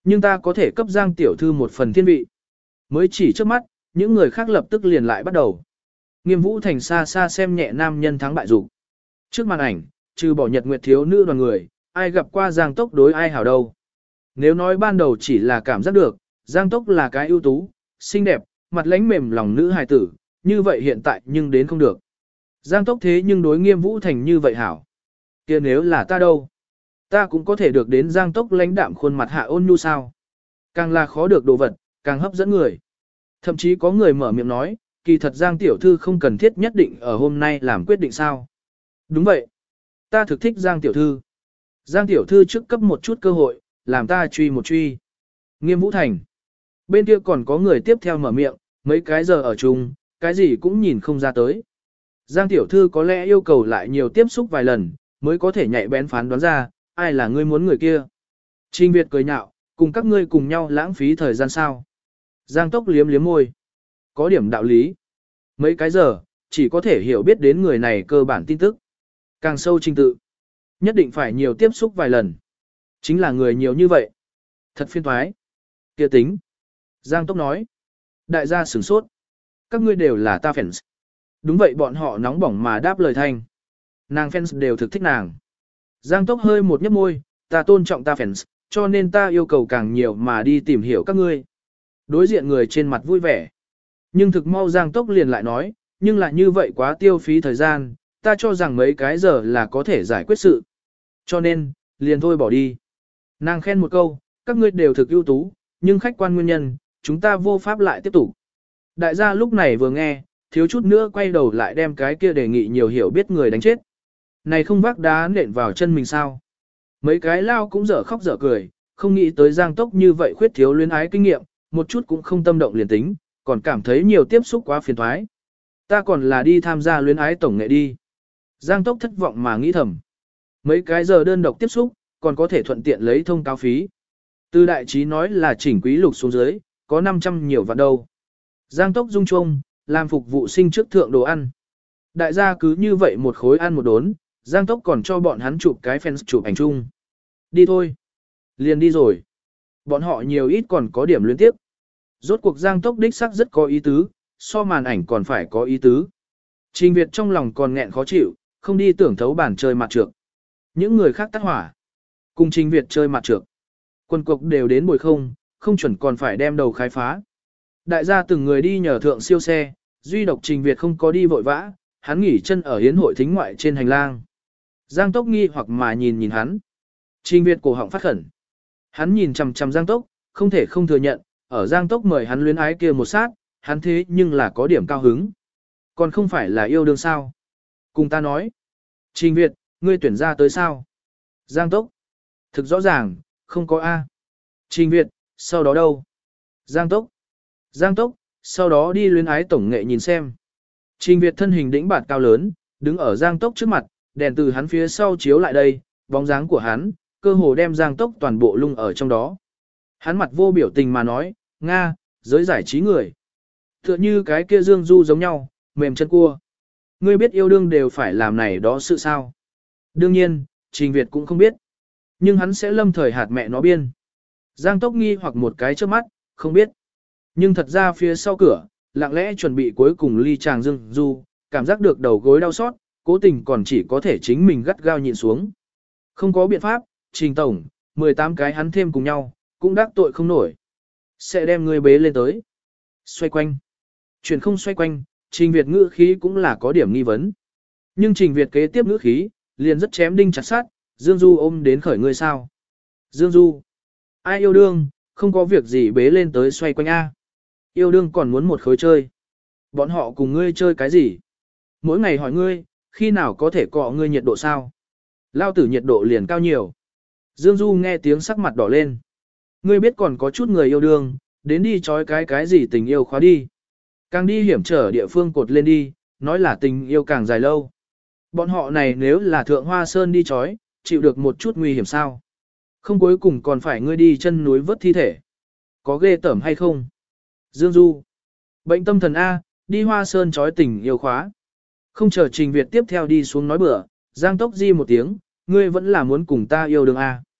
Nhưng ta có thể cấp Giang tiểu thư một phần thiên vị. Mới chỉ trước mắt, những người khác lập tức liền lại bắt đầu. Nghiêm Vũ Thành xa xa xem nhẹ nam nhân thắng bại dục. Trước màn ảnh, trừ bỏ Nhật Nguyệt thiếu nữ đoàn người, ai gặp qua Giang Tốc đối ai hảo đâu. Nếu nói ban đầu chỉ là cảm giác được, Giang Tốc là cái ưu tú, xinh đẹp, mặt lãnh mềm lòng nữ hài tử, như vậy hiện tại nhưng đến không được. Giang Tốc thế nhưng đối Nghiêm Vũ Thành như vậy hảo. Kia nếu là ta đâu? Ta cũng có thể được đến Giang Tốc lãnh đạm khuôn mặt hạ ôn nhu sao? Càng là khó được đồ vật, càng hấp dẫn người. Thậm chí có người mở miệng nói, kỳ thật Giang tiểu thư không cần thiết nhất định ở hôm nay làm quyết định sao? Đúng vậy. Ta thực thích Giang tiểu thư. Giang tiểu thư trước cấp một chút cơ hội, làm ta truy một truy. Nghiêm Vũ Thành. Bên kia còn có người tiếp theo mở miệng, mấy cái giờ ở chung, cái gì cũng nhìn không ra tới. Giang tiểu thư có lẽ yêu cầu lại nhiều tiếp xúc vài lần, mới có thể nhạy bén phán đoán ra, ai là ngươi muốn người kia. Trình Việt cười nhạo, cùng các ngươi cùng nhau lãng phí thời gian sao. Giang Tốc liếm liếm môi. Có điểm đạo lý. Mấy cái giờ, chỉ có thể hiểu biết đến người này cơ bản tin tức. Càng sâu trình tự. Nhất định phải nhiều tiếp xúc vài lần. Chính là người nhiều như vậy. Thật phiền toái. Kia tính. Giang Tốc nói. Đại gia sửng sốt. Các ngươi đều là ta fans. Đúng vậy, bọn họ nóng bỏng mà đáp lời thanh. Nàng fans đều thực thích nàng. Giang Tốc hơi một nhấp môi, ta tôn trọng ta fans, cho nên ta yêu cầu càng nhiều mà đi tìm hiểu các ngươi. Đối diện người trên mặt vui vẻ. Nhưng thực mau Giang Tốc liền lại nói, nhưng lại như vậy quá tiêu phí thời gian, ta cho rằng mấy cái giờ là có thể giải quyết sự. Cho nên, liền thôi bỏ đi. Nàng khen một câu, các ngươi đều thực ưu tú, nhưng khách quan nguyên nhân, chúng ta vô pháp lại tiếp tục. Đại gia lúc này vừa nghe, thiếu chút nữa quay đầu lại đem cái kia đề nghị nhiều hiểu biết người đánh chết. Này không vác đá nện vào chân mình sao? Mấy cái lao cũng dở khóc dở cười, không nghĩ tới Giang Tốc như vậy khuyết thiếu luyến ái kinh nghiệm, một chút cũng không tâm động liền tính, còn cảm thấy nhiều tiếp xúc quá phiền thoái. Ta còn là đi tham gia luyến ái tổng nghệ đi. Giang Tốc thất vọng mà nghĩ thầm. Mấy cái giờ đơn độc tiếp xúc, còn có thể thuận tiện lấy thông cáo phí. Từ đại trí nói là chỉnh quý lục xuống dưới, có 500 nhiều vạn đâu. Giang Tốc rung chuông, làm phục vụ sinh trước thượng đồ ăn. Đại gia cứ như vậy một khối ăn một đốn, Giang Tốc còn cho bọn hắn chụp cái fans chụp ảnh chung. Đi thôi. Liền đi rồi. Bọn họ nhiều ít còn có điểm luyến tiếp. Rốt cuộc Giang Tốc đích sắc rất có ý tứ, so màn ảnh còn phải có ý tứ. Trình Việt trong lòng còn nghẹn khó chịu, không đi tưởng thấu bản chơi mặt trược. Những người khác tắt hỏa. Cùng Trình Việt chơi mặt trược. Quân cục đều đến bồi không chuẩn còn phải đem đầu khai phá. Đại gia từng người đi nhờ thượng siêu xe, duy độc Trình Việt không có đi vội vã, hắn nghỉ chân ở hiến hội thính ngoại trên hành lang. Giang Tốc nghi hoặc mà nhìn hắn. Trình Việt cổ họng phát khẩn. Hắn nhìn chằm chằm Giang Tốc, không thể không thừa nhận, ở Giang Tốc mời hắn luyến ái kia một sát, hắn thế nhưng là có điểm cao hứng. Còn không phải là yêu đương sao? Cùng ta nói. Trình Việt, ngươi tuyển ra tới sao? Giang Tốc. Thực rõ ràng, không có A. Trình Việt, sau đó đâu? Giang Tốc. Giang Tốc, sau đó đi luyến ái tổng nghệ nhìn xem. Trình Việt thân hình đĩnh bạt cao lớn, đứng ở Giang Tốc trước mặt, đèn từ hắn phía sau chiếu lại đây, bóng dáng của hắn, cơ hồ đem Giang Tốc toàn bộ lung ở trong đó. Hắn mặt vô biểu tình mà nói, Nga, giới giải trí người. Tựa như cái kia Dương Du giống nhau, mềm chân cua. Ngươi biết yêu đương đều phải làm này đó sự sao. Đương nhiên, Trình Việt cũng không biết. Nhưng hắn sẽ lâm thời hạt mẹ nó biên. Giang Tốc nghi hoặc một cái trước mắt, không biết. Nhưng thật ra phía sau cửa, lặng lẽ chuẩn bị cuối cùng ly chàng Dương Du, cảm giác được đầu gối đau xót, cố tình còn chỉ có thể chính mình gắt gao nhịn xuống. Không có biện pháp, Trình Tổng, 18 cái hắn thêm cùng nhau, cũng đắc tội không nổi. Sẽ đem người bế lên tới. Xoay quanh. Chuyển không xoay quanh, Trình Việt ngữ khí cũng là có điểm nghi vấn. Nhưng Trình Việt kế tiếp ngữ khí, liền rất chém đinh chặt sát, Dương Du ôm đến khởi ngươi sao. Dương Du. Ai yêu đương, không có việc gì bế lên tới xoay quanh A. Yêu đương còn muốn một khối chơi. Bọn họ cùng ngươi chơi cái gì? Mỗi ngày hỏi ngươi, khi nào có thể cọ ngươi nhiệt độ sao? Lao tử nhiệt độ liền cao nhiều. Dương Du nghe tiếng sắc mặt đỏ lên. Ngươi biết còn có chút người yêu đương, đến đi chói cái gì tình yêu khóa đi. Càng đi hiểm trở địa phương cột lên đi, nói là tình yêu càng dài lâu. Bọn họ này nếu là thượng hoa sơn đi chói, chịu được một chút nguy hiểm sao? Không cuối cùng còn phải ngươi đi chân núi vớt thi thể. Có ghê tởm hay không? Dương Du. Bệnh tâm thần A, đi hoa sơn chói tình yêu khóa. Không chờ Trình Việt tiếp theo đi xuống nói bữa, Giang Tốc di một tiếng, ngươi vẫn là muốn cùng ta yêu đương A.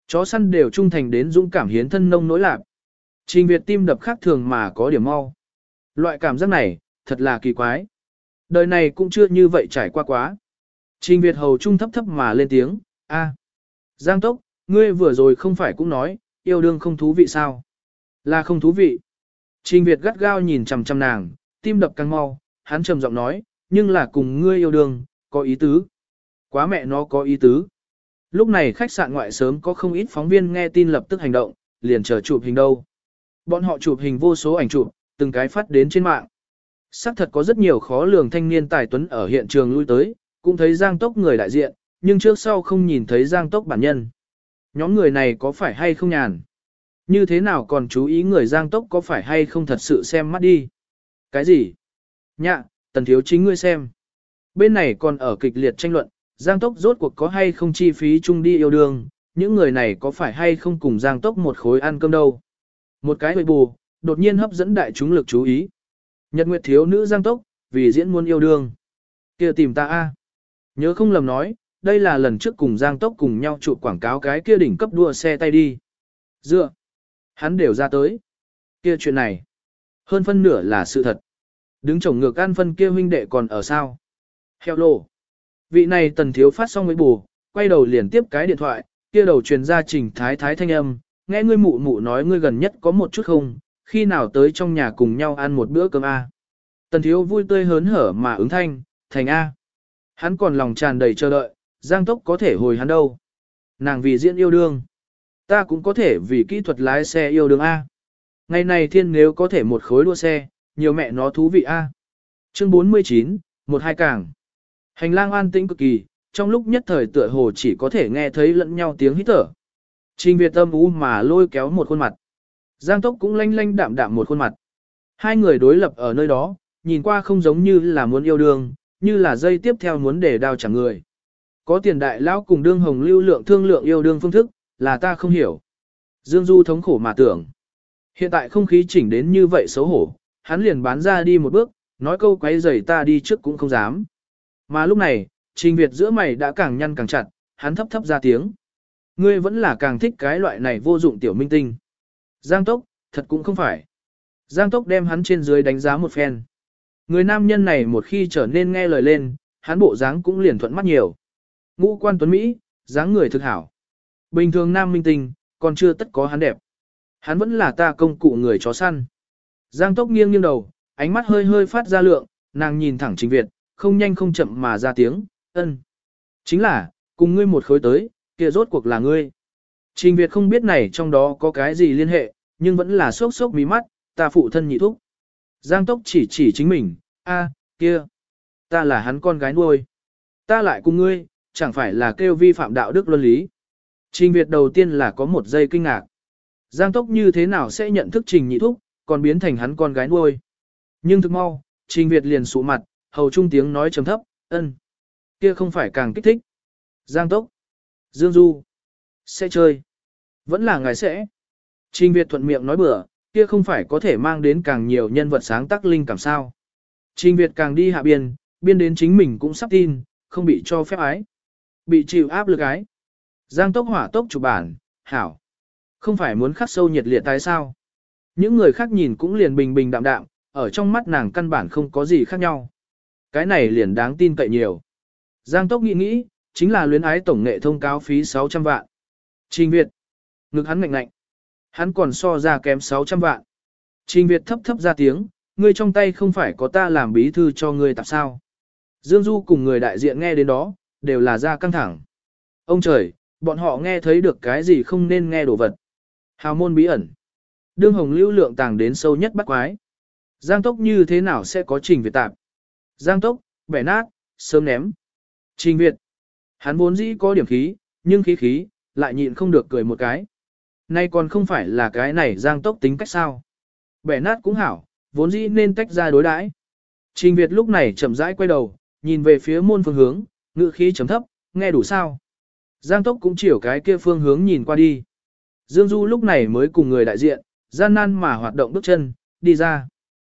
Chó săn đều trung thành đến dũng cảm hiến thân nông nỗi lạc. Trình Việt tim đập khác thường mà có điểm mau. Loại cảm giác này, thật là kỳ quái. Đời này cũng chưa như vậy trải qua quá. Trình Việt hầu trung thấp thấp mà lên tiếng, a, Giang Tốc, ngươi vừa rồi không phải cũng nói, yêu đương không thú vị sao? Là không thú vị. Trình Việt gắt gao nhìn chằm chằm nàng, tim đập càng mau, hắn trầm giọng nói, nhưng là cùng ngươi yêu đương, có ý tứ. Quá mẹ nó có ý tứ. Lúc này khách sạn ngoại sớm có không ít phóng viên nghe tin lập tức hành động, liền chờ chụp hình đâu. Bọn họ chụp hình vô số ảnh chụp, từng cái phát đến trên mạng. Xác thật có rất nhiều khó lường thanh niên tài tuấn ở hiện trường lui tới, cũng thấy Giang Tốc người đại diện, nhưng trước sau không nhìn thấy Giang Tốc bản nhân. Nhóm người này có phải hay không nhàn? Như thế nào còn chú ý người Giang Tốc có phải hay không thật sự xem mắt đi? Cái gì? Nhạ, Tần thiếu chính ngươi xem. Bên này còn ở kịch liệt tranh luận, Giang Tốc rốt cuộc có hay không chi phí chung đi yêu đương, những người này có phải hay không cùng Giang Tốc một khối ăn cơm đâu. Một cái hơi bù, đột nhiên hấp dẫn đại chúng lực chú ý. Nhật Nguyệt thiếu nữ Giang Tốc, vì diễn muốn yêu đương. Kia tìm ta a. Nhớ không lầm nói, đây là lần trước cùng Giang Tốc cùng nhau chụp quảng cáo cái kia đỉnh cấp đua xe tay đi. Dựa. Hắn đều ra tới. Kia chuyện này. Hơn phân nửa là sự thật. Đứng chồng ngược ăn phân kia huynh đệ còn ở sao. Hello. Vị này Tần thiếu phát xong với bù, quay đầu liền tiếp cái điện thoại, kia đầu truyền ra Trình Thái Thái thanh âm, nghe ngươi mụ mụ nói ngươi gần nhất có một chút không, khi nào tới trong nhà cùng nhau ăn một bữa cơm a. Tần thiếu vui tươi hớn hở mà ứng thanh, thành a. Hắn còn lòng tràn đầy chờ đợi, Giang Tốc có thể hồi hắn đâu. Nàng vì diễn yêu đương. Ta cũng có thể vì kỹ thuật lái xe yêu đương a. Ngày này thiên nếu có thể một khối đua xe, nhiều mẹ nó thú vị a. Chương 49, 12 càng. Hành lang an tĩnh cực kỳ, trong lúc nhất thời tựa hồ chỉ có thể nghe thấy lẫn nhau tiếng hít thở. Trình Việt âm u mà lôi kéo một khuôn mặt. Giang Tốc cũng lanh lanh đạm đạm một khuôn mặt. Hai người đối lập ở nơi đó, nhìn qua không giống như là muốn yêu đương, như là dây tiếp theo muốn để đao chẳng người. Có tiền đại lão cùng đương hồng lưu lượng thương lượng yêu đương phương thức, là ta không hiểu. Dương Du thống khổ mà tưởng. Hiện tại không khí chỉnh đến như vậy xấu hổ, hắn liền bán ra đi một bước, nói câu quấy rầy ta đi trước cũng không dám. Mà lúc này, Trình Việt giữa mày đã càng nhăn càng chặt, hắn thấp thấp ra tiếng. Ngươi vẫn là càng thích cái loại này vô dụng tiểu minh tinh. Giang Tốc, thật cũng không phải. Giang Tốc đem hắn trên dưới đánh giá một phen. Người nam nhân này một khi trở nên nghe lời lên, hắn bộ dáng cũng liền thuận mắt nhiều. Ngũ quan tuấn Mỹ, dáng người thực hảo. Bình thường nam minh tinh, còn chưa tất có hắn đẹp. Hắn vẫn là ta công cụ người chó săn. Giang Tốc nghiêng nghiêng đầu, ánh mắt hơi hơi phát ra lượng, nàng nhìn thẳng Trình Việt, không nhanh không chậm mà ra tiếng, ân. Chính là, cùng ngươi một khối tới, kia rốt cuộc là ngươi. Trình Việt không biết này trong đó có cái gì liên hệ, nhưng vẫn là sốc sốc mí mắt, ta phụ thân nhị thúc. Giang Tốc chỉ chính mình, a, kia, ta là hắn con gái nuôi. Ta lại cùng ngươi, chẳng phải là kêu vi phạm đạo đức luân lý. Trình Việt đầu tiên là có một giây kinh ngạc. Giang Tốc như thế nào sẽ nhận thức Trình nhị thúc, còn biến thành hắn con gái nuôi. Nhưng thực mau, Trình Việt liền sụ mặt, hầu trung tiếng nói trầm thấp, ân. Kia không phải càng kích thích. Giang Tốc, Dương Du, sẽ chơi. Vẫn là ngài sẽ. Trình Việt thuận miệng nói bừa, kia không phải có thể mang đến càng nhiều nhân vật sáng tác linh cảm sao. Trình Việt càng đi hạ biên, biên đến chính mình cũng sắp tin, không bị cho phép ái. Bị chịu áp lực ái. Giang Tốc hỏa tốc chụp bản, hảo. Không phải muốn khắc sâu nhiệt liệt tái sao. Những người khác nhìn cũng liền bình bình đạm đạm, ở trong mắt nàng căn bản không có gì khác nhau. Cái này liền đáng tin cậy nhiều. Giang Tốc nghĩ, chính là luyến ái tổng nghệ thông cáo phí 600 vạn. Trình Việt, ngực hắn ngạnh ngạnh. Hắn còn so ra kém 600 vạn. Trình Việt thấp thấp ra tiếng, ngươi trong tay không phải có ta làm bí thư cho ngươi tạp sao. Dương Du cùng người đại diện nghe đến đó, đều là ra căng thẳng. Ông trời, bọn họ nghe thấy được cái gì không nên nghe đồ vật. Hào môn bí ẩn. Đương hồng lưu lượng tàng đến sâu nhất bắt quái. Giang Tốc như thế nào sẽ có Trình Việt tạp? Giang Tốc, bẻ nát, sớm ném. Trình Việt. Hắn vốn dĩ có điểm khí, nhưng khí, lại nhịn không được cười một cái. Nay còn không phải là cái này Giang Tốc tính cách sao. Bẻ nát cũng hảo, vốn dĩ nên tách ra đối đãi. Trình Việt lúc này chậm rãi quay đầu, nhìn về phía môn phương hướng, ngữ khí chấm thấp, nghe đủ sao. Giang Tốc cũng chiều cái kia phương hướng nhìn qua đi. Dương Du lúc này mới cùng người đại diện, gian nan mà hoạt động bước chân, đi ra.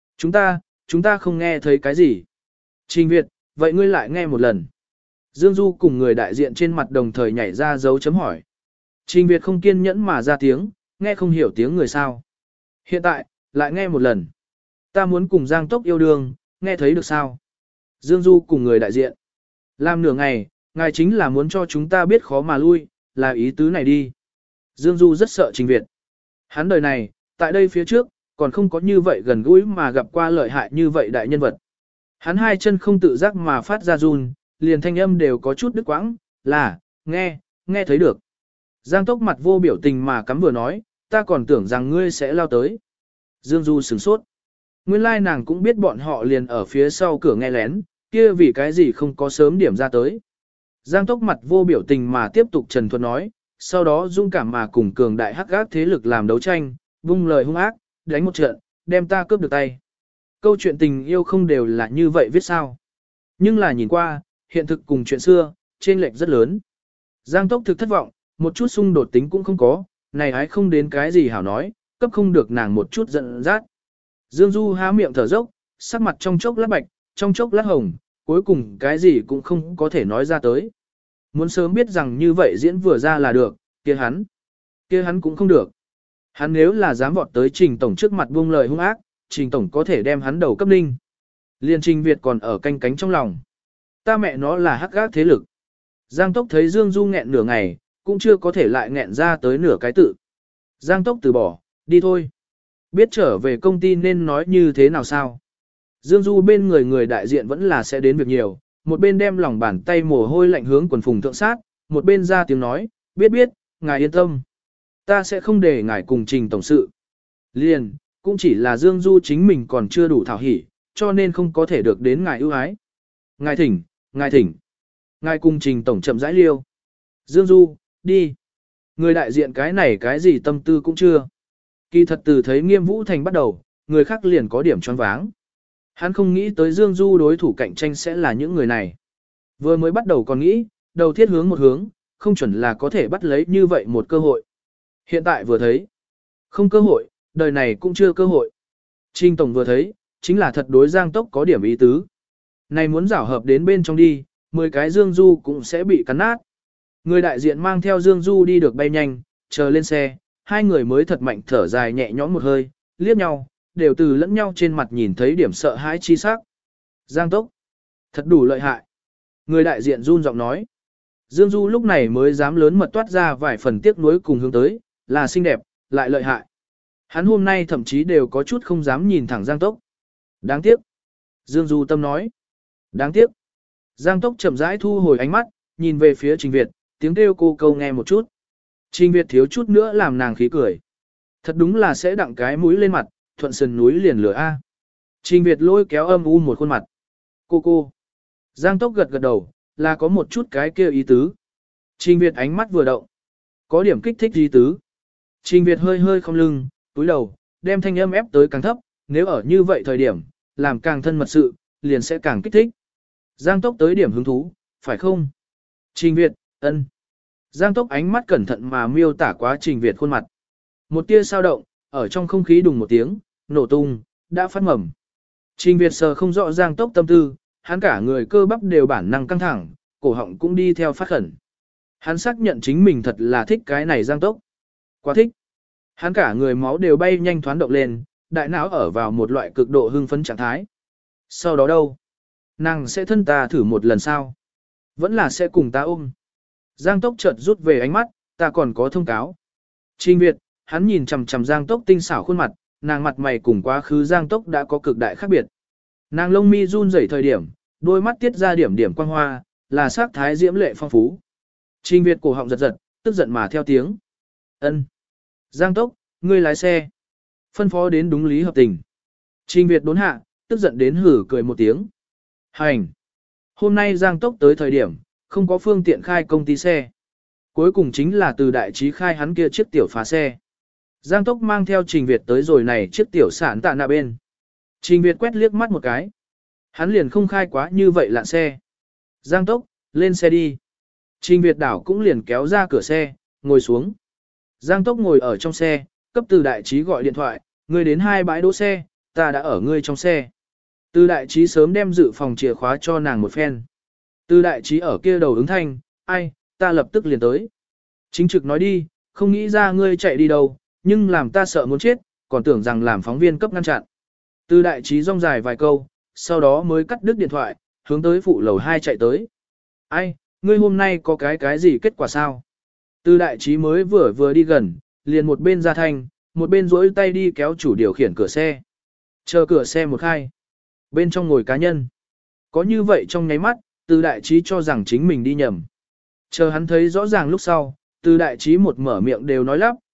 Chúng ta không nghe thấy cái gì. Trình Việt, vậy ngươi lại nghe một lần. Dương Du cùng người đại diện trên mặt đồng thời nhảy ra dấu chấm hỏi. Trình Việt không kiên nhẫn mà ra tiếng, nghe không hiểu tiếng người sao. Hiện tại, lại nghe một lần. Ta muốn cùng Giang Tốc yêu đương, nghe thấy được sao? Dương Du cùng người đại diện. Làm nửa ngày, ngài chính là muốn cho chúng ta biết khó mà lui, là ý tứ này đi. Dương Du rất sợ Trình Việt. Hắn đời này, tại đây phía trước, còn không có như vậy gần gũi mà gặp qua lợi hại như vậy đại nhân vật. Hắn hai chân không tự giác mà phát ra run, liền thanh âm đều có chút đứt quãng, là, nghe thấy được. Giang Tốc mặt vô biểu tình mà cắm vừa nói, ta còn tưởng rằng ngươi sẽ lao tới. Dương Du sửng sốt. Nguyên lai nàng cũng biết bọn họ liền ở phía sau cửa nghe lén, kia vì cái gì không có sớm điểm ra tới. Giang Tốc mặt vô biểu tình mà tiếp tục trần thuật nói, sau đó dung cảm mà cùng cường đại hắc ác thế lực làm đấu tranh, vung lời hung ác, đánh một trận, đem ta cướp được tay. Câu chuyện tình yêu không đều là như vậy viết sao. Nhưng là nhìn qua, hiện thực cùng chuyện xưa, chênh lệch rất lớn. Giang Tốc thực thất vọng, một chút xung đột tính cũng không có, này hái không đến cái gì hảo nói, cấp không được nàng một chút giận dắt. Dương Du há miệng thở dốc, sắc mặt trong chốc lát bạch, trong chốc lát hồng, cuối cùng cái gì cũng không có thể nói ra tới. Muốn sớm biết rằng như vậy diễn vừa ra là được, kia hắn cũng không được. Hắn nếu là dám vọt tới Trình Tổng trước mặt buông lời hung ác, Trình Tổng có thể đem hắn đầu cấp ninh. Liên Trình Việt còn ở canh cánh trong lòng. Ta mẹ nó là hắc gác thế lực. Giang Tốc thấy Dương Du nghẹn nửa ngày, cũng chưa có thể lại nghẹn ra tới nửa cái tự. Giang Tốc từ bỏ, đi thôi. Biết trở về công ty nên nói như thế nào sao? Dương Du bên người đại diện vẫn là sẽ đến việc nhiều, một bên đem lòng bàn tay mồ hôi lạnh hướng quần phùng thượng sát, một bên ra tiếng nói, biết, ngài yên tâm. Ta sẽ không để ngài cùng Trình Tổng sự. Liền, cũng chỉ là Dương Du chính mình còn chưa đủ thảo hỉ, cho nên không có thể được đến ngài ưu ái. Ngài thỉnh. Ngài cùng Trình Tổng chậm rãi liêu. Dương Du, đi. Người đại diện cái này cái gì tâm tư cũng chưa. Kỳ thật từ thấy Nghiêm Vũ Thành bắt đầu, người khác liền có điểm choáng váng. Hắn không nghĩ tới Dương Du đối thủ cạnh tranh sẽ là những người này. Vừa mới bắt đầu còn nghĩ, đầu thiết hướng một hướng, không chuẩn là có thể bắt lấy như vậy một cơ hội. Hiện tại vừa thấy, không cơ hội, đời này cũng chưa cơ hội. Trình Tổng vừa thấy, chính là thật đối Giang Tốc có điểm ý tứ. Này muốn giảo hợp đến bên trong đi, 10 cái Dương Du cũng sẽ bị cắn nát. Người đại diện mang theo Dương Du đi được bay nhanh, chờ lên xe, hai người mới thật mạnh thở dài nhẹ nhõm một hơi, liếc nhau, đều từ lẫn nhau trên mặt nhìn thấy điểm sợ hãi chi sắc. Giang Tốc, thật đủ lợi hại. Người đại diện run giọng nói. Dương Du lúc này mới dám lớn mật toát ra vài phần tiếc nuối cùng hướng tới, là xinh đẹp, lại lợi hại. Hắn hôm nay thậm chí đều có chút không dám nhìn thẳng Giang Tốc. Đáng tiếc. Dương Du tâm nói. Đáng tiếc. Giang Tốc chậm rãi thu hồi ánh mắt, nhìn về phía Trình Việt, tiếng kêu cô câu nghe một chút. Trình Việt thiếu chút nữa làm nàng khí cười. Thật đúng là sẽ đặng cái mũi lên mặt, thuận sườn núi liền lửa A. Trình Việt lôi kéo âm u một khuôn mặt. Cô. Giang Tốc gật đầu, là có một chút cái kêu ý tứ. Trình Việt ánh mắt vừa động. Có điểm kích thích ý tứ. Trình Việt hơi không lưng, túi đầu, đem thanh âm ép tới càng thấp, nếu ở như vậy thời điểm, làm càng thân mật sự, liền sẽ càng kích thích. Giang Tốc tới điểm hứng thú, phải không? Trình Việt, ân. Giang Tốc ánh mắt cẩn thận mà miêu tả quá Trình Việt khuôn mặt. Một tia sao động, ở trong không khí đùng một tiếng, nổ tung, đã phát mầm. Trình Việt sờ không rõ Giang Tốc tâm tư, hắn cả người cơ bắp đều bản năng căng thẳng, cổ họng cũng đi theo phát khẩn. Hắn xác nhận chính mình thật là thích cái này Giang Tốc. Quá thích. Hắn cả người máu đều bay nhanh thoáng động lên, đại não ở vào một loại cực độ hưng phấn trạng thái. Sau đó đâu? Nàng sẽ thân ta thử một lần sao? Vẫn là sẽ cùng ta ôm. Giang Tốc chợt rút về ánh mắt, ta còn có thông cáo. Trình Việt, hắn nhìn chằm chằm Giang Tốc tinh xảo khuôn mặt, nàng mặt mày cùng quá khứ Giang Tốc đã có cực đại khác biệt. Nàng lông mi run rẩy thời điểm, đôi mắt tiết ra điểm điểm quang hoa, là sắc thái diễm lệ phong phú. Trình Việt cổ họng giật, tức giận mà theo tiếng. Ân. Giang Tốc, ngươi lái xe. Phân phó đến đúng lý hợp tình. Trình Việt đốn hạ, tức giận đến hử cười một tiếng. Hành. Hôm nay Giang Tốc tới thời điểm, không có phương tiện khai công ty xe. Cuối cùng chính là từ đại trí khai hắn kia chiếc tiểu phá xe. Giang Tốc mang theo Trình Việt tới rồi này chiếc tiểu sản tạ nạ bên. Trình Việt quét liếc mắt một cái. Hắn liền không khai quá như vậy lạn xe. Giang Tốc, lên xe đi. Trình Việt đảo cũng liền kéo ra cửa xe, ngồi xuống. Giang Tốc ngồi ở trong xe, cấp từ đại trí gọi điện thoại, ngươi đến 2 bãi đỗ xe, ta đã ở ngươi trong xe. Từ đại trí sớm đem dự phòng chìa khóa cho nàng một phen. Từ đại trí ở kia đầu ứng thanh, ai, ta lập tức liền tới. Chính trực nói đi, không nghĩ ra ngươi chạy đi đâu, nhưng làm ta sợ muốn chết, còn tưởng rằng làm phóng viên cấp ngăn chặn. Từ đại trí rong dài vài câu, sau đó mới cắt đứt điện thoại, hướng tới phụ lầu 2 chạy tới. Ai, ngươi hôm nay có cái gì kết quả sao? Từ đại trí mới vừa đi gần, liền một bên ra thanh, một bên duỗi tay đi kéo chủ điều khiển cửa xe. Chờ cửa xe một khai. Bên trong ngồi cá nhân. Có như vậy trong nháy mắt, từ đại trí cho rằng chính mình đi nhầm. Chờ hắn thấy rõ ràng lúc sau, từ đại trí một mở miệng đều nói lắp,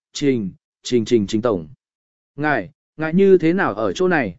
trình tổng. Ngài như thế nào ở chỗ này?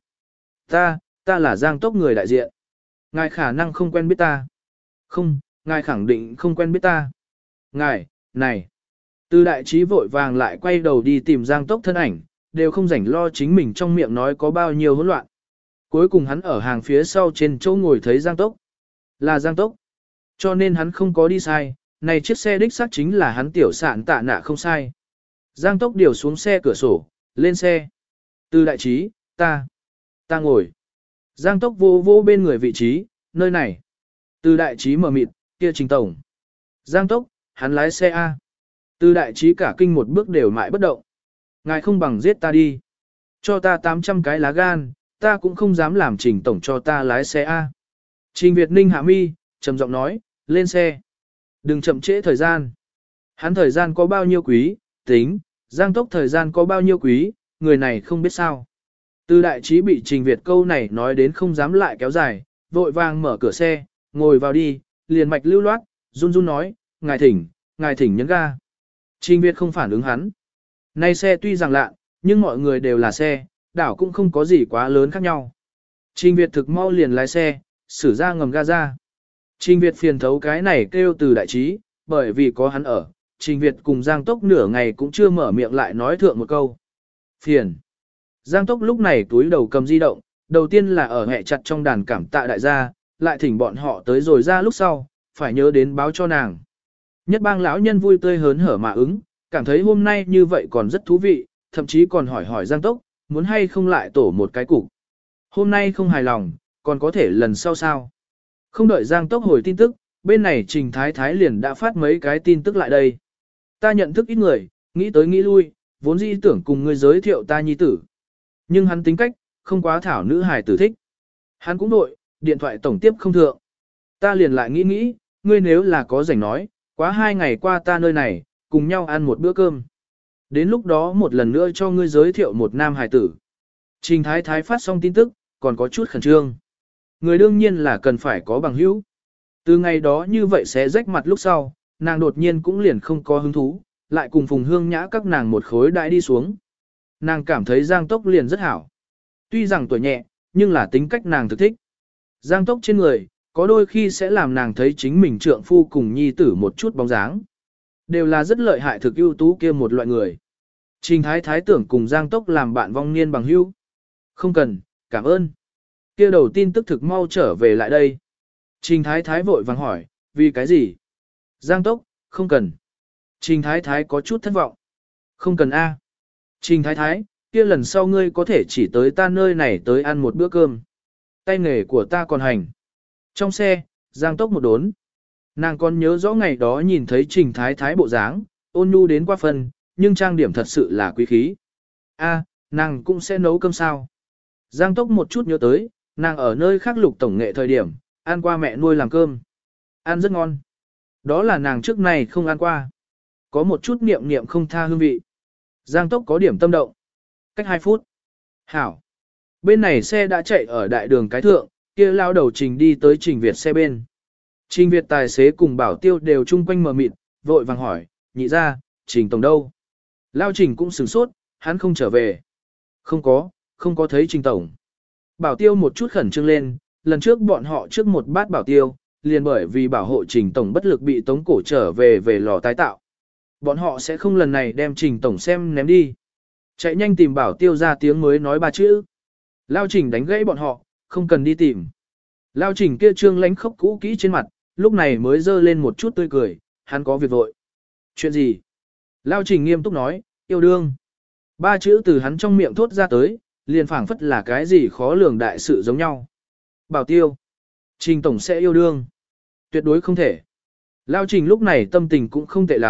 Ta là Giang Tốc người đại diện. Ngài khả năng không quen biết ta. Không, ngài khẳng định không quen biết ta. Ngài, này. Từ đại trí vội vàng lại quay đầu đi tìm Giang Tốc thân ảnh, đều không rảnh lo chính mình trong miệng nói có bao nhiêu hỗn loạn. Cuối cùng hắn ở hàng phía sau trên chỗ ngồi thấy Giang Tốc. Là Giang Tốc. Cho nên hắn không có đi sai, này chiếc xe đích xác chính là hắn tiểu sạn tạ nạ không sai. Giang Tốc điều xuống xe cửa sổ, lên xe. Từ đại trí, ta ngồi. Giang Tốc vô bên người vị trí, nơi này. Từ đại trí mở mịt, kia Trình tổng. Giang Tốc, hắn lái xe A. Từ đại trí cả kinh một bước đều mãi bất động. Ngài không bằng giết ta đi. Cho ta 800 cái lá gan, ta cũng không dám làm Trình tổng cho ta lái xe A. Trình Việt Ninh hạ mi, trầm giọng nói, lên xe. Đừng chậm trễ thời gian. Hắn thời gian có bao nhiêu quý, tính, Giang Tốc thời gian có bao nhiêu quý, người này không biết sao. Từ đại trí bị Trình Việt câu này nói đến không dám lại kéo dài, vội vàng mở cửa xe, ngồi vào đi, liền mạch lưu loát, run run nói, ngài thỉnh nhấn ga. Trình Việt không phản ứng hắn. Nay xe tuy rằng lạ, nhưng mọi người đều là xe, đảo cũng không có gì quá lớn khác nhau. Trình Việt thực mau liền lái xe, xử ra ngầm ga ra. Trình Việt phiền thấu cái này kêu từ đại trí, bởi vì có hắn ở, Trình Việt cùng Giang Tốc nửa ngày cũng chưa mở miệng lại nói thượng một câu. Phiền. Giang Tốc lúc này túi đầu cầm di động, đầu tiên là ở hẹ chặt trong đàn cảm tạ đại gia, lại thỉnh bọn họ tới rồi ra lúc sau, phải nhớ đến báo cho nàng. Nhất bang lão nhân vui tươi hớn hở mà ứng, cảm thấy hôm nay như vậy còn rất thú vị, thậm chí còn hỏi Giang Tốc, muốn hay không lại tổ một cái cục. Hôm nay không hài lòng, còn có thể lần sau sao. Không đợi Giang Tốc hồi tin tức, bên này Trình Thái Thái liền đã phát mấy cái tin tức lại đây. Ta nhận thức ít người, nghĩ tới nghĩ lui, vốn dĩ tưởng cùng ngươi giới thiệu ta nhi tử. Nhưng hắn tính cách, không quá thảo nữ hài tử thích. Hắn cũng nội, điện thoại tổng tiếp không thượng. Ta liền lại nghĩ, ngươi nếu là có rảnh nói, quá 2 ngày qua ta nơi này, cùng nhau ăn một bữa cơm. Đến lúc đó một lần nữa cho ngươi giới thiệu một nam hài tử. Trình Thái Thái phát xong tin tức, còn có chút khẩn trương. Người đương nhiên là cần phải có bằng hữu. Từ ngày đó như vậy sẽ rách mặt lúc sau, nàng đột nhiên cũng liền không có hứng thú, lại cùng Phùng Hương Nhã các nàng một khối đại đi xuống. Nàng cảm thấy Giang Tốc liền rất hảo. Tuy rằng tuổi nhẹ, nhưng là tính cách nàng thực thích. Giang Tốc trên người, có đôi khi sẽ làm nàng thấy chính mình trượng phu cùng nhi tử một chút bóng dáng. Đều là rất lợi hại thực ưu tú kia một loại người. Trình Thái Thái tưởng cùng Giang Tốc làm bạn vong niên bằng hữu. Không cần, cảm ơn. Kia đầu tin tức thực mau trở về lại đây. Trình Thái Thái vội vàng hỏi, vì cái gì? Giang Tốc, không cần. Trình Thái Thái có chút thất vọng. Không cần A. Trình Thái Thái, kia lần sau ngươi có thể chỉ tới ta nơi này tới ăn một bữa cơm. Tay nghề của ta còn hành. Trong xe, Giang Tốc một đốn. Nàng còn nhớ rõ ngày đó nhìn thấy Trình Thái Thái bộ dáng, ôn nhu đến qua phần, nhưng trang điểm thật sự là quý khí. A, nàng cũng sẽ nấu cơm sao? Giang Tốc một chút nhớ tới, nàng ở nơi khác Lục tổng nghệ thời điểm, ăn qua mẹ nuôi làm cơm. Ăn rất ngon. Đó là nàng trước này không ăn qua. Có một chút niệm không tha hương vị. Giang Tốc có điểm tâm động. Cách 2 phút. Hảo. Bên này xe đã chạy ở đại đường cái thượng, kia lao đầu Trình đi tới Trình Việt xe bên. Trình Việt tài xế cùng Bảo Tiêu đều chung quanh mờ mịt, vội vàng hỏi, nhị ra, Trình tổng đâu? Lao Trình cũng sửng sốt, hắn không trở về. Không có thấy Trình tổng. Bảo Tiêu một chút khẩn trương lên, lần trước bọn họ trước một bát Bảo Tiêu, liền bởi vì bảo hộ Trình tổng bất lực bị tống cổ trở về lò tái tạo. Bọn họ sẽ không lần này đem Trình tổng xem ném đi. Chạy nhanh tìm Bảo Tiêu ra tiếng mới nói 3 chữ. Lao Trình đánh gãy bọn họ, không cần đi tìm. Lao Trình kia trương lánh khốc cũ kỹ trên mặt, lúc này mới dơ lên một chút tươi cười, hắn có việc vội. Chuyện gì? Lao Trình nghiêm túc nói, yêu đương. 3 chữ từ hắn trong miệng thốt ra tới, liền phảng phất là cái gì khó lường đại sự giống nhau. Bảo Tiêu. Trình tổng sẽ yêu đương. Tuyệt đối không thể. Lao Trình lúc này tâm tình cũng không tệ lắm,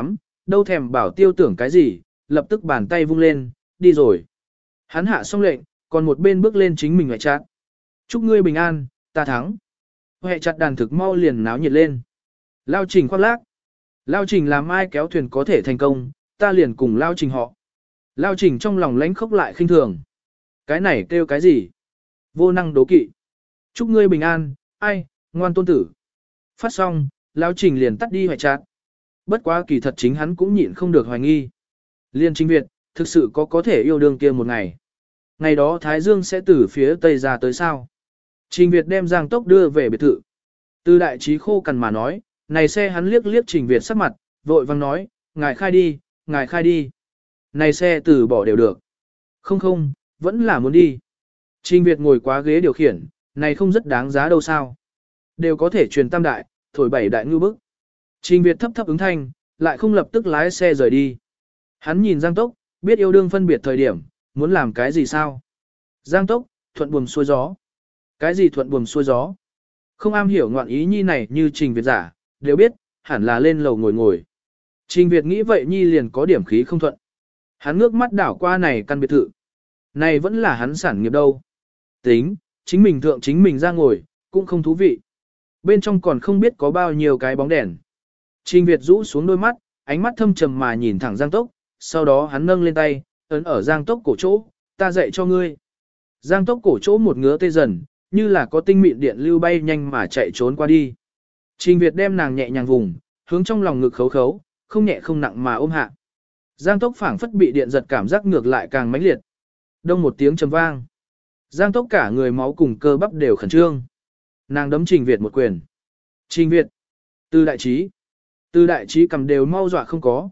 đâu thèm bảo tiêu tưởng cái gì, lập tức bàn tay vung lên, đi rồi. Hắn hạ xong lệnh, còn một bên bước lên chính mình ngoại chát. Chúc ngươi bình an, ta thắng. Hệ chặt đàn thực mau liền náo nhiệt lên. Lao Trình khoác lác. Lao Trình làm ai kéo thuyền có thể thành công, ta liền cùng Lao Trình họ. Lao Trình trong lòng lánh khóc lại khinh thường. Cái này kêu cái gì? Vô năng đố kỵ. Chúc ngươi bình an, ai, ngoan tôn tử. Phát xong, Lao Trình liền tắt đi hoại chát. Bất quá kỳ thật chính hắn cũng nhịn không được hoài nghi. Liên Trình Việt, thực sự có thể yêu đương kia một ngày. Ngày đó Thái Dương sẽ từ phía tây ra tới sao? Trình Việt đem Giang Tốc đưa về biệt thự. Từ đại trí khô cằn mà nói, này xe hắn liếc liếc Trình Việt sắc mặt, vội vang nói, ngài khai đi, ngài khai đi. Này xe từ bỏ đều được. Không không, vẫn là muốn đi. Trình Việt ngồi quá ghế điều khiển, này không rất đáng giá đâu sao. Đều có thể truyền tam đại, thổi bảy đại ngư bức. Trình Việt thấp thấp ứng thanh, lại không lập tức lái xe rời đi. Hắn nhìn Giang Tốc, biết yêu đương phân biệt thời điểm, muốn làm cái gì sao. Giang Tốc, thuận buồm xuôi gió. Cái gì thuận buồm xuôi gió? Không am hiểu ngoạn ý nhi này như Trình Việt giả, đều biết, hẳn là lên lầu ngồi ngồi. Trình Việt nghĩ vậy nhi liền có điểm khí không thuận. Hắn ngước mắt đảo qua này căn biệt thự. Này vẫn là hắn sản nghiệp đâu. Tính, chính mình thượng chính mình ra ngồi, cũng không thú vị. Bên trong còn không biết có bao nhiêu cái bóng đèn. Trình Việt rũ xuống đôi mắt, ánh mắt thâm trầm mà nhìn thẳng Giang Tốc, sau đó hắn nâng lên tay, ấn ở Giang Tốc cổ chỗ, ta dạy cho ngươi. Giang Tốc cổ chỗ một ngứa tê dần, như là có tinh mịn điện lưu bay nhanh mà chạy trốn qua đi. Trình Việt đem nàng nhẹ nhàng vùng, hướng trong lòng ngực khấu khấu, không nhẹ không nặng mà ôm hạ. Giang Tốc phảng phất bị điện giật cảm giác ngược lại càng mãnh liệt. Đông một tiếng trầm vang. Giang Tốc cả người máu cùng cơ bắp đều khẩn trương. Nàng đấm Trình Việt một quyền. Trình Việt. Từ đại trí. Từ đại trí cầm đều mau dọa không có.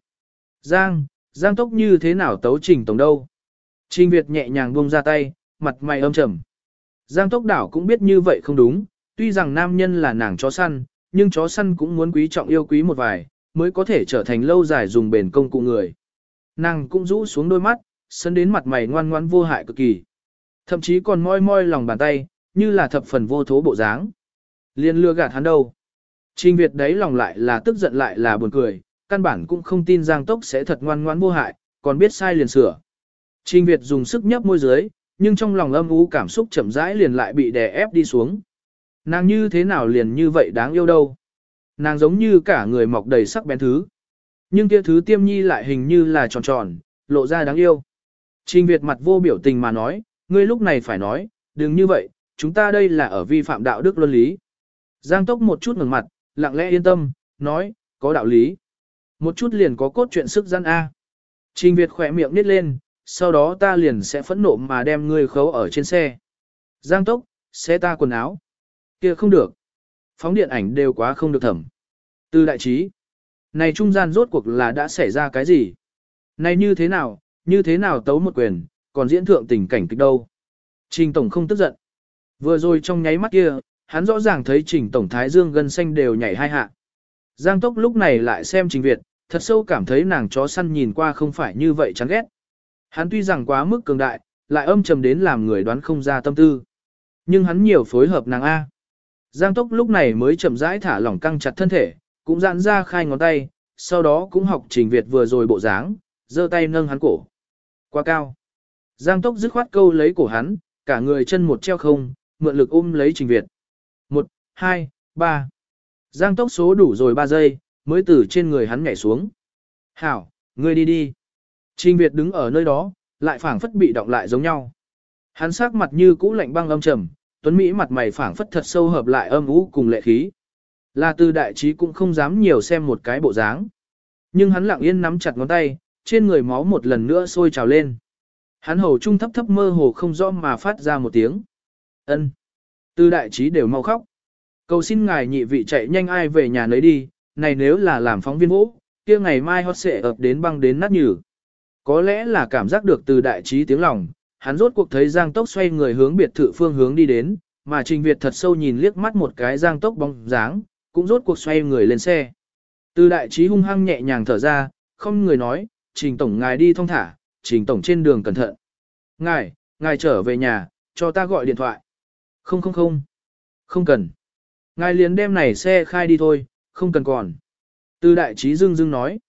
Giang Tốc như thế nào tấu Trình tổng đâu. Trình Việt nhẹ nhàng buông ra tay, mặt mày âm trầm. Giang Tốc đảo cũng biết như vậy không đúng, tuy rằng nam nhân là nàng chó săn, nhưng chó săn cũng muốn quý trọng yêu quý một vài, mới có thể trở thành lâu dài dùng bền công cụ người. Nàng cũng rũ xuống đôi mắt, sân đến mặt mày ngoan ngoãn vô hại cực kỳ. Thậm chí còn moi moi lòng bàn tay, như là thập phần vô thố bộ dáng. Liên lừa gạt hắn đâu. Trình Việt đấy lòng lại là tức giận lại là buồn cười, căn bản cũng không tin Giang Tốc sẽ thật ngoan ngoãn vô hại, còn biết sai liền sửa. Trình Việt dùng sức nhấp môi dưới, nhưng trong lòng âm u cảm xúc chậm rãi liền lại bị đè ép đi xuống. Nàng như thế nào liền như vậy đáng yêu đâu. Nàng giống như cả người mọc đầy sắc bén thứ. Nhưng kia thứ tiêm nhi lại hình như là tròn tròn, lộ ra đáng yêu. Trình Việt mặt vô biểu tình mà nói, ngươi lúc này phải nói, đừng như vậy, chúng ta đây là ở vi phạm đạo đức luân lý. Giang Tốc một chút ngẩng mặt, lặng lẽ yên tâm, nói, có đạo lý. Một chút liền có cốt truyện sức gian A. Trình Việt khỏe miệng nít lên, sau đó ta liền sẽ phẫn nộ mà đem ngươi khấu ở trên xe. Giang Tốc, xe ta quần áo. Kia không được. Phóng điện ảnh đều quá không được thẩm. Từ đại trí. Này trung gian rốt cuộc là đã xảy ra cái gì? Này như thế nào tấu một quyền, còn diễn thượng tình cảnh kịch đâu? Trình Tổng không tức giận. Vừa rồi trong nháy mắt kia, hắn rõ ràng thấy Trình Tổng Thái Dương gân xanh đều nhảy hai hạ. Giang Tốc lúc này lại xem Trình Việt, thật sâu cảm thấy nàng chó săn nhìn qua không phải như vậy chán ghét. Hắn tuy rằng quá mức cường đại, lại âm trầm đến làm người đoán không ra tâm tư. Nhưng hắn nhiều phối hợp nàng A. Giang Tốc lúc này mới chậm rãi thả lỏng căng chặt thân thể, cũng giãn ra khai ngón tay, sau đó cũng học Trình Việt vừa rồi bộ dáng, giơ tay nâng hắn cổ. Quá cao. Giang Tốc dứt khoát câu lấy cổ hắn, cả người chân một treo không, mượn lực ôm lấy Trình Việt. 1, 2, 3. Giang Tốc số đủ rồi 3 giây, mới từ trên người hắn nhảy xuống. Hảo, ngươi đi đi. Trình Việt đứng ở nơi đó, lại phảng phất bị động lại giống nhau. Hắn sắc mặt như cũ lạnh băng âm trầm, tuấn Mỹ mặt mày phảng phất thật sâu hợp lại âm u cùng lệ khí. Là Từ đại trí cũng không dám nhiều xem một cái bộ dáng. Nhưng hắn lặng yên nắm chặt ngón tay, trên người máu một lần nữa sôi trào lên. Hắn hầu trung thấp thấp mơ hồ không rõ mà phát ra một tiếng. Ân. Từ đại trí đều mau khóc. Cầu xin ngài nhị vị chạy nhanh ai về nhà nấy đi, này nếu là làm phóng viên vũ, kia ngày mai hot sẽ ập đến băng đến nát nhừ. Có lẽ là cảm giác được Từ đại trí tiếng lòng, hắn rốt cuộc thấy Giang Tốc xoay người hướng biệt thự phương hướng đi đến, mà Trình Việt thật sâu nhìn liếc mắt một cái Giang Tốc bóng dáng, cũng rốt cuộc xoay người lên xe. Từ đại trí hung hăng nhẹ nhàng thở ra, không người nói, Trình Tổng ngài đi thong thả, Trình Tổng trên đường cẩn thận. Ngài trở về nhà, cho ta gọi điện thoại. Không cần. Ngài liền đem này xe khai đi thôi, không cần còn. Từ đại trí dưng nói.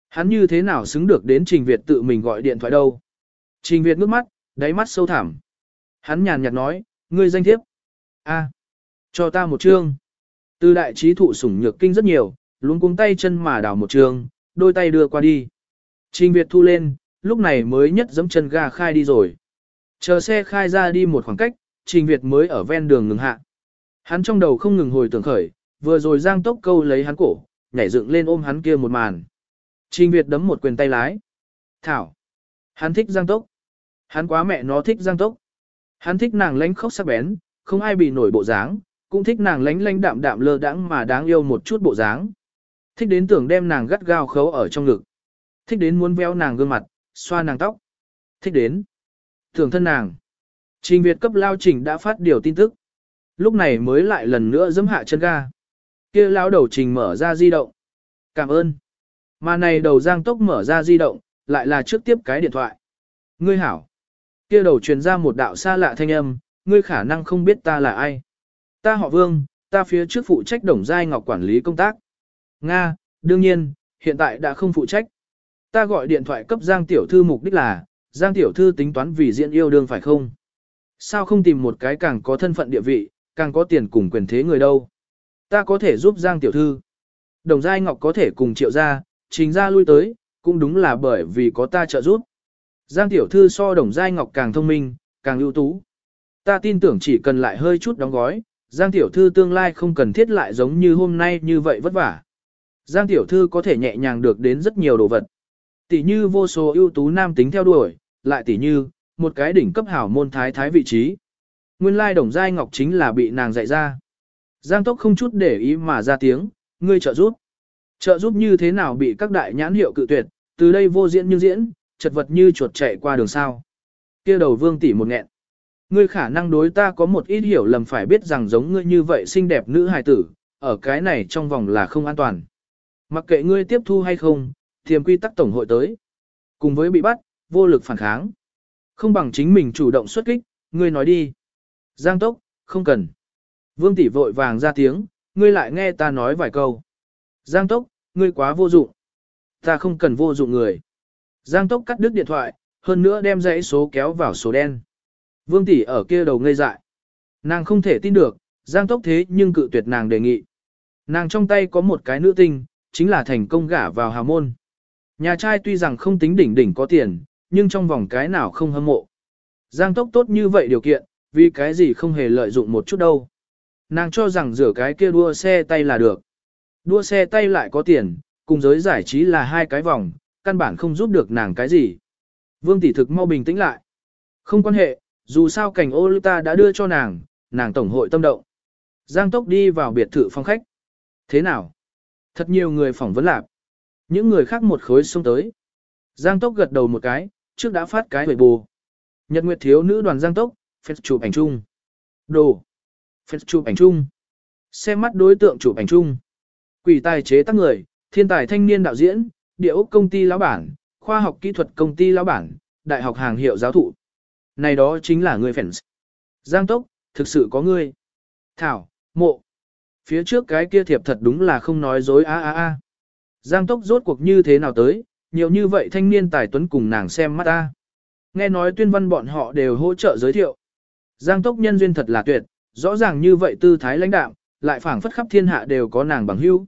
Hắn như thế nào xứng được đến Trình Việt tự mình gọi điện thoại đâu. Trình Việt ngước mắt, đáy mắt sâu thẳm. Hắn nhàn nhạt nói, ngươi danh thiếp. A, cho ta một chương. Từ đại trí thụ sủng nhược kinh rất nhiều, luống cuống tay chân mà đảo một trường, đôi tay đưa qua đi. Trình Việt thu lên, lúc này mới nhất giẫm chân ga khai đi rồi. Chờ xe khai ra đi một khoảng cách, Trình Việt mới ở ven đường ngừng hạ. Hắn trong đầu không ngừng hồi tưởng khởi, vừa rồi Giang Tốc câu lấy hắn cổ, nhảy dựng lên ôm hắn kia một màn. Trình Việt đấm một quyền tay lái. Thảo. Hắn thích Giang Tốc. Hắn quá mẹ nó thích Giang Tốc. Hắn thích nàng lánh khóc sắc bén, không ai bị nổi bộ dáng, cũng thích nàng lánh lánh đạm đạm lơ đãng mà đáng yêu một chút bộ dáng. Thích đến tưởng đem nàng gắt gao khấu ở trong ngực. Thích đến muốn véo nàng gương mặt, xoa nàng tóc. Thích đến tưởng thân nàng. Trình Việt cấp lao Trình đã phát điều tin tức. Lúc này mới lại lần nữa giẫm hạ chân ga. Kia lão đầu Trình mở ra di động. Cảm ơn. Mà này đầu Giang Tốc mở ra di động, lại là trước tiếp cái điện thoại. Ngươi hảo. Kia đầu truyền ra một đạo xa lạ thanh âm, ngươi khả năng không biết ta là ai. Ta họ Vương, ta phía trước phụ trách Đồng Giai Ngọc quản lý công tác. Nga, đương nhiên, hiện tại đã không phụ trách. Ta gọi điện thoại cấp Giang Tiểu Thư mục đích là, Giang Tiểu Thư tính toán vì diễn yêu đương phải không? Sao không tìm một cái càng có thân phận địa vị, càng có tiền cùng quyền thế người đâu? Ta có thể giúp Giang Tiểu Thư. Đồng Giai Ngọc có thể cùng Triệu gia, Trình gia lui tới, cũng đúng là bởi vì có ta trợ giúp. Giang Tiểu Thư so Đồng Giai Ngọc càng thông minh, càng ưu tú. Ta tin tưởng chỉ cần lại hơi chút đóng gói, Giang Tiểu Thư tương lai không cần thiết lại giống như hôm nay như vậy vất vả. Giang Tiểu Thư có thể nhẹ nhàng được đến rất nhiều đồ vật. Tỷ như vô số ưu tú nam tính theo đuổi, lại tỷ như, một cái đỉnh cấp hảo môn thái thái vị trí. Nguyên lai Đồng Giai Ngọc chính là bị nàng dạy ra. Giang Tốc không chút để ý mà ra tiếng, ngươi trợ giúp. Trợ giúp như thế nào bị các đại nhãn hiệu cự tuyệt, từ đây vô diễn như diễn, chật vật như chuột chạy qua đường sao. Kia đầu Vương tỷ một nghẹn. Ngươi khả năng đối ta có một ít hiểu lầm, phải biết rằng giống ngươi như vậy xinh đẹp nữ hài tử, ở cái này trong vòng là không an toàn. Mặc kệ ngươi tiếp thu hay không, tiềm quy tắc tổng hội tới. Cùng với bị bắt, vô lực phản kháng. Không bằng chính mình chủ động xuất kích, ngươi nói đi. Giang Tốc, không cần. Vương tỷ vội vàng ra tiếng, ngươi lại nghe ta nói vài câu. Giang Tốc, ngươi quá vô dụng. Ta không cần vô dụng người. Giang Tốc cắt đứt điện thoại, hơn nữa đem dãy số kéo vào số đen. Vương tỷ ở kia đầu ngây dại. Nàng không thể tin được, Giang Tốc thế nhưng cự tuyệt nàng đề nghị. Nàng trong tay có một cái nữ tinh, chính là thành công gả vào hào môn. Nhà trai tuy rằng không tính đỉnh đỉnh có tiền, nhưng trong vòng cái nào không hâm mộ. Giang Tốc tốt như vậy điều kiện, vì cái gì không hề lợi dụng một chút đâu. Nàng cho rằng rửa cái kia đua xe tay là được. Đua xe tay lại có tiền, cùng giới giải trí là hai cái vòng, căn bản không giúp được nàng cái gì. Vương tỷ thực mau bình tĩnh lại. Không quan hệ, dù sao cảnh ô lưu ta đã đưa cho nàng, nàng tổng hội tâm động. Giang Tốc đi vào biệt thự phòng khách. Thế nào? Thật nhiều người phỏng vấn lạc. Những người khác một khối xông tới. Giang Tốc gật đầu một cái, trước đã phát cái huệ bù. Nhật Nguyệt thiếu nữ đoàn Giang Tốc, phép chụp ảnh chung. Đồ. Phép chụp ảnh chung. Xem mắt đối tượng chụp ảnh chung. Quỷ tài chế tác người, thiên tài thanh niên đạo diễn, địa ốc công ty lão bản, khoa học kỹ thuật công ty lão bản, đại học hàng hiệu giáo thụ. Này đó chính là người fans. Giang Tốc, thực sự có ngươi. Thảo, mộ. Phía trước cái kia thiệp thật đúng là không nói dối a. Giang Tốc rốt cuộc như thế nào tới, nhiều như vậy thanh niên tài tuấn cùng nàng xem mắt ta. Nghe nói tuyên văn bọn họ đều hỗ trợ giới thiệu. Giang Tốc nhân duyên thật là tuyệt, rõ ràng như vậy tư thái lãnh đạm, lại phảng phất khắp thiên hạ đều có nàng bằng hữu.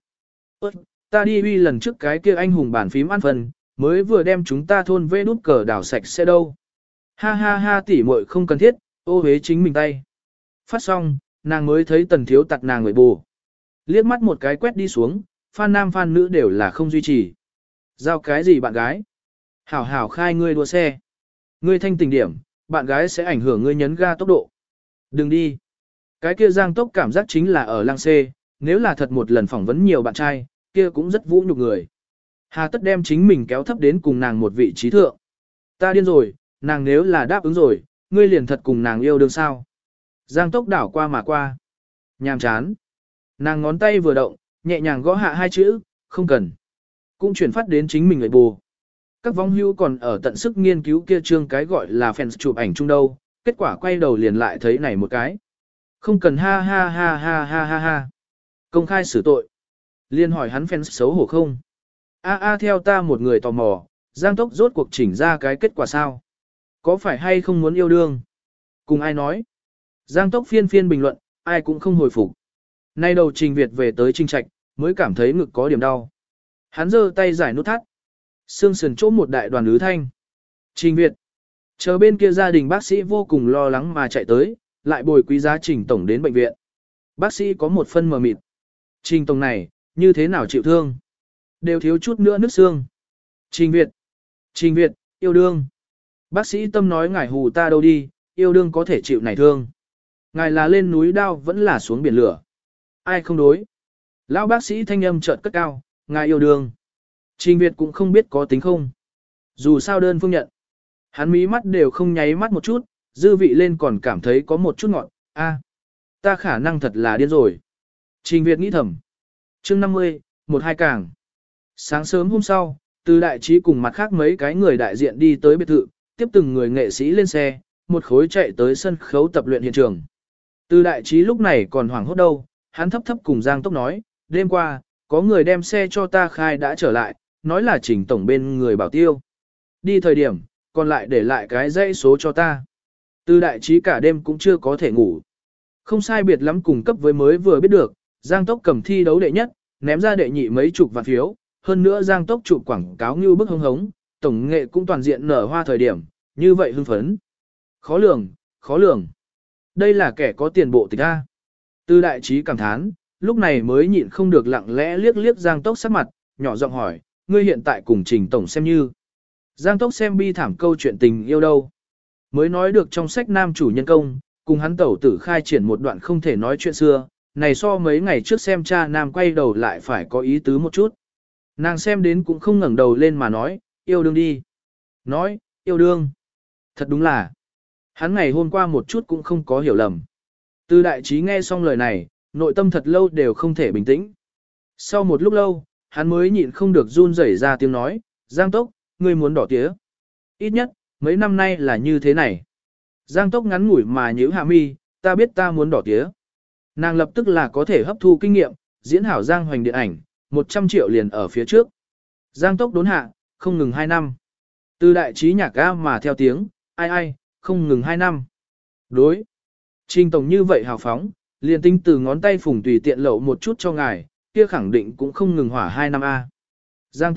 Ta đi uy lần trước cái kia anh hùng bàn phím ăn phần, mới vừa đem chúng ta thôn vê đút cờ đảo sạch sẽ đâu. Ha ha ha, tỷ muội không cần thiết, ô hế chính mình tay. Phát xong, nàng mới thấy Tần Thiếu tặc nàng người bù. Liếc mắt một cái quét đi xuống, fan nam fan nữ đều là không duy trì. Giao cái gì bạn gái? Hảo hảo khai ngươi đua xe. Ngươi thanh tình điểm, bạn gái sẽ ảnh hưởng ngươi nhấn ga tốc độ. Đừng đi. Cái kia Giang Tốc cảm giác chính là ở lăng xê, nếu là thật một lần phỏng vấn nhiều bạn trai, kia cũng rất vũ nhục người. Hà tất đem chính mình kéo thấp đến cùng nàng một vị trí thượng. Ta điên rồi, nàng nếu là đáp ứng rồi, ngươi liền thật cùng nàng yêu đương sao. Giang Tốc đảo qua mà qua. Nhàm chán. Nàng ngón tay vừa động, nhẹ nhàng gõ hạ hai chữ, không cần. Cũng chuyển phát đến chính mình người bù. Các vong hưu còn ở tận sức nghiên cứu kia trương cái gọi là fans chụp ảnh chung đâu, kết quả quay đầu liền lại thấy này một cái. Không cần ha ha ha ha ha ha ha. Công khai xử tội. Liên hỏi hắn fans xấu hổ không? Theo ta một người tò mò, Giang Tốc rốt cuộc chỉnh ra cái kết quả sao? Có phải hay không muốn yêu đương? Cùng ai nói? Giang Tốc phiên phiên bình luận, ai cũng không hồi phục. Nay đầu Trình Việt về tới Trình Trạch, mới cảm thấy ngực có điểm đau. Hắn giơ tay giải nút thắt. Xương sườn chỗ một đại đoàn ứ thanh. Trình Việt. Chờ bên kia gia đình bác sĩ vô cùng lo lắng mà chạy tới, lại bồi quý giá Trình Tổng đến bệnh viện. Bác sĩ có một phân mờ mịt. Trình Tổng này, như thế nào chịu thương? Đều thiếu chút nữa nứt xương. Trình Việt. Trình Việt, yêu đương. Bác sĩ Tâm nói ngài hù ta đâu đi, yêu đương có thể chịu này thương. Ngài là lên núi đao vẫn là xuống biển lửa. Ai không đối. Lão bác sĩ thanh âm chợt cất cao, ngài yêu đương. Trình Việt cũng không biết có tính không. Dù sao đơn phương nhận. Hắn mí mắt đều không nháy mắt một chút, dư vị lên còn cảm thấy có một chút ngọn. Ta khả năng thật là điên rồi. Trình Việt nghĩ thầm. Chương 50, 1-2 càng. Sáng sớm hôm sau, Từ đại trí cùng mặt khác mấy cái người đại diện đi tới biệt thự, tiếp từng người nghệ sĩ lên xe, một khối chạy tới sân khấu tập luyện hiện trường. Từ đại trí lúc này còn hoảng hốt đâu, hắn thấp thấp cùng Giang Tốc nói, đêm qua, có người đem xe cho ta khai đã trở lại, nói là Trình Tổng bên người bảo tiêu. Đi thời điểm, còn lại để lại cái dãy số cho ta. Từ đại trí cả đêm cũng chưa có thể ngủ. Không sai biệt lắm cùng cấp với mới vừa biết được, Giang Tốc cầm thi đấu đệ nhất, ném ra đệ nhị mấy chục vạn phiếu, hơn nữa Giang Tốc chụp quảng cáo như bức hống hống, tổng nghệ cũng toàn diện nở hoa thời điểm, như vậy hưng phấn. Khó lường, khó lường. Đây là kẻ có tiền bộ tịch A. Từ đại trí cảm thán, lúc này mới nhịn không được lặng lẽ liếc liếc Giang Tốc sắc mặt, nhỏ giọng hỏi, ngươi hiện tại cùng Trình Tổng xem như. Giang Tốc xem bi thảm câu chuyện tình yêu đâu. Mới nói được trong sách nam chủ nhân công, cùng hắn tẩu tử khai triển một đoạn không thể nói chuyện xưa, này so mấy ngày trước xem cha nam quay đầu lại phải có ý tứ một chút. Nàng xem đến cũng không ngẩng đầu lên mà nói, yêu đương đi. Nói, yêu đương. Thật đúng là, hắn ngày hôm qua một chút cũng không có hiểu lầm. Từ đại trí nghe xong lời này, nội tâm thật lâu đều không thể bình tĩnh. Sau một lúc lâu, hắn mới nhịn không được run rẩy ra tiếng nói, Giang Tốc, ngươi muốn đỏ tía. Ít nhất, mấy năm nay là như thế này. Giang Tốc ngắn ngủi mà nhíu hạ mi, ta biết ta muốn đỏ tía. Nàng lập tức là có thể hấp thu kinh nghiệm, diễn hảo Giang Hoành điện ảnh, 100 triệu liền ở phía trước. Giang Tốc đốn hạ, không ngừng 2 năm. Từ đại trí nhạc ga mà theo tiếng, ai, không ngừng 2 năm. Đối. Trình Tổng như vậy hào phóng, liền tinh từ ngón tay phùng tùy tiện lậu một chút cho ngài, kia khẳng định cũng không ngừng hỏa 2 năm A. Giang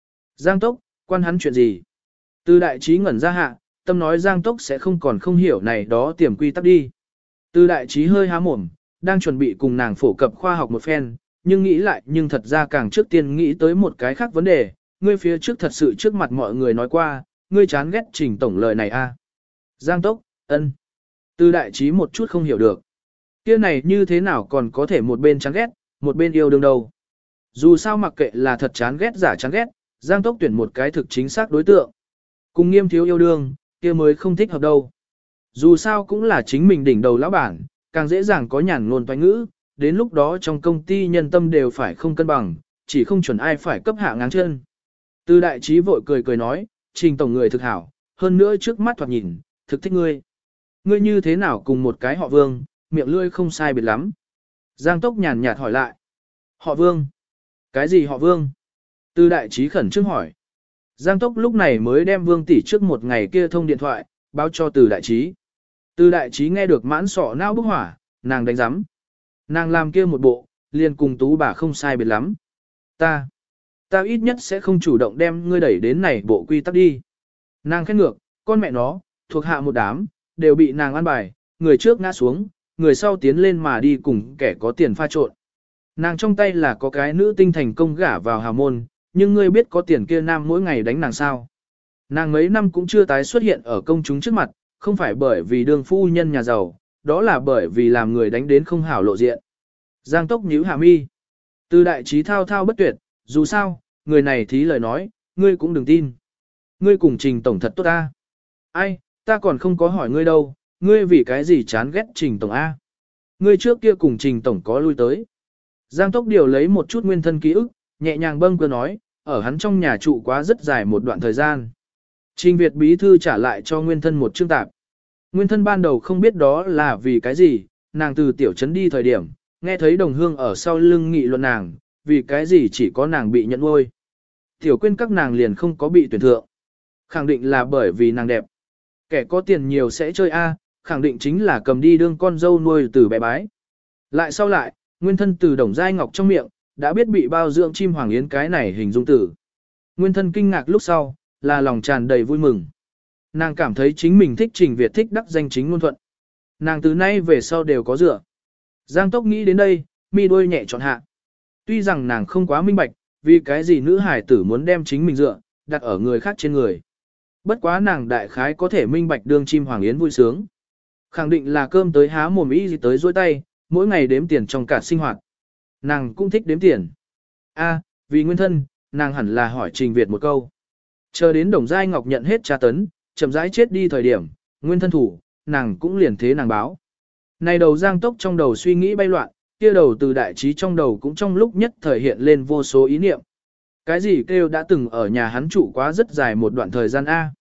Tốc, quan hắn chuyện gì? Từ đại trí ngẩn ra hạ, tâm nói Giang Tốc sẽ không còn không hiểu này đó tiềm quy tắc đi. Từ đại trí hơi há mồm, đang chuẩn bị cùng nàng phổ cập khoa học một phen, nhưng nghĩ lại nhưng thật ra càng trước tiên nghĩ tới một cái khác vấn đề, ngươi phía trước thật sự trước mặt mọi người nói qua, ngươi chán ghét Trình Tổng lời này a. Giang Tốc, ân. Từ đại trí một chút không hiểu được. Kia này như thế nào còn có thể một bên chán ghét, một bên yêu đương đâu. Dù sao mặc kệ là thật chán ghét giả chán ghét, Giang Tốc tuyển một cái thực chính xác đối tượng. Cùng Nghiêm thiếu yêu đương, kia mới không thích hợp đâu. Dù sao cũng là chính mình đỉnh đầu lão bản, càng dễ dàng có nhàn ngôn toanh ngữ, đến lúc đó trong công ty nhân tâm đều phải không cân bằng, chỉ không chuẩn ai phải cấp hạ ngáng chân. Từ đại trí vội cười nói, Trình Tổng người thực hảo, hơn nữa trước mắt thoạt nhìn, thực thích ngươi. Ngươi như thế nào cùng một cái họ Vương, miệng lưỡi không sai biệt lắm. Giang Tốc nhàn nhạt hỏi lại. Họ Vương? Cái gì họ Vương? Từ đại trí khẩn trương hỏi. Giang Tốc lúc này mới đem Vương tỷ trước một ngày kia thông điện thoại, báo cho Từ đại trí. Từ đại trí nghe được mãn sọ não bốc hỏa, nàng đánh giám. Nàng làm kia một bộ, liền cùng Tú bà không sai biệt lắm. Ta ít nhất sẽ không chủ động đem ngươi đẩy đến này bộ quy tắc đi. Nàng khét ngược, con mẹ nó, thuộc hạ một đám, đều bị nàng ăn bài, người trước ngã xuống, người sau tiến lên mà đi cùng kẻ có tiền pha trộn. Nàng trong tay là có cái nữ tinh thành công gả vào hào môn, nhưng ngươi biết có tiền kia nam mỗi ngày đánh nàng sao. Nàng mấy năm cũng chưa tái xuất hiện ở công chúng trước mặt, không phải bởi vì đường phu nhân nhà giàu, đó là bởi vì làm người đánh đến không hảo lộ diện. Giang Tốc nhíu hạ mi. Từ đại trí thao thao bất tuyệt, dù sao, người này thí lời nói, ngươi cũng đừng tin. Ngươi cùng Trình Tổng thật tốt ta. Ai, ta còn không có hỏi ngươi đâu, ngươi vì cái gì chán ghét Trình Tổng A. Ngươi trước kia cùng Trình Tổng có lui tới. Giang Tốc điều lấy một chút nguyên thân ký ức, nhẹ nhàng bâng quơ nói, ở hắn trong nhà trụ quá rất dài một đoạn thời gian. Trình Việt bí thư trả lại cho nguyên thân một chương tạp. Nguyên thân ban đầu không biết đó là vì cái gì, nàng từ tiểu trấn đi thời điểm, nghe thấy đồng hương ở sau lưng nghị luận nàng, vì cái gì chỉ có nàng bị nhận nuôi. Tiểu Quyên các nàng liền không có bị tuyển thượng. Khẳng định là bởi vì nàng đẹp. Kẻ có tiền nhiều sẽ chơi A, khẳng định chính là cầm đi đương con dâu nuôi từ bé bái. Lại sau lại, nguyên thân từ Đồng Giai Ngọc trong miệng, đã biết bị bao dưỡng chim hoàng yến cái này hình dung tử. Nguyên thân kinh ngạc lúc sau, là lòng tràn đầy vui mừng. Nàng cảm thấy chính mình thích Trình Việt thích đắc danh chính ngôn thuận. Nàng từ nay về sau đều có dựa. Giang Tốc nghĩ đến đây, mi đôi nhẹ trọn hạ. Tuy rằng nàng không quá minh bạch, vì cái gì nữ hải tử muốn đem chính mình dựa, đặt ở người khác trên người. Bất quá nàng đại khái có thể minh bạch đương chim hoàng yến vui sướng. Khẳng định là cơm tới há mồm ý gì tới dôi tay, mỗi ngày đếm tiền trong cả sinh hoạt. Nàng cũng thích đếm tiền. Vì nguyên thân, nàng hẳn là hỏi Trình Việt một câu. Chờ đến Đồng Giai Ngọc nhận hết tra tấn, chậm rãi chết đi thời điểm, nguyên thân thủ, nàng cũng liền thế nàng báo. Này đầu Giang Tốc trong đầu suy nghĩ bay loạn, kia đầu từ đại trí trong đầu cũng trong lúc nhất thời hiện lên vô số ý niệm. Cái gì kêu đã từng ở nhà hắn trụ quá rất dài một đoạn thời gian A.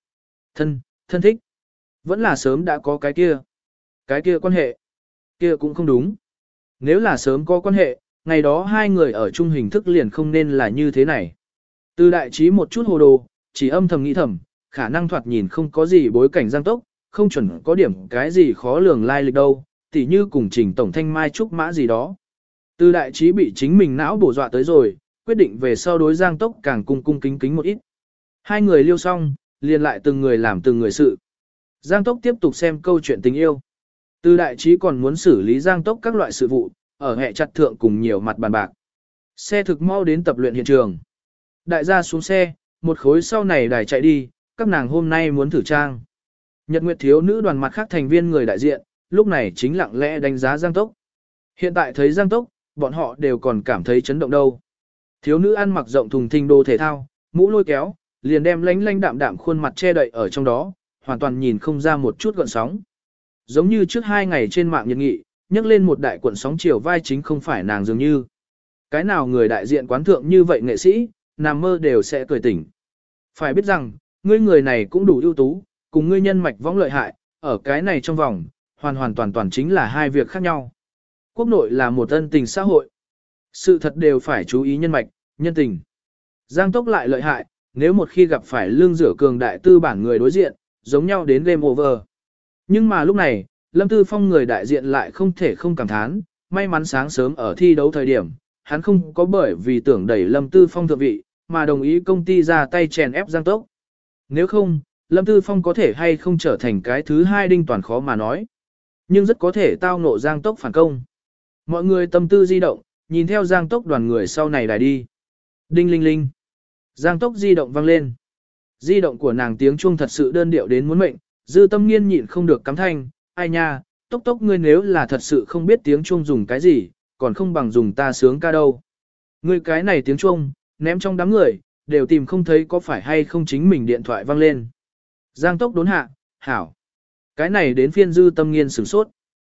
Thân thích. Vẫn là sớm đã có cái kia. Cái kia quan hệ. Kia cũng không đúng. Nếu là sớm có quan hệ, ngày đó hai người ở chung hình thức liền không nên là như thế này. Từ đại trí một chút hồ đồ, chỉ âm thầm nghĩ thầm, khả năng thoạt nhìn không có gì bối cảnh Giang Tốc, không chuẩn có điểm cái gì khó lường lai lịch đâu, tỉ như cùng Trình Tổng Thanh Mai Trúc Mã gì đó. Từ đại trí bị chính mình não bổ dọa tới rồi, quyết định về sau đối Giang Tốc càng cung cung kính kính một ít. Hai người liêu xong, liền lại từng người làm từng người sự. Giang Tốc tiếp tục xem câu chuyện tình yêu. Từ đại trí còn muốn xử lý Giang Tốc các loại sự vụ, ở hệ chặt thượng cùng nhiều mặt bàn bạc. Xe thực mau đến tập luyện hiện trường. Đại gia xuống xe, một khối sau này đài chạy đi, các nàng hôm nay muốn thử trang. Nhật Nguyệt thiếu nữ đoàn mặt khác thành viên người đại diện, lúc này chính lặng lẽ đánh giá Giang Tốc. Hiện tại thấy Giang Tốc, bọn họ đều còn cảm thấy chấn động đâu. Thiếu nữ ăn mặc rộng thùng thình đồ thể thao, mũ lôi kéo, liền đem lánh lánh đạm đạm khuôn mặt che đậy ở trong đó, hoàn toàn nhìn không ra một chút gợn sóng. Giống như trước 2 ngày trên mạng nhiệt nghị, nhấc lên một đại cuộn sóng chiều vai chính không phải nàng dường như. Cái nào người đại diện quán thượng như vậy nghệ sĩ, nằm mơ đều sẽ cười tỉnh. Phải biết rằng, ngươi người này cũng đủ ưu tú, cùng ngươi nhân mạch võng lợi hại, ở cái này trong vòng, hoàn hoàn toàn toàn chính là hai việc khác nhau. Quốc nội là một ân tình xã hội. Sự thật đều phải chú ý nhân mạch, nhân tình. Giang Tốc lại lợi hại, nếu một khi gặp phải lương rửa cường đại tư bản người đối diện, giống nhau đến game over. Nhưng mà lúc này, Lâm Tư Phong người đại diện lại không thể không cảm thán, may mắn sáng sớm ở thi đấu thời điểm, hắn không có bởi vì tưởng đẩy Lâm Tư Phong thượng vị, mà đồng ý công ty ra tay chèn ép Giang Tốc. Nếu không, Lâm Tư Phong có thể hay không trở thành cái thứ hai đinh toàn khó mà nói. Nhưng rất có thể tao ngộ Giang Tốc phản công. Mọi người tâm tư di động, nhìn theo Giang Tốc đoàn người sau này đài đi. Đinh linh linh. Giang Tốc di động vang lên. Di động của nàng tiếng chuông thật sự đơn điệu đến muốn mệnh, Dư Tâm Nghiên nhịn không được cắm thanh, ai nha, Tốc Tốc ngươi nếu là thật sự không biết tiếng chuông dùng cái gì, còn không bằng dùng ta sướng ca đâu. Ngươi cái này tiếng chuông, ném trong đám người, đều tìm không thấy có phải hay không chính mình điện thoại vang lên. Giang Tốc đốn hạ, hảo. Cái này đến phiên Dư Tâm Nghiên sửng sốt.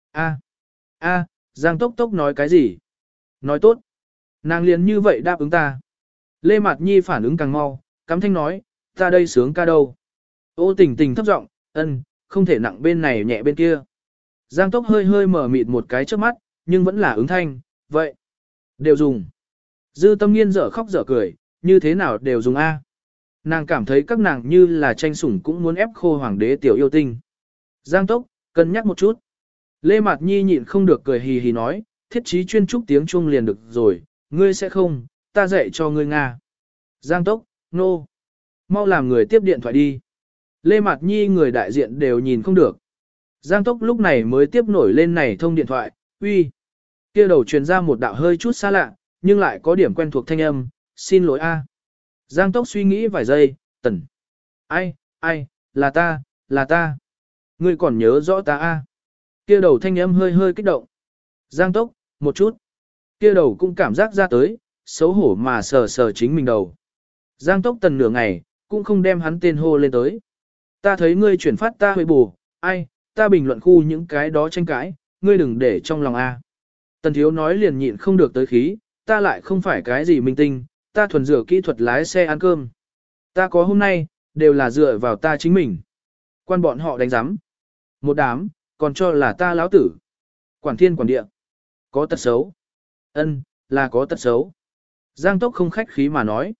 A, Giang Tốc nói cái gì? Nói tốt. Nàng liền như vậy đáp ứng ta. Lê Mạt Nhi phản ứng càng mau, cắm thanh nói, ta đây sướng ca đâu. Ô Tình Tình thấp giọng, không thể nặng bên này nhẹ bên kia. Giang Tốc hơi hơi mở mịt một cái trước mắt, nhưng vẫn là ứng thanh, vậy. Đều dùng. Dư Tâm Nghiên dở khóc dở cười, như thế nào đều dùng A. Nàng cảm thấy các nàng như là tranh sủng cũng muốn ép khô hoàng đế tiểu yêu tinh. Giang Tốc, cân nhắc một chút. Lê Mạt Nhi nhịn không được cười hì hì nói, thiết trí chuyên trúc tiếng chuông liền được rồi, ngươi sẽ không, ta dạy cho ngươi Nga. Giang Tốc, nô. Mau làm người tiếp điện thoại đi. Lê Mạt Nhi người đại diện đều nhìn không được. Giang Tốc lúc này mới tiếp nổi lên này thông điện thoại, uy. Kia đầu truyền ra một đạo hơi chút xa lạ, nhưng lại có điểm quen thuộc thanh âm, xin lỗi a. Giang Tốc suy nghĩ vài giây, tần. Ai, là ta. Ngươi còn nhớ rõ ta a? Kia đầu thanh âm hơi hơi kích động. Giang Tốc, một chút. Kia đầu cũng cảm giác ra tới, xấu hổ mà sờ sờ chính mình đầu. Giang Tốc tần nửa ngày, cũng không đem hắn tên hô lên tới. Ta thấy ngươi chuyển phát ta hơi bù, ta bình luận khu những cái đó tranh cãi, ngươi đừng để trong lòng a. Tần thiếu nói liền nhịn không được tới khí, ta lại không phải cái gì minh tinh, ta thuần dựa kỹ thuật lái xe ăn cơm. Ta có hôm nay, đều là dựa vào ta chính mình. Quan bọn họ đánh giám. Một đám, còn cho là ta lão tử. Quản thiên quản địa. Có tật xấu. Là có tật xấu. Giang Tốc không khách khí mà nói.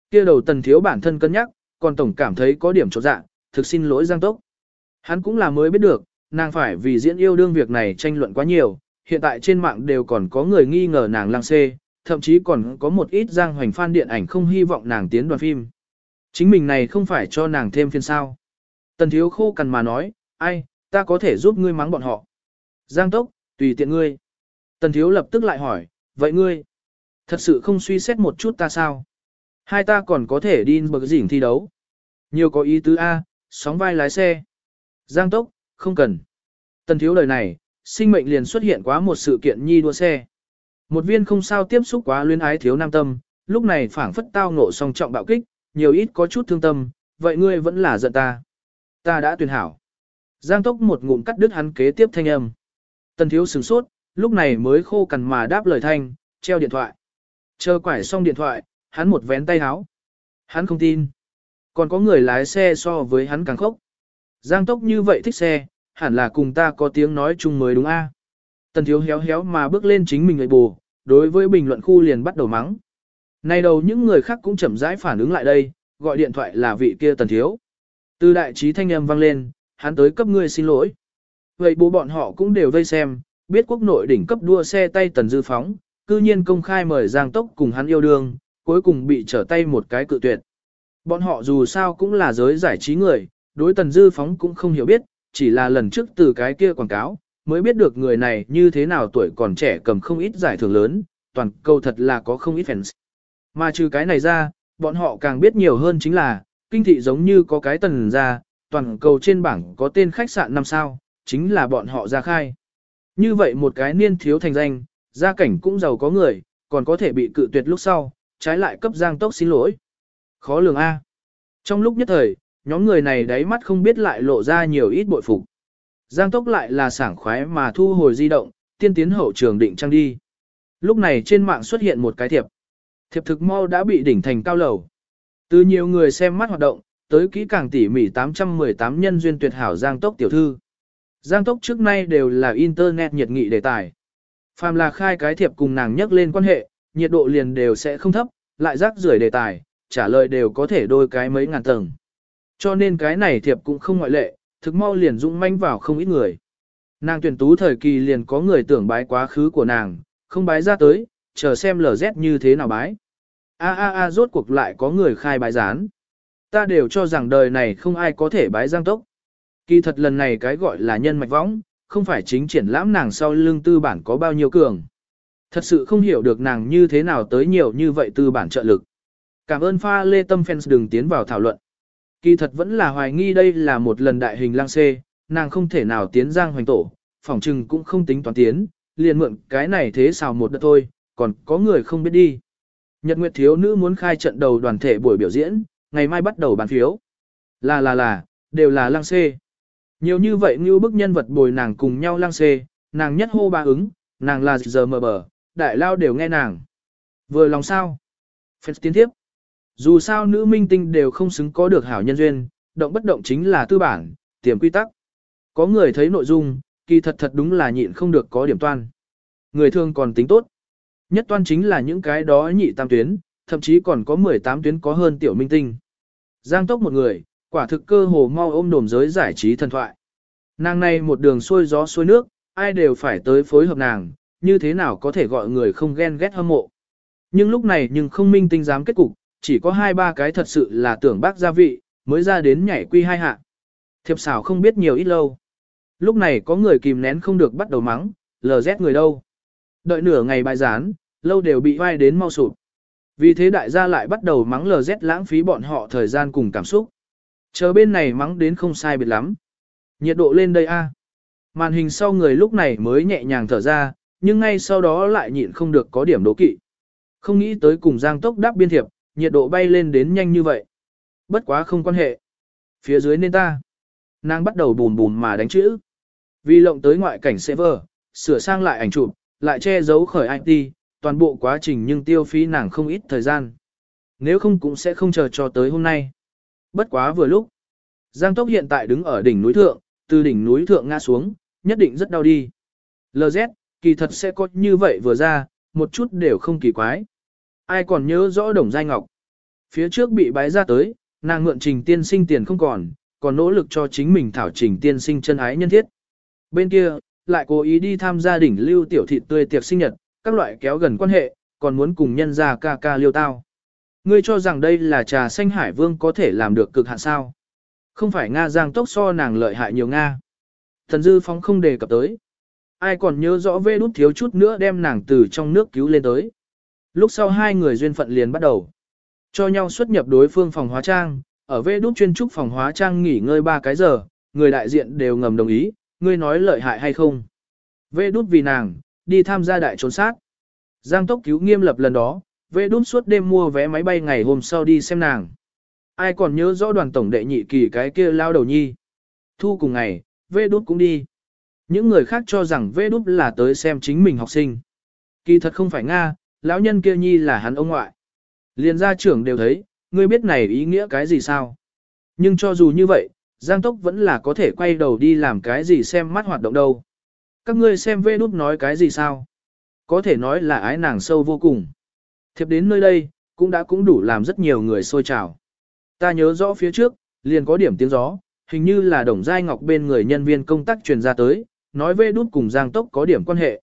kia đầu Tần Thiếu bản thân cân nhắc, còn tổng cảm thấy có điểm chột dạ, thực xin lỗi Giang Tốc. Hắn cũng là mới biết được, nàng phải vì diễn yêu đương việc này tranh luận quá nhiều, hiện tại trên mạng đều còn có người nghi ngờ nàng lang xê, thậm chí còn có một ít Giang Hoành fan điện ảnh không hy vọng nàng tiến đoàn phim. Chính mình này không phải cho nàng thêm phiên sao. Tần Thiếu khô cằn mà nói, ai, ta có thể giúp ngươi mắng bọn họ. Giang Tốc, tùy tiện ngươi. Tần Thiếu lập tức lại hỏi, vậy ngươi, thật sự không suy xét một chút ta sao? Hai ta còn có thể đi bậc dỉnh thi đấu. Nhiều có ý tứ A, sóng vai lái xe. Giang Tốc, không cần. Tần Thiếu lời này, sinh mệnh liền xuất hiện quá một sự kiện nhi đua xe. Một viên không sao tiếp xúc quá luyến ái thiếu nam tâm, lúc này phảng phất tao ngộ song trọng bạo kích, nhiều ít có chút thương tâm, vậy ngươi vẫn là giận ta. Ta đã tuyển hảo. Giang Tốc một ngụm cắt đứt hắn kế tiếp thanh âm. Tần Thiếu sửng sốt, lúc này mới khô cằn mà đáp lời thanh, treo điện thoại. Chờ quải xong điện thoại, hắn một vén tay háo. Hắn không tin. Còn có người lái xe so với hắn càng khốc. Giang Tốc như vậy thích xe, hẳn là cùng ta có tiếng nói chung mới đúng a. Tần Thiếu héo héo mà bước lên chính mình người bù, đối với bình luận khu liền bắt đầu mắng. Nay đầu những người khác cũng chậm rãi phản ứng lại đây, gọi điện thoại là vị kia Tần Thiếu. Từ đại trí thanh âm vang lên, hắn tới cấp ngươi xin lỗi. Vậy bố bọn họ cũng đều vây xem, biết quốc nội đỉnh cấp đua xe tay Tần Dư Phóng, cư nhiên công khai mời Giang Tốc cùng hắn yêu đương, cuối cùng bị trở tay một cái cự tuyệt. Bọn họ dù sao cũng là giới giải trí người, đối Tần Dư Phóng cũng không hiểu biết, chỉ là lần trước từ cái kia quảng cáo, mới biết được người này như thế nào tuổi còn trẻ cầm không ít giải thưởng lớn, toàn cầu thật là có không ít fans. Mà trừ cái này ra, bọn họ càng biết nhiều hơn chính là, kinh thị giống như có cái Tần ra, toàn cầu trên bảng có tên khách sạn 5 sao, chính là bọn họ ra khai. Như vậy một cái niên thiếu thành danh, gia cảnh cũng giàu có người, còn có thể bị cự tuyệt lúc sau, trái lại cấp Giang Tốc xin lỗi. Khó lường A. Trong lúc nhất thời, nhóm người này đáy mắt không biết lại lộ ra nhiều ít bội phục. Giang Tốc lại là sảng khoái mà thu hồi di động, tiên tiến hậu trường định trang đi. Lúc này trên mạng xuất hiện một cái thiệp. Thiệp thực mau đã bị đỉnh thành cao lầu. Từ nhiều người xem mắt hoạt động, tới kỹ càng tỉ mỉ 818 nhân duyên tuyệt hảo Giang Tốc tiểu thư. Giang Tốc trước nay đều là internet nhiệt nghị đề tài. Phàm là khai cái thiệp cùng nàng nhắc lên quan hệ, nhiệt độ liền đều sẽ không thấp, lại rác rưởi đề tài, trả lời đều có thể đôi cái mấy ngàn tầng. Cho nên cái này thiệp cũng không ngoại lệ, thực mau liền dũng manh vào không ít người. Nàng tuyển tú thời kỳ liền có người tưởng bái quá khứ của nàng, không bái ra tới, chờ xem LZ như thế nào bái. Rốt cuộc lại có người khai bái gián. Ta đều cho rằng đời này không ai có thể bái Giang Tốc. Kỳ thật lần này cái gọi là nhân mạch võng, không phải chính triển lãm nàng sau lưng tư bản có bao nhiêu cường. Thật sự không hiểu được nàng như thế nào tới nhiều như vậy tư bản trợ lực. Cảm ơn pha lê tâm fans đừng tiến vào thảo luận. Kỳ thật vẫn là hoài nghi đây là một lần đại hình lang xê, nàng không thể nào tiến Giang Hoành tổ, phỏng trừng cũng không tính toán tiến, liền mượn cái này thế xào một đợt thôi, còn có người không biết đi. Nhật Nguyệt thiếu nữ muốn khai trận đầu đoàn thể buổi biểu diễn, ngày mai bắt đầu bán phiếu. Đều là lang xê. Nhiều như vậy như bức nhân vật bồi nàng cùng nhau lang xê, nàng nhất hô ba ứng, nàng là giờ mờ bờ, đại lao đều nghe nàng. Vừa lòng sao? Phép tiến tiếp. Dù sao nữ minh tinh đều không xứng có được hảo nhân duyên, động bất động chính là tư bản, tiềm quy tắc. Có người thấy nội dung, kỳ thật đúng là nhịn không được có điểm toan. Người thường còn tính tốt. Nhất toan chính là những cái đó nhị tam tuyến, thậm chí còn có 18 tuyến có hơn tiểu minh tinh. Giang Tốc một người, quả thực cơ hồ mau ôm đồm giới giải trí thần thoại. Nàng này một đường xuôi gió xuôi nước, ai đều phải tới phối hợp nàng, như thế nào có thể gọi người không ghen ghét hâm mộ. Nhưng lúc này nhưng không minh tinh dám kết cục, chỉ có 2-3 cái thật sự là tưởng bác gia vị, mới ra đến nhảy quy 2 hạ. Thiệp xảo không biết nhiều ít lâu. Lúc này có người kìm nén không được bắt đầu mắng, LZ người đâu. Đợi nửa ngày bài dán, lâu đều bị vai đến mau sụp. Vì thế đại gia lại bắt đầu mắng LZ lãng phí bọn họ thời gian cùng cảm xúc. Chờ bên này mắng đến không sai biệt lắm. Nhiệt độ lên đây a. Màn hình sau người lúc này mới nhẹ nhàng thở ra, nhưng ngay sau đó lại nhịn không được có điểm đố kỵ. Không nghĩ tới cùng Giang Tốc đáp biên thiệp, nhiệt độ bay lên đến nhanh như vậy. Bất quá không quan hệ. Phía dưới nên ta. Nàng bắt đầu bùn bùn mà đánh chữ. Vì lộng tới ngoại cảnh server, sửa sang lại ảnh chụp, lại che giấu khởi IT, toàn bộ quá trình nhưng tiêu phí nàng không ít thời gian. Nếu không cũng sẽ không chờ cho tới hôm nay. Bất quá vừa lúc. Giang Tốc hiện tại đứng ở đỉnh núi thượng, từ đỉnh núi thượng ngã xuống, nhất định rất đau đi. LZ, kỳ thật sẽ có như vậy vừa ra, một chút đều không kỳ quái. Ai còn nhớ rõ Đồng Giai Ngọc? Phía trước bị bái ra tới, nàng mượn Trình tiên sinh tiền không còn nỗ lực cho chính mình thảo Trình tiên sinh chân ái nhân thiết. Bên kia, lại cố ý đi tham gia đỉnh lưu tiểu thị tươi tiệc sinh nhật, các loại kéo gần quan hệ, còn muốn cùng nhân gia ca ca liêu tao. Ngươi cho rằng đây là trà xanh hải vương có thể làm được cực hạn sao? Không phải Nga Giang Tốc so nàng lợi hại nhiều Nga. Thần Dư Phóng không đề cập tới. Ai còn nhớ rõ Vê Đút thiếu chút nữa đem nàng từ trong nước cứu lên tới. Lúc sau hai người duyên phận liền bắt đầu. Cho nhau xuất nhập đối phương phòng hóa trang, ở Vê Đút chuyên trúc phòng hóa trang nghỉ ngơi 3 cái giờ, người đại diện đều ngầm đồng ý, ngươi nói lợi hại hay không. Vê Đút vì nàng, đi tham gia đại trốn sát. Giang Tốc cứu nghiêm lập lần đó, Vê Đút suốt đêm mua vé máy bay ngày hôm sau đi xem nàng. Ai còn nhớ rõ đoàn tổng đệ nhị kỳ cái kia lao đầu nhi. Thu cùng ngày, Vê Đút cũng đi. Những người khác cho rằng Vê Đút là tới xem chính mình học sinh. Kỳ thật không phải Nga, lão nhân kia nhi là hắn ông ngoại. Liên gia trưởng đều thấy, ngươi biết này ý nghĩa cái gì sao? Nhưng cho dù như vậy, Giang Tốc vẫn là có thể quay đầu đi làm cái gì xem mắt hoạt động đâu. Các ngươi xem Vê Đút nói cái gì sao? Có thể nói là ái nàng sâu vô cùng. Thiệp đến nơi đây, cũng đủ làm rất nhiều người xôi trào. Ta nhớ rõ phía trước, liền có điểm tiếng gió, hình như là Đồng Giai Ngọc bên người nhân viên công tác truyền ra tới, nói Vê Đút cùng Giang Tốc có điểm quan hệ.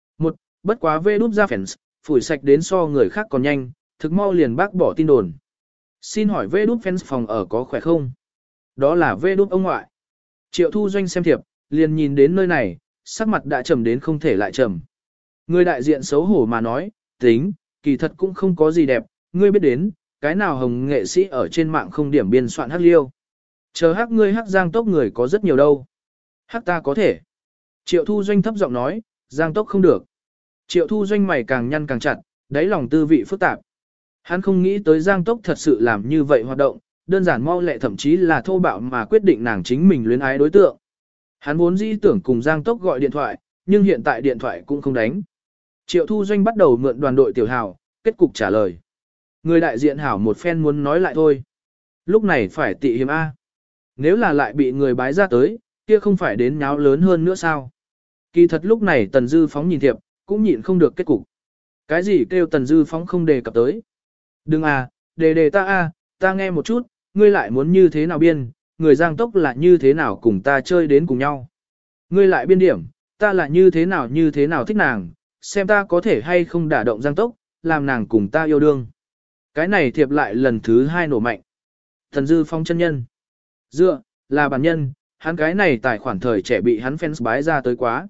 Bất quá Vê Đút ra fans, phủi sạch đến so người khác còn nhanh, thực mau liền bác bỏ tin đồn. Xin hỏi Vê Đút fans phòng ở có khỏe không? Đó là Vê Đút ông ngoại. Triệu Thu Doanh xem thiệp, liền nhìn đến nơi này, sắc mặt đã trầm đến không thể lại trầm. Người đại diện xấu hổ mà nói, tính, kỳ thật cũng không có gì đẹp, ngươi biết đến, cái nào hồng nghệ sĩ ở trên mạng không điểm biên soạn hắc liêu. Chờ hắc ngươi hắc Giang Tốc người có rất nhiều đâu. Hắc ta có thể. Triệu Thu Doanh thấp giọng nói, Giang Tốc không được. Triệu Thu Doanh mày càng nhăn càng chặt, đáy lòng tư vị phức tạp. Hắn không nghĩ tới Giang Tốc thật sự làm như vậy hoạt động, đơn giản mau lẹ thậm chí là thô bạo mà quyết định nàng chính mình luyến ái đối tượng. Hắn vốn dĩ tưởng cùng Giang Tốc gọi điện thoại, nhưng hiện tại điện thoại cũng không đánh. Triệu Thu Doanh bắt đầu mượn đoàn đội tiểu hào, kết cục trả lời. Người đại diện hảo một phen muốn nói lại thôi. Lúc này phải tị hiểm A. Nếu là lại bị người bái ra tới, kia không phải đến nháo lớn hơn nữa sao. Kỳ thật lúc này Tần Dư Phóng nhìn thiệp, cũng nhịn không được kết cục. Cái gì kêu Tần Dư Phóng không đề cập tới. Đừng à, đề ta a, ta nghe một chút, ngươi lại muốn như thế nào biên, người Giang Tốc là như thế nào cùng ta chơi đến cùng nhau. Ngươi lại biên điểm, ta là như thế nào thích nàng, xem ta có thể hay không đả động Giang Tốc, làm nàng cùng ta yêu đương. Cái này thiệp lại lần thứ 2 nổ mạnh. Tần Dư Phóng chân nhân. Dựa, là bản nhân, hắn cái này tài khoản thời trẻ bị hắn fans bái ra tới quá.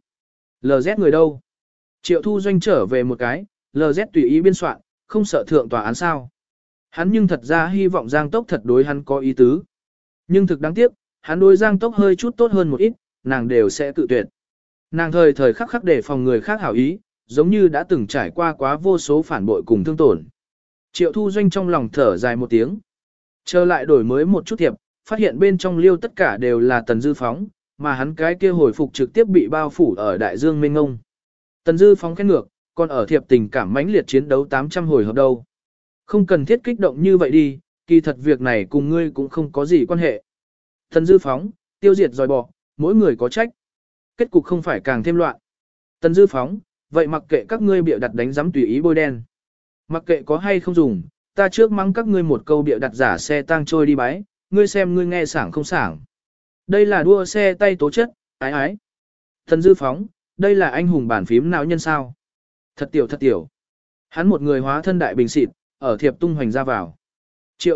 LZ người đâu? Triệu Thu Doanh trở về một cái, LZ tùy ý biên soạn, không sợ thượng tòa án sao. Hắn nhưng thật ra hy vọng Giang Tốc thật đối hắn có ý tứ. Nhưng thực đáng tiếc, hắn đối Giang Tốc hơi chút tốt hơn một ít, nàng đều sẽ cự tuyệt. Nàng thời thời khắc khắc để phòng người khác hảo ý, giống như đã từng trải qua quá vô số phản bội cùng thương tổn. Triệu Thu Doanh trong lòng thở dài một tiếng. Trở lại đổi mới một chút thiệp, phát hiện bên trong liêu tất cả đều là Tần Dư Phóng, mà hắn cái kia hồi phục trực tiếp bị bao phủ ở đại dương mênh ngông. Tần Dư Phóng khen ngược, còn ở thiệp tình cảm mãnh liệt chiến đấu 800 hồi hợp đâu. Không cần thiết kích động như vậy đi, kỳ thật việc này cùng ngươi cũng không có gì quan hệ. Tần Dư Phóng, tiêu diệt dòi bỏ, mỗi người có trách. Kết cục không phải càng thêm loạn. Tần Dư Phóng, vậy mặc kệ các ngươi bịa đặt đánh giấm tùy ý bôi đen. Mặc kệ có hay không dùng, ta trước mắng các ngươi một câu bịa đặt giả xe tang trôi đi bái, ngươi xem ngươi nghe sảng không sảng. Đây là đua xe tay tố chất, ái ái. Tần Dư Phóng, đây là anh hùng bản phím não nhân sao. Thật tiểu. Hắn một người hóa thân đại bình xịt, ở thiệp tung hoành ra vào. Triệu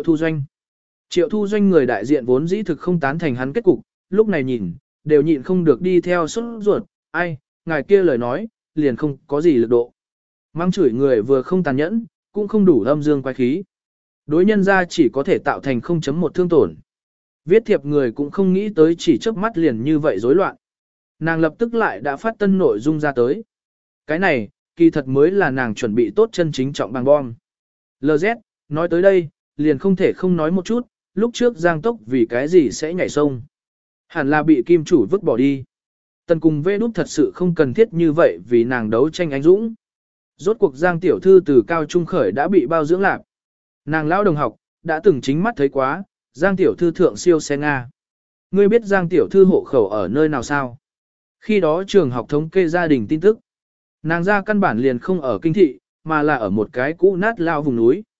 Thu Doanh người đại diện vốn dĩ thực không tán thành hắn kết cục, lúc này nhìn, đều nhịn không được đi theo sốt ruột, ai, ngài kia lời nói, liền không có gì lực độ. Mang chửi người vừa không tàn nhẫn, cũng không đủ âm dương quái khí. Đối nhân ra chỉ có thể tạo thành 0.1 thương tổn. Viết thiệp người cũng không nghĩ tới chỉ chớp mắt liền như vậy rối loạn. Nàng lập tức lại đã phát tân nội dung ra tới. Cái này, kỳ thật mới là nàng chuẩn bị tốt chân chính trọng bằng bom. LZ, nói tới đây, liền không thể không nói một chút, lúc trước Giang Tốc vì cái gì sẽ nhảy sông. Hẳn là bị kim chủ vứt bỏ đi. Tần cùng Vê Đút thật sự không cần thiết như vậy vì nàng đấu tranh anh dũng. Rốt cuộc Giang tiểu thư từ cao trung khởi đã bị bao dưỡng lạc. Nàng lão đồng học, đã từng chính mắt thấy quá, Giang tiểu thư thượng siêu xe Nga. Ngươi biết Giang tiểu thư hộ khẩu ở nơi nào sao? Khi đó trường học thống kê gia đình tin tức. Nàng ra căn bản liền không ở kinh thị, mà là ở một cái cũ nát lao vùng núi.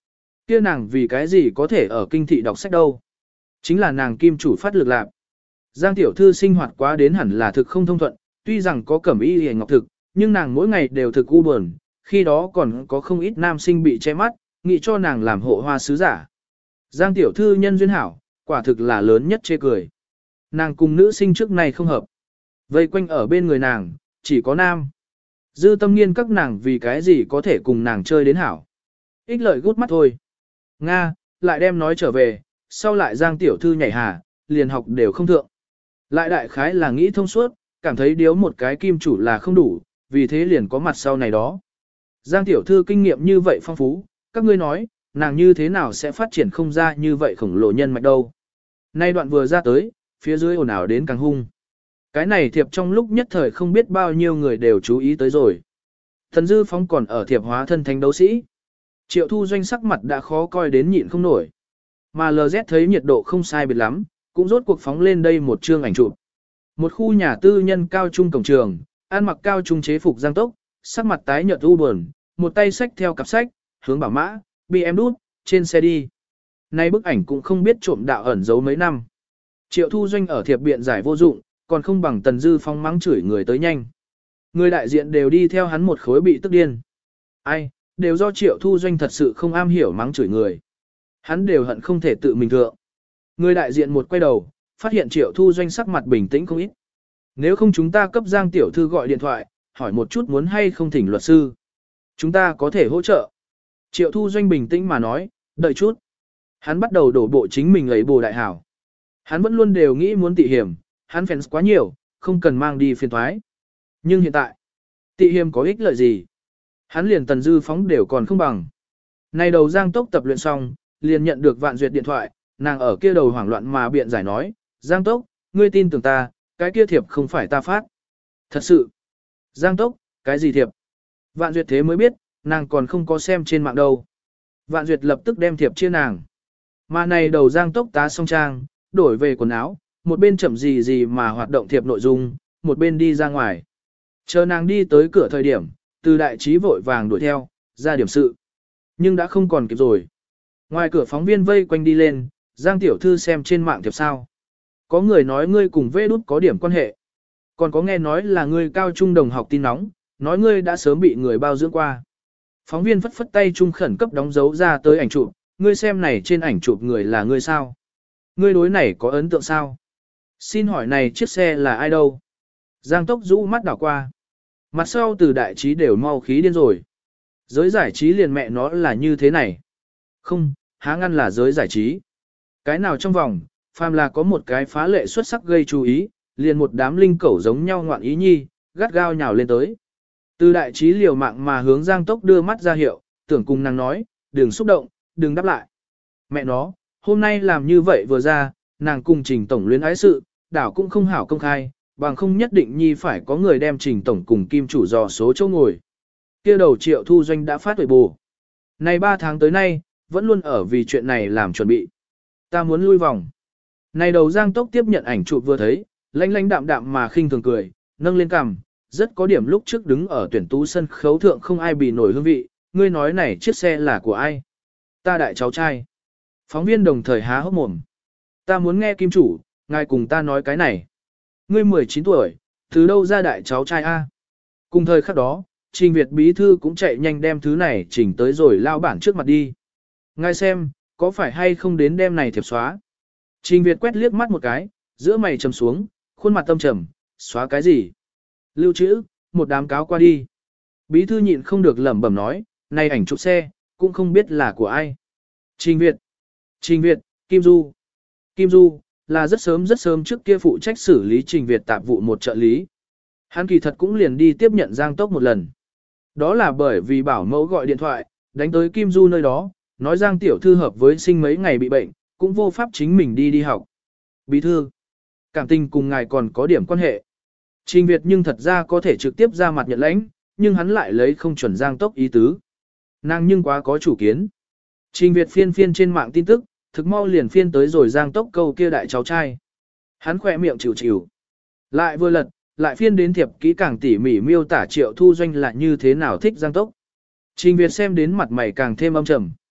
Kia nàng vì cái gì có thể ở kinh thị đọc sách đâu? Chính là nàng kim chủ phát lực lạc. Giang tiểu thư sinh hoạt quá đến hẳn là thực không thông thuận, tuy rằng có cẩm y hề ngọc thực, nhưng nàng mỗi ngày đều thực u buồn, khi đó còn có không ít nam sinh bị che mắt, nghĩ cho nàng làm hộ hoa sứ giả. Giang tiểu thư nhân duyên hảo, quả thực là lớn nhất chê cười. Nàng cùng nữ sinh trước này không hợp. Vây quanh ở bên người nàng, chỉ có nam. Dư tâm nghiên các nàng vì cái gì có thể cùng nàng chơi đến hảo. Ích lợi gút mắt thôi. Nga, lại đem nói trở về, sau lại Giang tiểu thư nhảy hà, liền học đều không thượng. Lại đại khái là nghĩ thông suốt, cảm thấy điếu một cái kim chủ là không đủ, vì thế liền có mặt sau này đó. Giang tiểu thư kinh nghiệm như vậy phong phú, các ngươi nói, nàng như thế nào sẽ phát triển không ra như vậy khổng lồ nhân mạch đâu. Nay đoạn vừa ra tới, phía dưới ồn ào đến càng hung. Cái này thiệp trong lúc nhất thời không biết bao nhiêu người đều chú ý tới rồi. Thần Dư Phóng còn ở thiệp hóa thân thánh đấu sĩ. Triệu Thu Doanh sắc mặt đã khó coi đến nhịn không nổi. Mà LZ thấy nhiệt độ không sai biệt lắm, cũng rốt cuộc phóng lên đây một chương ảnh chụp. Một khu nhà tư nhân cao trung cổng trường, ăn mặc cao trung chế phục Giang Tốc, sắc mặt tái nhợt u buồn, một tay xách theo cặp sách, hướng bảo mã, bị em đút, trên xe đi. Nay bức ảnh cũng không biết trộm đạo ẩn giấu mấy năm. Triệu Thu Doanh ở thiệp biện giải vô dụng, còn không bằng Tần Dư Phong mắng chửi người tới nhanh. Người đại diện đều đi theo hắn một khối bị tức điên. Ai, đều do Triệu Thu Doanh thật sự không am hiểu mắng chửi người. Hắn đều hận không thể tự mình thượng. Người đại diện một quay đầu, phát hiện Triệu Thu Doanh sắc mặt bình tĩnh không ít. Nếu không chúng ta cấp Giang tiểu thư gọi điện thoại, hỏi một chút muốn hay không thỉnh luật sư. Chúng ta có thể hỗ trợ. Triệu Thu Doanh bình tĩnh mà nói, đợi chút. Hắn bắt đầu đổ bộ chính mình ấy bồ đại hảo. Hắn vẫn luôn đều nghĩ muốn tị hiểm, hắn fans quá nhiều, không cần mang đi phiền thoái. Nhưng hiện tại, tị hiểm có ích lợi gì? Hắn liền Tần Dư Phóng đều còn không bằng. Này đầu Giang Tốc tập luyện xong, liền nhận được Vạn Duyệt điện thoại, nàng ở kia đầu hoảng loạn mà biện giải nói, Giang Tốc, ngươi tin tưởng ta, cái kia thiệp không phải ta phát. Thật sự. Giang Tốc, cái gì thiệp? Vạn Duyệt thế mới biết, nàng còn không có xem trên mạng đâu. Vạn Duyệt lập tức đem thiệp chia nàng. Mà này đầu Giang Tốc tá xong trang, đổi về quần áo, một bên chậm gì gì mà hoạt động thiệp nội dung, một bên đi ra ngoài. Chờ nàng đi tới cửa thời điểm, từ đại trí vội vàng đuổi theo, ra điểm sự. Nhưng đã không còn kịp rồi. Ngoài cửa phóng viên vây quanh đi lên, Giang tiểu thư xem trên mạng thiệp sao. Có người nói ngươi cùng Vê Đút có điểm quan hệ. Còn có nghe nói là ngươi cao trung đồng học tin nóng, nói ngươi đã sớm bị người bao dưỡng qua. Phóng viên phất phất tay trung khẩn cấp đóng dấu ra tới ảnh chụp, ngươi xem này trên ảnh chụp người là ngươi sao? Ngươi đối này có ấn tượng sao? Xin hỏi này chiếc xe là ai đâu? Giang Tốc rũ mắt đảo qua. Mặt sau từ đại trí đều mau khí điên rồi. Giới giải trí liền mẹ nó là như thế này. Không, há ngăn là giới giải trí. Cái nào trong vòng, phàm là có một cái phá lệ xuất sắc gây chú ý, liền một đám linh cẩu giống nhau ngoạn ý nhi, gắt gao nhào lên tới. Từ đại trí liều mạng mà hướng Giang Tốc đưa mắt ra hiệu, tưởng cùng nàng nói, đừng xúc động, đừng đáp lại. Mẹ nó, hôm nay làm như vậy vừa ra, nàng cùng Trình Tổng luyến ái sự, đảo cũng không hảo công khai, bằng không nhất định nhi phải có người đem Trình Tổng cùng Kim chủ dò số chỗ ngồi. Kia đầu Triệu Thu Doanh đã phát tuổi bù. Này 3 tháng tới nay, vẫn luôn ở vì chuyện này làm chuẩn bị. Ta muốn lui vòng. Này đầu Giang Tốc tiếp nhận ảnh chụp vừa thấy, lanh lanh đạm đạm mà khinh thường cười, nâng lên cằm, rất có điểm lúc trước đứng ở tuyển tú sân khấu thượng không ai bị nổi hương vị, ngươi nói này chiếc xe là của ai? Ta đại cháu trai. Phóng viên đồng thời há hốc mồm. Ta muốn nghe Kim chủ, ngài cùng ta nói cái này. Ngươi 19 tuổi, từ đâu ra đại cháu trai A? Cùng thời khắc đó, Trình Việt bí thư cũng chạy nhanh đem thứ này chỉnh tới rồi lao bản trước mặt đi. Ngài xem, có phải hay không đến đem này thiệp xóa? Trình Việt quét liếc mắt một cái, giữa mày trầm xuống, khuôn mặt tâm trầm, xóa cái gì? Lưu trữ, một đám cáo qua đi. Bí thư nhịn không được lẩm bẩm nói, này ảnh chụp xe, cũng không biết là của ai. Trình Việt, Kim Du. Kim Du, là rất sớm trước kia phụ trách xử lý Trình Việt tạp vụ một trợ lý. Hắn kỳ thật cũng liền đi tiếp nhận Giang Tốc một lần. Đó là bởi vì bảo mẫu gọi điện thoại, đánh tới Kim Du nơi đó, nói Giang tiểu thư hợp với sinh mấy ngày bị bệnh, cũng vô pháp chính mình đi học. Bí thư, cảm tình cùng ngài còn có điểm quan hệ. Trình Việt nhưng thật ra có thể trực tiếp ra mặt nhận lãnh, nhưng hắn lại lấy không chuẩn Giang Tốc ý tứ. Nàng nhưng quá có chủ kiến. Trình Việt phiên trên mạng tin tức, thực mau liền phiên tới rồi Giang Tốc câu kia đại cháu trai. Hắn khỏe miệng chịu. Lại vừa lật, lại phiên đến thiệp kỹ càng tỉ mỉ miêu tả Triệu Thu Doanh là như thế nào thích Giang Tốc. Trình Việt xem đến mặt mày càng thêm âm trầm.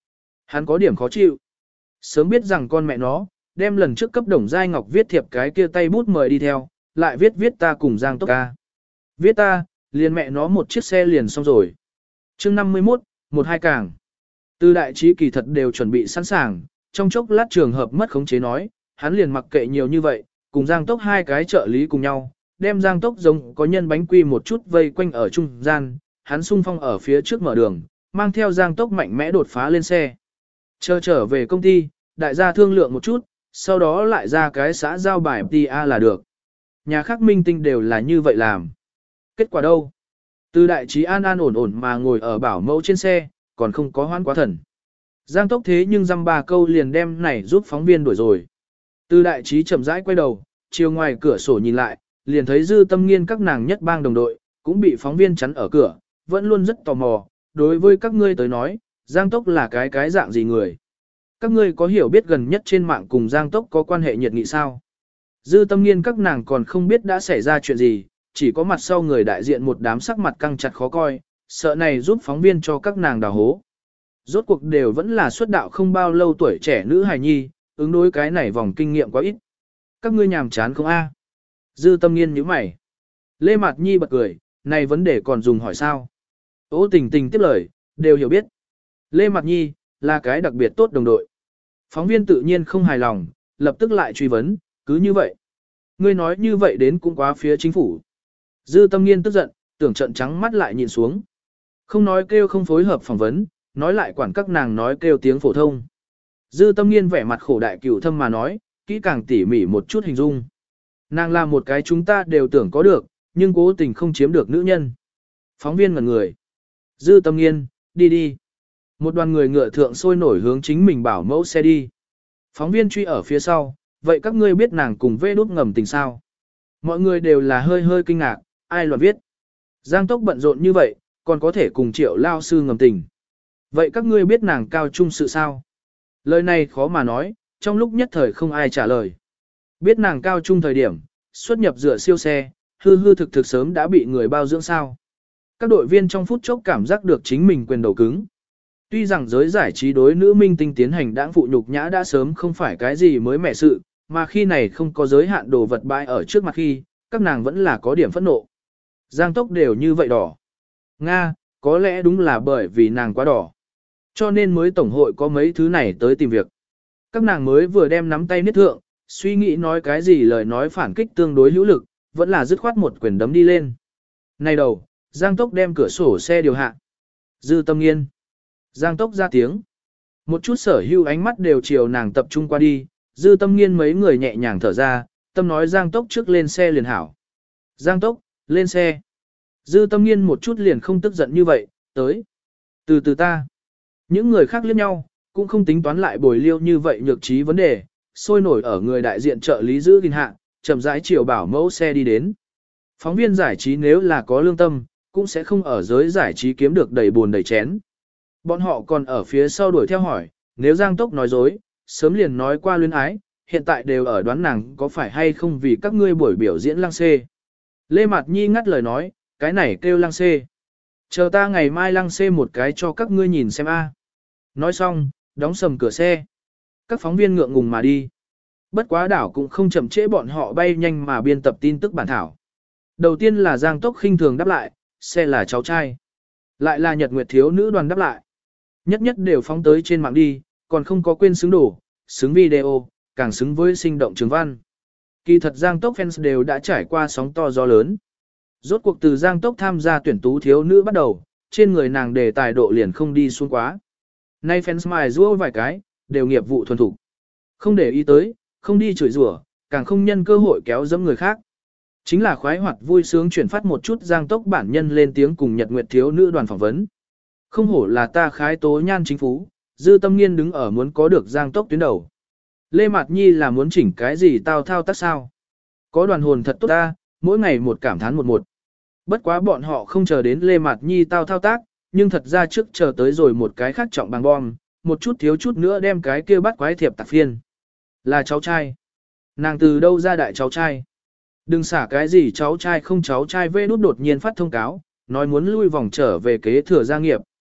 Hắn có điểm khó chịu. Sớm biết rằng con mẹ nó, đem lần trước cấp Đồng Giai Ngọc viết thiệp cái kia tay bút mời đi theo, lại viết ta cùng Giang Tốc ca. Viết ta, liền mẹ nó một chiếc xe liền xong rồi. chương 51, 12 càng. Từ đại trí kỳ thật đều chuẩn bị sẵn sàng, trong chốc lát trường hợp mất khống chế nói, hắn liền mặc kệ nhiều như vậy, cùng Giang Tốc hai cái trợ lý cùng nhau, đem Giang Tốc giống có nhân bánh quy một chút vây quanh ở trung gian, hắn xung phong ở phía trước mở đường, mang theo Giang Tốc mạnh mẽ đột phá lên xe. Chờ trở về công ty, đại gia thương lượng một chút, sau đó lại ra cái xã giao bài PA là được. Nhà khác minh tinh đều là như vậy làm. Kết quả đâu? Từ đại trí an ổn mà ngồi ở bảo mẫu trên xe, còn không có hoãn quá thần. Giang Tốc thế nhưng dăm ba câu liền đem này giúp phóng viên đuổi rồi. Từ đại trí chậm rãi quay đầu, chiều ngoài cửa sổ nhìn lại, liền thấy Dư Tâm Nghiên các nàng nhất bang đồng đội, cũng bị phóng viên chắn ở cửa, vẫn luôn rất tò mò, đối với các ngươi tới nói, Giang Tốc là cái dạng gì người. Các ngươi có hiểu biết gần nhất trên mạng cùng Giang Tốc có quan hệ nhiệt nghị sao? Dư Tâm Nghiên các nàng còn không biết đã xảy ra chuyện gì, chỉ có mặt sau người đại diện một đám sắc mặt căng chặt khó coi, sợ này giúp phóng viên cho các nàng đào hố. Rốt cuộc đều vẫn là xuất đạo không bao lâu tuổi trẻ nữ hài nhi, ứng đối cái này vòng kinh nghiệm quá ít. Các ngươi nhàm chán không a? Dư Tâm Nghiên nhíu mày. Lê Mạt Nhi bật cười, này vấn đề còn dùng hỏi sao? Ô Tình Tình tiếp lời, đều hiểu biết. Lê Mạt Nhi, là cái đặc biệt tốt đồng đội. Phóng viên tự nhiên không hài lòng, lập tức lại truy vấn, cứ như vậy. Ngươi nói như vậy đến cũng quá phía chính phủ. Dư Tâm Nghiên tức giận, tưởng trận trắng mắt lại nhìn xuống. Không nói kêu không phối hợp phỏng vấn, nói lại quản các nàng nói kêu tiếng phổ thông. Dư Tâm Nghiên vẻ mặt khổ đại cửu thâm mà nói, kỹ càng tỉ mỉ một chút hình dung. Nàng là một cái chúng ta đều tưởng có được, nhưng cố tình không chiếm được nữ nhân. Phóng viên ngẩn người. Dư Tâm Nghiên, đi đi. Một đoàn người ngựa thượng sôi nổi hướng chính mình bảo mẫu xe đi. Phóng viên truy ở phía sau, vậy các ngươi biết nàng cùng vê đút ngầm tình sao? Mọi người đều là hơi kinh ngạc, ai loạn viết. Giang Tốc bận rộn như vậy, còn có thể cùng Triệu lao sư ngầm tình. Vậy các ngươi biết nàng cao trung sự sao? Lời này khó mà nói, trong lúc nhất thời không ai trả lời. Biết nàng cao trung thời điểm, xuất nhập dựa siêu xe, hư thực sớm đã bị người bao dưỡng sao. Các đội viên trong phút chốc cảm giác được chính mình quyền đầu cứng. Tuy rằng giới giải trí đối nữ minh tinh tiến hành đãng phụ nhục nhã đã sớm không phải cái gì mới mẻ sự, mà khi này không có giới hạn đồ vật bãi ở trước mặt khi, các nàng vẫn là có điểm phẫn nộ. Giang Tốc đều như vậy đỏ. Nga, có lẽ đúng là bởi vì nàng quá đỏ. Cho nên mới tổng hội có mấy thứ này tới tìm việc. Các nàng mới vừa đem nắm tay niết thượng, suy nghĩ nói cái gì lời nói phản kích tương đối hữu lực, vẫn là dứt khoát một quyền đấm đi lên. Này đầu, Giang Tốc đem cửa sổ xe điều hạ. Dư Tâm Nghiên. Giang Tốc ra tiếng. Một chút sở hữu ánh mắt đều chiều nàng tập trung qua đi, Dư Tâm Nghiên mấy người nhẹ nhàng thở ra, tâm nói Giang Tốc trước lên xe liền hảo. Giang Tốc, lên xe. Dư Tâm Nghiên một chút liền không tức giận như vậy, tới. Từ từ ta. Những người khác liếc nhau, cũng không tính toán lại bồi liêu như vậy nhược trí vấn đề, sôi nổi ở người đại diện trợ lý giữ gìn hạ, chậm rãi chiều bảo mẫu xe đi đến. Phóng viên giải trí nếu là có lương tâm, cũng sẽ không ở giới giải trí kiếm được đầy buồn đầy chén. Bọn họ còn ở phía sau đuổi theo hỏi, nếu Giang Tốc nói dối, sớm liền nói qua luyến ái, hiện tại đều ở đoán nàng có phải hay không vì các ngươi buổi biểu diễn lăng xê. Lê Mạt Nhi ngắt lời nói, cái này kêu lăng xê. Chờ ta ngày mai lăng xê một cái cho các ngươi nhìn xem a. Nói xong, đóng sầm cửa xe. Các phóng viên ngượng ngùng mà đi. Bất quá đảo cũng không chậm trễ bọn họ bay nhanh mà biên tập tin tức bản thảo. Đầu tiên là Giang Tốc khinh thường đáp lại, xe là cháu trai. Lại là Nhật Nguyệt thiếu nữ đoàn đáp lại. Nhất nhất đều phóng tới trên mạng đi, còn không có quên xứng đổ, xứng video, càng xứng với sinh động trường văn. Kỳ thật Giang Tốc fans đều đã trải qua sóng to gió lớn. Rốt cuộc từ Giang Tốc tham gia tuyển tú thiếu nữ bắt đầu, trên người nàng đề tài độ liền không đi xuống quá. Nay fans mài rũa vài cái, đều nghiệp vụ thuần thủ. Không để ý tới, không đi chửi rủa, càng không nhân cơ hội kéo dẫm người khác. Chính là khoái hoạt vui sướng chuyển phát một chút Giang Tốc bản nhân lên tiếng cùng Nhật Nguyệt thiếu nữ đoàn phỏng vấn. Không hổ là ta khái tố nhan chính phú, Dư Tâm Nghiên đứng ở muốn có được Giang Tốc tuyến đầu. Lê Mạt Nhi là muốn chỉnh cái gì tao thao tác sao? Có đoàn hồn thật tốt ta, mỗi ngày một cảm thán một. Bất quá bọn họ không chờ đến Lê Mạt Nhi tao thao tác, nhưng thật ra trước chờ tới rồi một cái khác trọng bằng bom, một chút thiếu chút nữa đem cái kia bắt quái thiệp tạc phiên. Là cháu trai. Nàng từ đâu ra đại cháu trai? Đừng xả cái gì cháu trai không cháu trai vê đút đột nhiên phát thông cáo, nói muốn lui vòng trở về kế thừa gia nghiệp.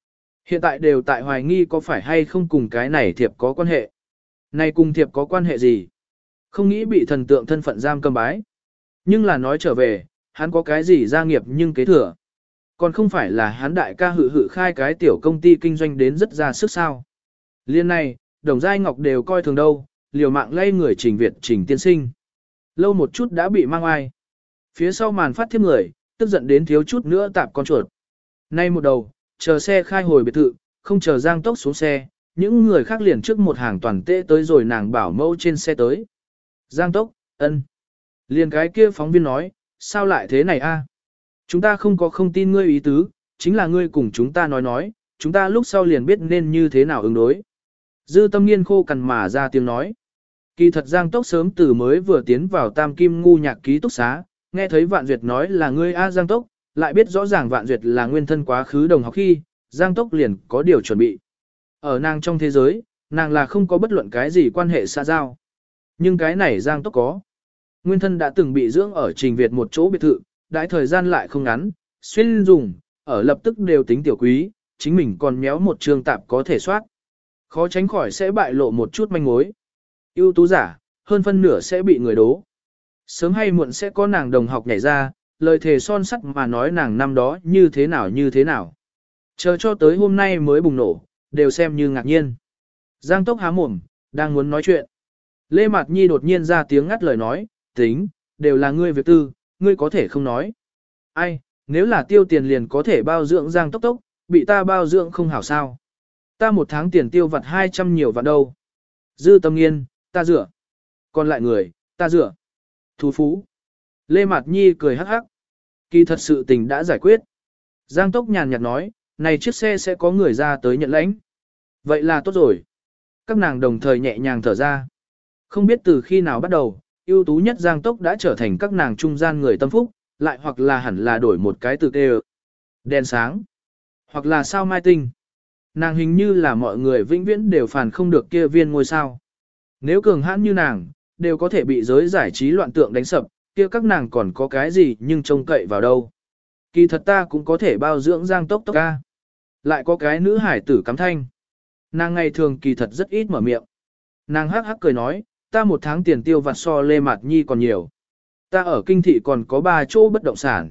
Hiện tại đều tại hoài nghi có phải hay không cùng cái này thiệp có quan hệ. Này cùng thiệp có quan hệ gì? Không nghĩ bị thần tượng thân phận giam cầm bái. Nhưng là nói trở về, hắn có cái gì gia nghiệp nhưng kế thừa. Còn không phải là hắn đại ca hự khai cái tiểu công ty kinh doanh đến rất ra sức sao. Liên này, Đồng Giai Ngọc đều coi thường đâu, liều mạng lay người Trình Việt Trình tiên sinh. Lâu một chút đã bị mang ai. Phía sau màn phát thiếp người, tức giận đến thiếu chút nữa tạp con chuột. Nay một đầu, chờ xe khai hồi biệt thự, không chờ Giang Tốc xuống xe, những người khác liền trước một hàng toàn tệ tới rồi nàng bảo mẫu trên xe tới. Giang Tốc, ân. Liền cái kia phóng viên nói, sao lại thế này a? Chúng ta không tin ngươi ý tứ, chính là ngươi cùng chúng ta nói, chúng ta lúc sau liền biết nên như thế nào ứng đối. Dư Tâm Nghiên khô cằn mà ra tiếng nói. Kỳ thật Giang Tốc sớm từ mới vừa tiến vào Tam Kim ngu nhạc ký túc xá, nghe thấy Vạn Duyệt nói là ngươi a Giang Tốc, lại biết rõ ràng Vạn Duyệt là nguyên thân quá khứ đồng học khi, Giang Tốc liền có điều chuẩn bị. Ở nàng trong thế giới, nàng là không có bất luận cái gì quan hệ xã giao. Nhưng cái này Giang Tốc có. Nguyên thân đã từng bị dưỡng ở Trình Việt một chỗ biệt thự, đãi thời gian lại không ngắn, xuyên dùng, ở lập tức đều tính tiểu quý, chính mình còn méo một trường tạp có thể soát. Khó tránh khỏi sẽ bại lộ một chút manh mối. Ưu tú giả, hơn phân nửa sẽ bị người đố. Sớm hay muộn sẽ có nàng đồng học nhảy ra, lời thề son sắt mà nói nàng năm đó như thế nào. Chờ cho tới hôm nay mới bùng nổ, đều xem như ngạc nhiên. Giang Tốc há mồm, đang muốn nói chuyện. Lê Mạt Nhi đột nhiên ra tiếng ngắt lời nói, tính, đều là ngươi việc tư, ngươi có thể không nói. Ai, nếu là tiêu tiền liền có thể bao dưỡng Giang Tốc, bị ta bao dưỡng không hảo sao. Ta một tháng tiền tiêu vặt 200 nhiều vạn đâu. Dư Tâm Nghiên, ta rửa. Còn lại người, ta rửa. Thú phú. Lê Mạt Nhi cười hắc hắc. Kỳ thật sự tình đã giải quyết. Giang Tốc nhàn nhạt nói, này chiếc xe sẽ có người ra tới nhận lãnh. Vậy là tốt rồi. Các nàng đồng thời nhẹ nhàng thở ra. Không biết từ khi nào bắt đầu, ưu tú nhất Giang Tốc đã trở thành các nàng trung gian người tâm phúc, lại hoặc là hẳn là đổi một cái từ tê đèn sáng, hoặc là sao mai tinh. Nàng hình như là mọi người vĩnh viễn đều phản không được kia viên ngôi sao. Nếu cường hãn như nàng, đều có thể bị giới giải trí loạn tượng đánh sập, kia các nàng còn có cái gì nhưng trông cậy vào đâu. Kỳ thật ta cũng có thể bao dưỡng Giang Tốc ca. Lại có cái nữ hải tử cắm thanh. Nàng ngày thường kỳ thật rất ít mở miệng. Nàng hắc hắc cười nói, ta một tháng tiền tiêu vặt so Lê Mạt Nhi còn nhiều. Ta ở kinh thị còn có 3 chỗ bất động sản.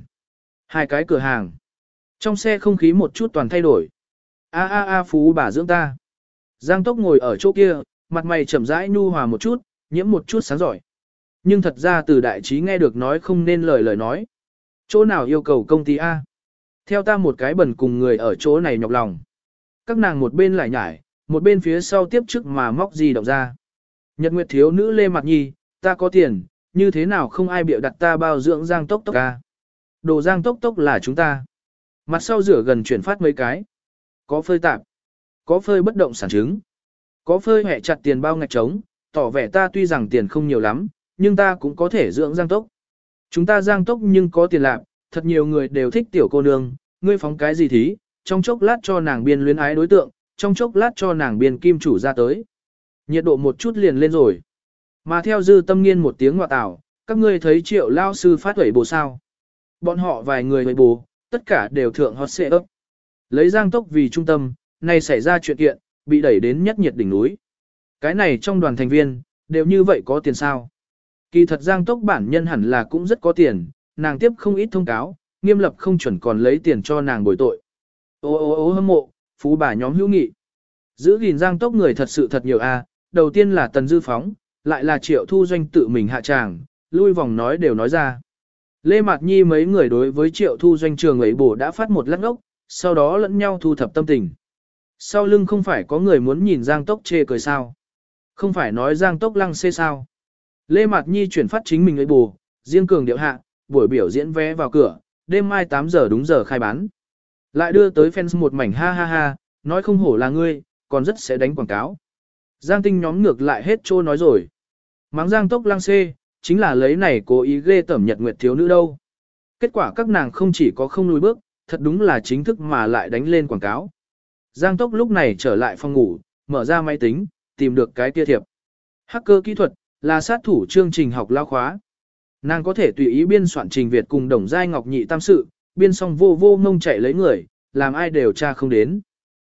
2 cái cửa hàng. Trong xe không khí một chút toàn thay đổi. A phú bà dưỡng ta. Giang Tốc ngồi ở chỗ kia, mặt mày chậm rãi nhu hòa một chút, nhiễm một chút sáng giỏi. Nhưng thật ra từ đại trí nghe được nói không nên lời nói. Chỗ nào yêu cầu công ty A? Theo ta một cái bẩn cùng người ở chỗ này nhọc lòng. Các nàng một bên lại nhải, một bên phía sau tiếp trước mà móc gì động ra. Nhật Nguyệt thiếu nữ Lê Mạt Nhi, ta có tiền, như thế nào không ai bịa đặt ta bao dưỡng Giang Tốc A? Đồ Giang Tốc là chúng ta. Mặt sau rửa gần chuyển phát mấy cái. Có phơi tạp, có phơi bất động sản chứng, có phơi hẹ chặt tiền bao ngạch trống, tỏ vẻ ta tuy rằng tiền không nhiều lắm, nhưng ta cũng có thể dưỡng Giang Tốc. Chúng ta Giang Tốc nhưng có tiền lạc, thật nhiều người đều thích tiểu cô nương, ngươi phóng cái gì thí, trong chốc lát cho nàng biên luyến ái đối tượng, trong chốc lát cho nàng biên kim chủ ra tới. Nhiệt độ một chút liền lên rồi. Mà theo Dư Tâm Nghiên một tiếng ngọa tảo, các ngươi thấy Triệu lao sư phát huẩy bồ sao. Bọn họ vài người huẩy bồ, tất cả đều thượng hot xệ ấp. Lấy Giang Tốc vì trung tâm, nay xảy ra chuyện kiện, bị đẩy đến nhất nhiệt đỉnh núi. Cái này trong đoàn thành viên, đều như vậy có tiền sao? Kỳ thật Giang Tốc bản nhân hẳn là cũng rất có tiền, nàng tiếp không ít thông cáo, nghiêm lập không chuẩn còn lấy tiền cho nàng bồi tội. Ô hâm mộ, phú bà nhóm hữu nghị. Giữ gìn Giang Tốc người thật sự thật nhiều a. Đầu tiên là Tần Dư Phóng, lại là Triệu Thu Doanh tự mình hạ tràng, lui vòng nói đều nói ra. Lê Mạt Nhi mấy người đối với Triệu Thu Doanh trường ấy bổ đã phát một lát ốc, sau đó lẫn nhau thu thập tâm tình. Sau lưng không phải có người muốn nhìn Giang Tốc chê cười sao? Không phải nói Giang Tốc lăng xê sao? Lê Mạt Nhi chuyển phát chính mình ấy bù, riêng cường điệu hạ, buổi biểu diễn vé vào cửa, đêm mai 8 giờ đúng giờ khai bán. Lại đưa tới fans một mảnh ha ha ha, nói không hổ là ngươi, còn rất sẽ đánh quảng cáo. Giang Tinh nhóm ngược lại hết trô nói rồi. Mắng Giang Tốc lăng xê, chính là lấy này cố ý ghê tẩm Nhật Nguyệt thiếu nữ đâu. Kết quả các nàng không chỉ có không lùi bước, thật đúng là chính thức mà lại đánh lên quảng cáo. Giang Tốc lúc này trở lại phòng ngủ, mở ra máy tính, tìm được cái kia thiệp. Hacker kỹ thuật, là sát thủ chương trình học lao khóa. Nàng có thể tùy ý biên soạn Trình Việt cùng Đồng Giai Ngọc nhị tam sự, biên xong vô ngông chạy lấy người, làm ai đều tra không đến.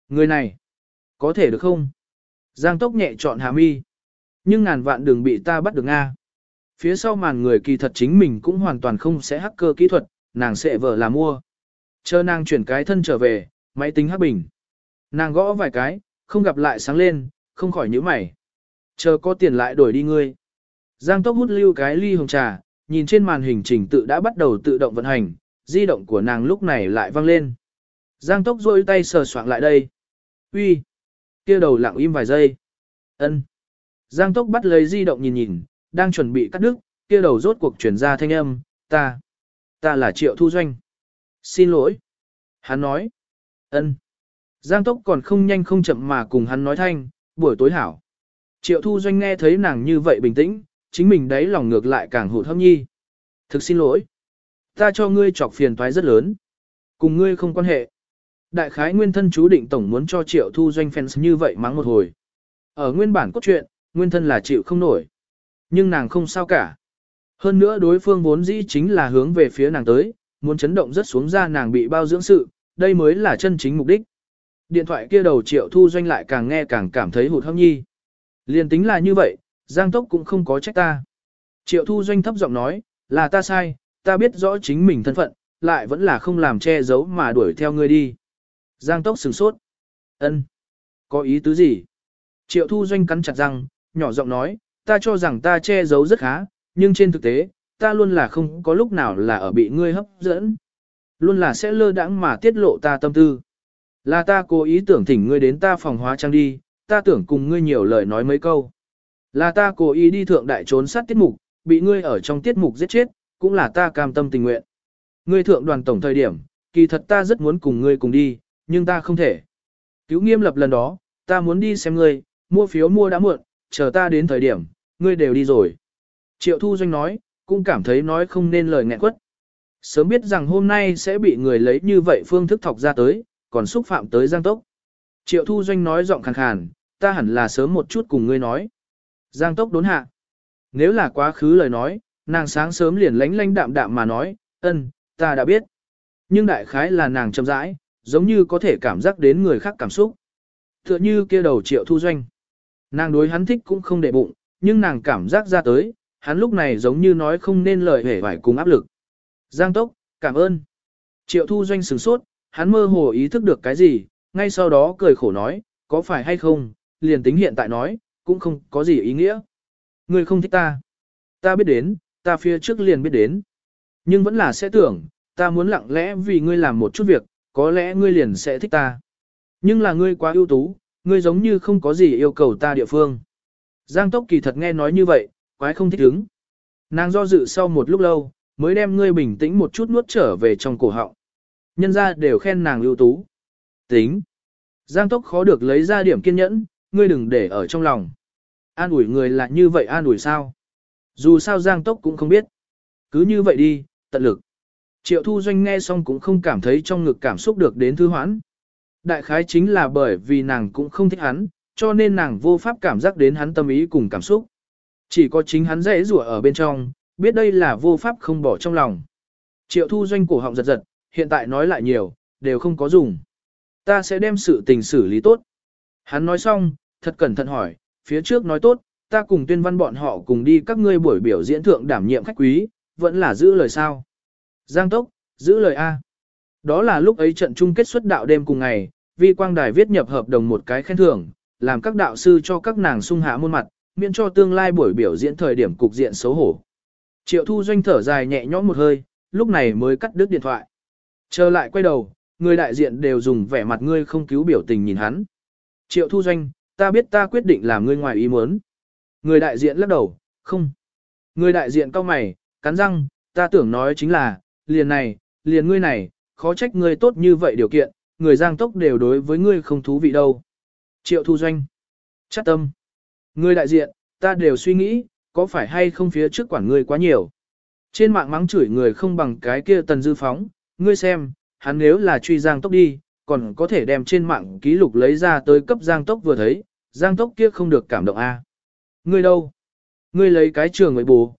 Người này, có thể được không? Giang Tốc nhẹ chọn hạ mi. Nhưng ngàn vạn đừng bị ta bắt được Nga. Phía sau màn người kỳ thật chính mình cũng hoàn toàn không sẽ hacker kỹ thuật, nàng sẽ vợ là mua. Chờ nàng chuyển cái thân trở về, máy tính hắc bình. Nàng gõ vài cái, không gặp lại sáng lên, không khỏi nhíu mày. Chờ có tiền lại đổi đi ngươi. Giang Tốc hút lưu cái ly hồng trà, nhìn trên màn hình trình tự đã bắt đầu tự động vận hành, di động của nàng lúc này lại vang lên. Giang Tốc rôi tay sờ soạng lại đây. Uy, kia đầu lặng im vài giây. Ân. Giang Tốc bắt lấy di động nhìn nhìn, đang chuẩn bị cắt đứt, kia đầu rốt cuộc chuyển ra thanh âm, ta là Triệu Thu Doanh. Xin lỗi. Hắn nói. Ân. Giang Tốc còn không nhanh không chậm mà cùng hắn nói thanh, buổi tối hảo. Triệu Thu Doanh nghe thấy nàng như vậy bình tĩnh, chính mình đấy lòng ngược lại càng hụt hẫng nhi. Thực xin lỗi. Ta cho ngươi chọc phiền toái rất lớn. Cùng ngươi không quan hệ. Đại khái nguyên thân chú định tổng muốn cho Triệu Thu Doanh fans như vậy mắng một hồi. Ở nguyên bản cốt truyện, nguyên thân là chịu không nổi. Nhưng nàng không sao cả. Hơn nữa đối phương vốn dĩ chính là hướng về phía nàng tới, muốn chấn động rất xuống ra nàng bị bao dưỡng sự, đây mới là chân chính mục đích. Điện thoại kia đầu Triệu Thu Doanh lại càng nghe càng cảm thấy hụt hẫng nhi. Liên tính là như vậy, Giang Tốc cũng không có trách ta. Triệu Thu Doanh thấp giọng nói, là ta sai, ta biết rõ chính mình thân phận, lại vẫn là không làm che giấu mà đuổi theo ngươi đi. Giang Tốc sửng sốt. Ân, có ý tứ gì? Triệu Thu Doanh cắn chặt răng, nhỏ giọng nói, ta cho rằng ta che giấu rất khá, nhưng trên thực tế, ta luôn là không có lúc nào là ở bị ngươi hấp dẫn. Luôn là sẽ lơ đãng mà tiết lộ ta tâm tư. Là ta cố ý tưởng thỉnh ngươi đến ta phòng hóa trang đi, ta tưởng cùng ngươi nhiều lời nói mấy câu. Là ta cố ý đi thượng đại trốn sát tiết mục, bị ngươi ở trong tiết mục giết chết, cũng là ta cam tâm tình nguyện. Ngươi thượng đoàn tổng thời điểm, kỳ thật ta rất muốn cùng ngươi cùng đi, nhưng ta không thể. Cứu Nghiêm Lập lần đó, ta muốn đi xem ngươi, mua phiếu mua đã muộn, chờ ta đến thời điểm, ngươi đều đi rồi. Triệu Thu Doanh nói, cũng cảm thấy nói không nên lời nghẹn quất. Sớm biết rằng hôm nay sẽ bị người lấy như vậy phương thức thọc ra tới, còn xúc phạm tới Giang Tốc. Triệu Thu Doanh nói giọng khàn khàn, ta hẳn là sớm một chút cùng ngươi nói. Giang Tốc đốn hạ. Nếu là quá khứ lời nói, nàng sáng sớm liền lánh đạm đạm mà nói, ân, ta đã biết. Nhưng đại khái là nàng chậm rãi, giống như có thể cảm giác đến người khác cảm xúc. Tựa như kia đầu Triệu Thu Doanh. Nàng đối hắn thích cũng không để bụng, nhưng nàng cảm giác ra tới, hắn lúc này giống như nói không nên lời hề vải cùng áp lực. Giang Tốc, cảm ơn. Triệu Thu Doanh sửng sốt, hắn mơ hồ ý thức được cái gì, ngay sau đó cười khổ nói, có phải hay không, liền tính hiện tại nói, cũng không có gì ý nghĩa. Ngươi không thích ta. Ta biết đến, ta phía trước liền biết đến. Nhưng vẫn là sẽ tưởng, ta muốn lặng lẽ vì ngươi làm một chút việc, có lẽ ngươi liền sẽ thích ta. Nhưng là ngươi quá ưu tú, ngươi giống như không có gì yêu cầu ta địa phương. Giang Tốc kỳ thật nghe nói như vậy, quái không thích ứng. Nàng do dự sau một lúc lâu, mới đem ngươi bình tĩnh một chút nuốt trở về trong cổ họng. Nhân ra đều khen nàng ưu tú. Tính. Giang Tốc khó được lấy ra điểm kiên nhẫn, ngươi đừng để ở trong lòng. An ủi người là như vậy an ủi sao? Dù sao Giang Tốc cũng không biết. Cứ như vậy đi, tận lực. Triệu Thu Doanh nghe xong cũng không cảm thấy trong ngực cảm xúc được đến thư hoãn. Đại khái chính là bởi vì nàng cũng không thích hắn, cho nên nàng vô pháp cảm giác đến hắn tâm ý cùng cảm xúc. Chỉ có chính hắn dễ rủa ở bên trong, biết đây là vô pháp không bỏ trong lòng. Triệu Thu Doanh cổ họng giật giật, hiện tại nói lại nhiều, đều không có dùng. Ta sẽ đem sự tình xử lý tốt. Hắn nói xong, thật cẩn thận hỏi, phía trước nói tốt, ta cùng Tuyên Văn bọn họ cùng đi các ngươi buổi biểu diễn thượng đảm nhiệm khách quý, vẫn là giữ lời sao. Giang Tốc, giữ lời A. Đó là lúc ấy trận chung kết xuất đạo đêm cùng ngày, Vi Quang Đài viết nhập hợp đồng một cái khen thưởng, làm các đạo sư cho các nàng sung hạ môn mặt, miễn cho tương lai buổi biểu diễn thời điểm cục diện xấu hổ. Triệu Thu Doanh thở dài nhẹ nhõm một hơi, lúc này mới cắt đứt điện thoại. Trở lại quay đầu, người đại diện đều dùng vẻ mặt ngươi không cứu biểu tình nhìn hắn. Triệu Thu Doanh, ta biết ta quyết định làm ngươi ngoài ý muốn. Người đại diện lắc đầu, không. Người đại diện cau mày, cắn răng, ta tưởng nói chính là, liền này, liền ngươi này, khó trách ngươi tốt như vậy điều kiện, người Giang Tốc đều đối với ngươi không thú vị đâu. Triệu Thu Doanh, chắc tâm. Người đại diện, ta đều suy nghĩ, có phải hay không phía trước quản ngươi quá nhiều. Trên mạng mắng chửi người không bằng cái kia Tần Dư Phóng, ngươi xem, hắn nếu là truy Giang Tốc đi, còn có thể đem trên mạng ký lục lấy ra tới cấp Giang Tốc vừa thấy, Giang Tốc kia không được cảm động a. Ngươi đâu? Ngươi lấy cái trường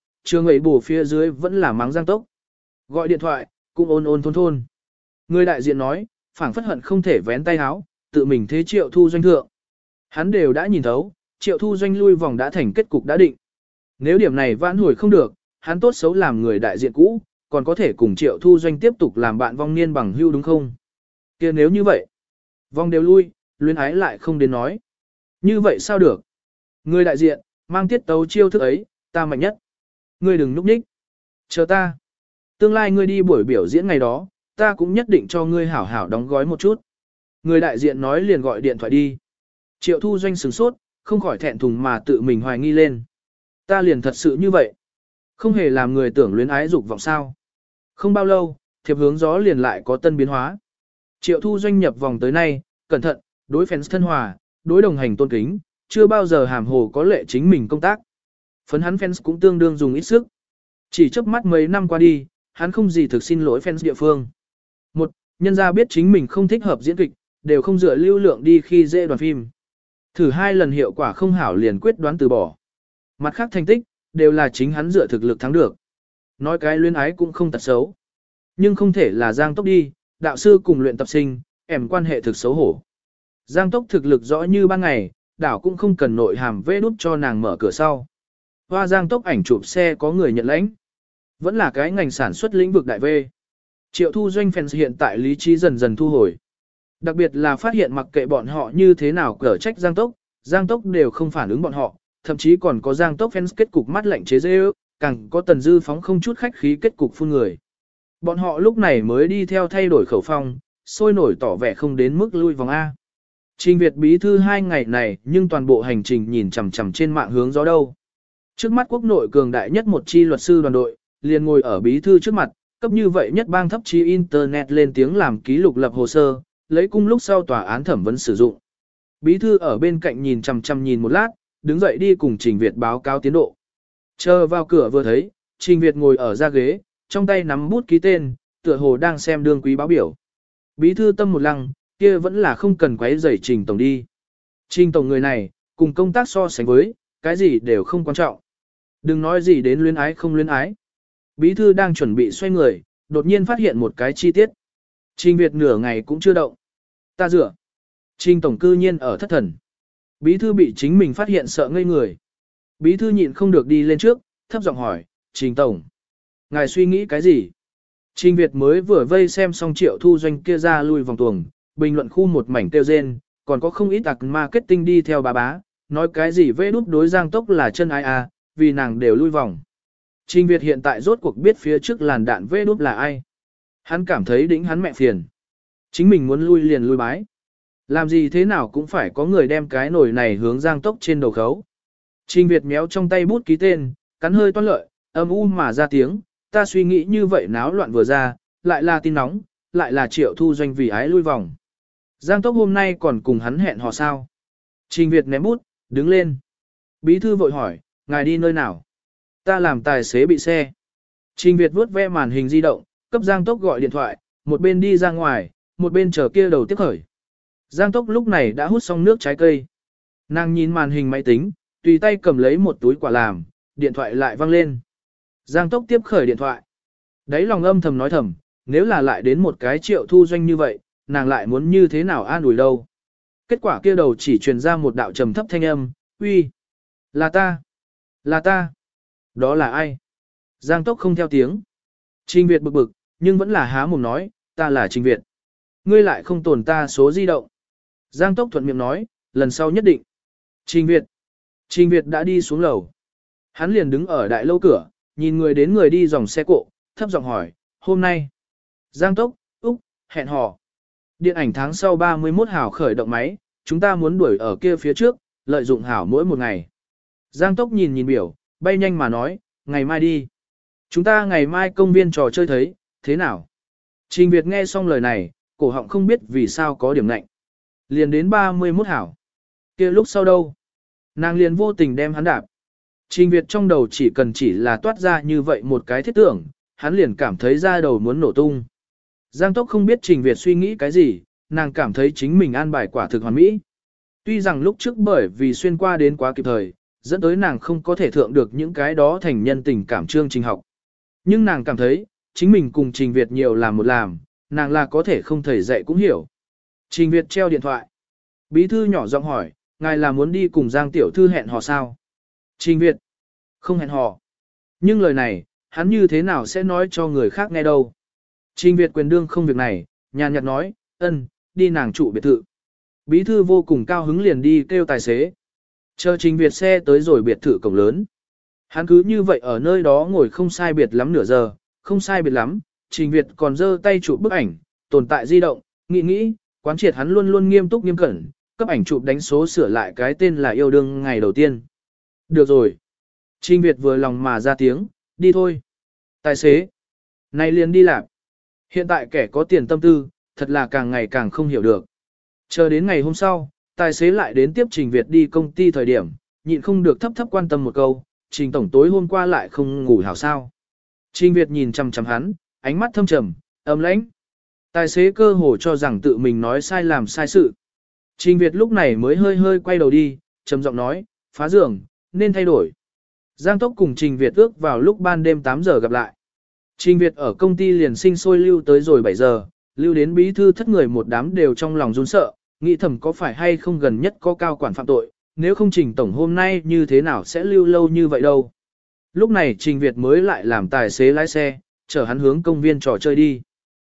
ấy bù phía dưới vẫn là mắng Giang Tốc. Gọi điện thoại, cũng ôn ôn thôn thôn. Người đại diện nói, phảng phất hận không thể vén tay áo, tự mình thế Triệu Thu Doanh thượng. Hắn đều đã nhìn thấu, Triệu Thu Doanh lui vòng đã thành kết cục đã định. Nếu điểm này vãn hồi không được, hắn tốt xấu làm người đại diện cũ, còn có thể cùng Triệu Thu Doanh tiếp tục làm bạn vong niên bằng hưu đúng không? Kia nếu như vậy, vong đều lui, luyến ái lại không đến nói. Như vậy sao được? Người đại diện, mang tiết tấu chiêu thức ấy, ta mạnh nhất. Ngươi đừng núp ních. Chờ ta. Tương lai ngươi đi buổi biểu diễn ngày đó, ta cũng nhất định cho ngươi hảo hảo đóng gói một chút. Người đại diện nói liền gọi điện thoại đi. Triệu Thu Doanh sửng sốt, không khỏi thẹn thùng mà tự mình hoài nghi lên. Ta liền thật sự như vậy. Không hề làm người tưởng luyến ái dục vọng sao. Không bao lâu, thiệp hướng gió liền lại có tân biến hóa. Triệu Thu Doanh nhập vòng tới nay, cẩn thận, đối fans thân hòa, đối đồng hành tôn kính, chưa bao giờ hàm hồ có lệ chính mình công tác. Phấn hắn fans cũng tương đương dùng ít sức. Chỉ chớp mắt mấy năm qua đi, hắn không gì thực xin lỗi fans địa phương. Một, nhân gia biết chính mình không thích hợp diễn kịch, đều không dựa lưu lượng đi khi dễ đoàn phim. Thử 2 lần hiệu quả không hảo liền quyết đoán từ bỏ. Mặt khác thành tích, đều là chính hắn dựa thực lực thắng được. Nói cái luyến ái cũng không tật xấu. Nhưng không thể là Giang Tốc đi, đạo sư cùng luyện tập sinh, ẻm quan hệ thực xấu hổ. Giang Tốc thực lực rõ như ban ngày, đảo cũng không cần nội hàm vê đút cho nàng mở cửa sau. Hoa Giang Tốc ảnh chụp xe có người nhận lãnh. Vẫn là cái ngành sản xuất lĩnh vực đại V. Triệu Thu Doanh fans hiện tại lý trí dần dần thu hồi. Đặc biệt là phát hiện mặc kệ bọn họ như thế nào cở trách Giang Tốc đều không phản ứng bọn họ, thậm chí còn có Giang Tốc fans kết cục mắt lạnh chế giễu, càng có Tần Dư phóng không chút khách khí kết cục phun người. Bọn họ lúc này mới đi theo thay đổi khẩu phong, sôi nổi tỏ vẻ không đến mức lui vòng A. Trình Việt bí thư 2 ngày này nhưng toàn bộ hành trình nhìn chằm chằm trên mạng hướng gió đâu. Trước mắt quốc nội cường đại nhất một chi luật sư đoàn đội, liền ngồi ở bí thư trước mặt, cấp như vậy nhất bang thấp chi internet lên tiếng làm ký lục lập hồ sơ, lấy cung lúc sau tòa án thẩm vấn sử dụng. Bí thư ở bên cạnh nhìn chằm chằm nhìn một lát, đứng dậy đi cùng Trình Việt báo cáo tiến độ. Chờ vào cửa vừa thấy, Trình Việt ngồi ở ra ghế, trong tay nắm bút ký tên, tựa hồ đang xem đương quý báo biểu. Bí thư tâm một lăng, kia vẫn là không cần quấy rầy Trình tổng đi. Trình tổng người này, cùng công tác so sánh với, cái gì đều không quan trọng. Đừng nói gì đến luyến ái không luyến ái. Bí thư đang chuẩn bị xoay người, đột nhiên phát hiện một cái chi tiết. Trình Việt nửa ngày cũng chưa động. Ta dựa. Trình tổng cư nhiên ở thất thần. Bí thư bị chính mình phát hiện sợ ngây người. Bí thư nhịn không được đi lên trước, thấp giọng hỏi, Trình tổng. Ngài suy nghĩ cái gì? Trình Việt mới vừa vây xem xong Triệu Thu Doanh kia ra lui vòng tuồng, bình luận khu một mảnh tiêu rên, còn có không ít đặc marketing đi theo bà bá, nói cái gì vê đút đối Giang Tốc là chân ai à, vì nàng đều lui vòng. Trình Việt hiện tại rốt cuộc biết phía trước làn đạn vê đút là ai. Hắn cảm thấy đĩnh hắn mẹ phiền. Chính mình muốn lui liền lui bái. Làm gì thế nào cũng phải có người đem cái nồi này hướng Giang Tốc trên đầu khấu. Trình Việt méo trong tay bút ký tên, cắn hơi toan lợi, âm u mà ra tiếng, ta suy nghĩ như vậy náo loạn vừa ra, lại là tin nóng, lại là Triệu Thu Doanh vì ái lui vòng. Giang Tốc hôm nay còn cùng hắn hẹn hò sao. Trình Việt ném bút, đứng lên. Bí thư vội hỏi, ngài đi nơi nào? Ta làm tài xế bị xe. Trình Việt vuốt ve màn hình di động, cấp Giang Tốc gọi điện thoại, một bên đi ra ngoài, một bên chờ kia đầu tiếp khởi. Giang Tốc lúc này đã hút xong nước trái cây. Nàng nhìn màn hình máy tính, tùy tay cầm lấy một túi quả làm, điện thoại lại vang lên. Giang Tốc tiếp khởi điện thoại. Đấy lòng âm thầm nói thầm, nếu là lại đến một cái Triệu Thu Doanh như vậy, nàng lại muốn như thế nào an ủi đâu. Kết quả kia đầu chỉ truyền ra một đạo trầm thấp thanh âm, uy, là ta, là ta, đó là ai? Giang Tốc không theo tiếng. Trình Việt bực bực, nhưng vẫn là há mồm nói, ta là Trình Việt. Ngươi lại không tồn ta số di động. Giang Tốc thuận miệng nói, lần sau nhất định. Trình Việt. Trình Việt đã đi xuống lầu. Hắn liền đứng ở đại lâu cửa, nhìn người đến người đi dòng xe cộ, thấp giọng hỏi, hôm nay. Giang Tốc, Úc, hẹn hò. Điện ảnh tháng sau 31 hảo khởi động máy, chúng ta muốn đuổi ở kia phía trước, lợi dụng hảo mỗi một ngày. Giang Tốc nhìn nhìn biểu, bay nhanh mà nói, ngày mai đi. Chúng ta ngày mai công viên trò chơi thấy, thế nào? Trình Việt nghe xong lời này, cổ họng không biết vì sao có điểm lạnh. Liền đến 31 hảo. Kia lúc sau đâu? Nàng liền vô tình đem hắn đạp. Trình Việt trong đầu chỉ là toát ra như vậy một cái thiết tưởng, hắn liền cảm thấy da đầu muốn nổ tung. Giang Tốc không biết Trình Việt suy nghĩ cái gì, nàng cảm thấy chính mình an bài quả thực hoàn mỹ. Tuy rằng lúc trước bởi vì xuyên qua đến quá kịp thời, dẫn tới nàng không có thể thượng được những cái đó thành nhân tình cảm chương trình học. Nhưng nàng cảm thấy, chính mình cùng Trình Việt nhiều làm một làm, nàng là có thể không thầy dạy cũng hiểu. Trình Việt treo điện thoại. Bí thư nhỏ giọng hỏi, ngài là muốn đi cùng Giang tiểu thư hẹn hò sao? Trình Việt, không hẹn hò. Nhưng lời này, hắn như thế nào sẽ nói cho người khác nghe đâu? Trình Việt quyền đương không việc này, nhàn nhạt nói, đi nàng trụ biệt thự. Bí thư vô cùng cao hứng liền đi kêu tài xế. Chờ Trình Việt xe tới rồi biệt thự cổng lớn. Hắn cứ như vậy ở nơi đó ngồi không sai biệt lắm nửa giờ, không sai biệt lắm, Trình Việt còn giơ tay chụp bức ảnh, tồn tại di động, nghĩ, quán triệt hắn luôn luôn nghiêm túc nghiêm cẩn, cấp ảnh chụp đánh số sửa lại cái tên là yêu đương ngày đầu tiên. Được rồi. Trình Việt vừa lòng mà ra tiếng, đi thôi. Tài xế. Này liền đi làm. Hiện tại kẻ có tiền tâm tư, thật là càng ngày càng không hiểu được. Chờ đến ngày hôm sau, tài xế lại đến tiếp Trình Việt đi công ty thời điểm, nhịn không được thấp thấp quan tâm một câu, Trình tổng tối hôm qua lại không ngủ hảo sao. Trình Việt nhìn chằm chằm hắn, ánh mắt thâm trầm, ấm lãnh. Tài xế cơ hồ cho rằng tự mình nói sai làm sai sự. Trình Việt lúc này mới hơi hơi quay đầu đi, trầm giọng nói, phá giường, nên thay đổi. Giang Tốc cùng Trình Việt ước vào lúc ban đêm 8 giờ gặp lại. Trình Việt ở công ty liền sinh sôi lưu tới rồi 7 giờ, lưu đến bí thư thất người một đám đều trong lòng run sợ, nghĩ thầm có phải hay không gần nhất có cao quản phạm tội, nếu không Trình tổng hôm nay như thế nào sẽ lưu lâu như vậy đâu. Lúc này Trình Việt mới lại làm tài xế lái xe, chở hắn hướng công viên trò chơi đi.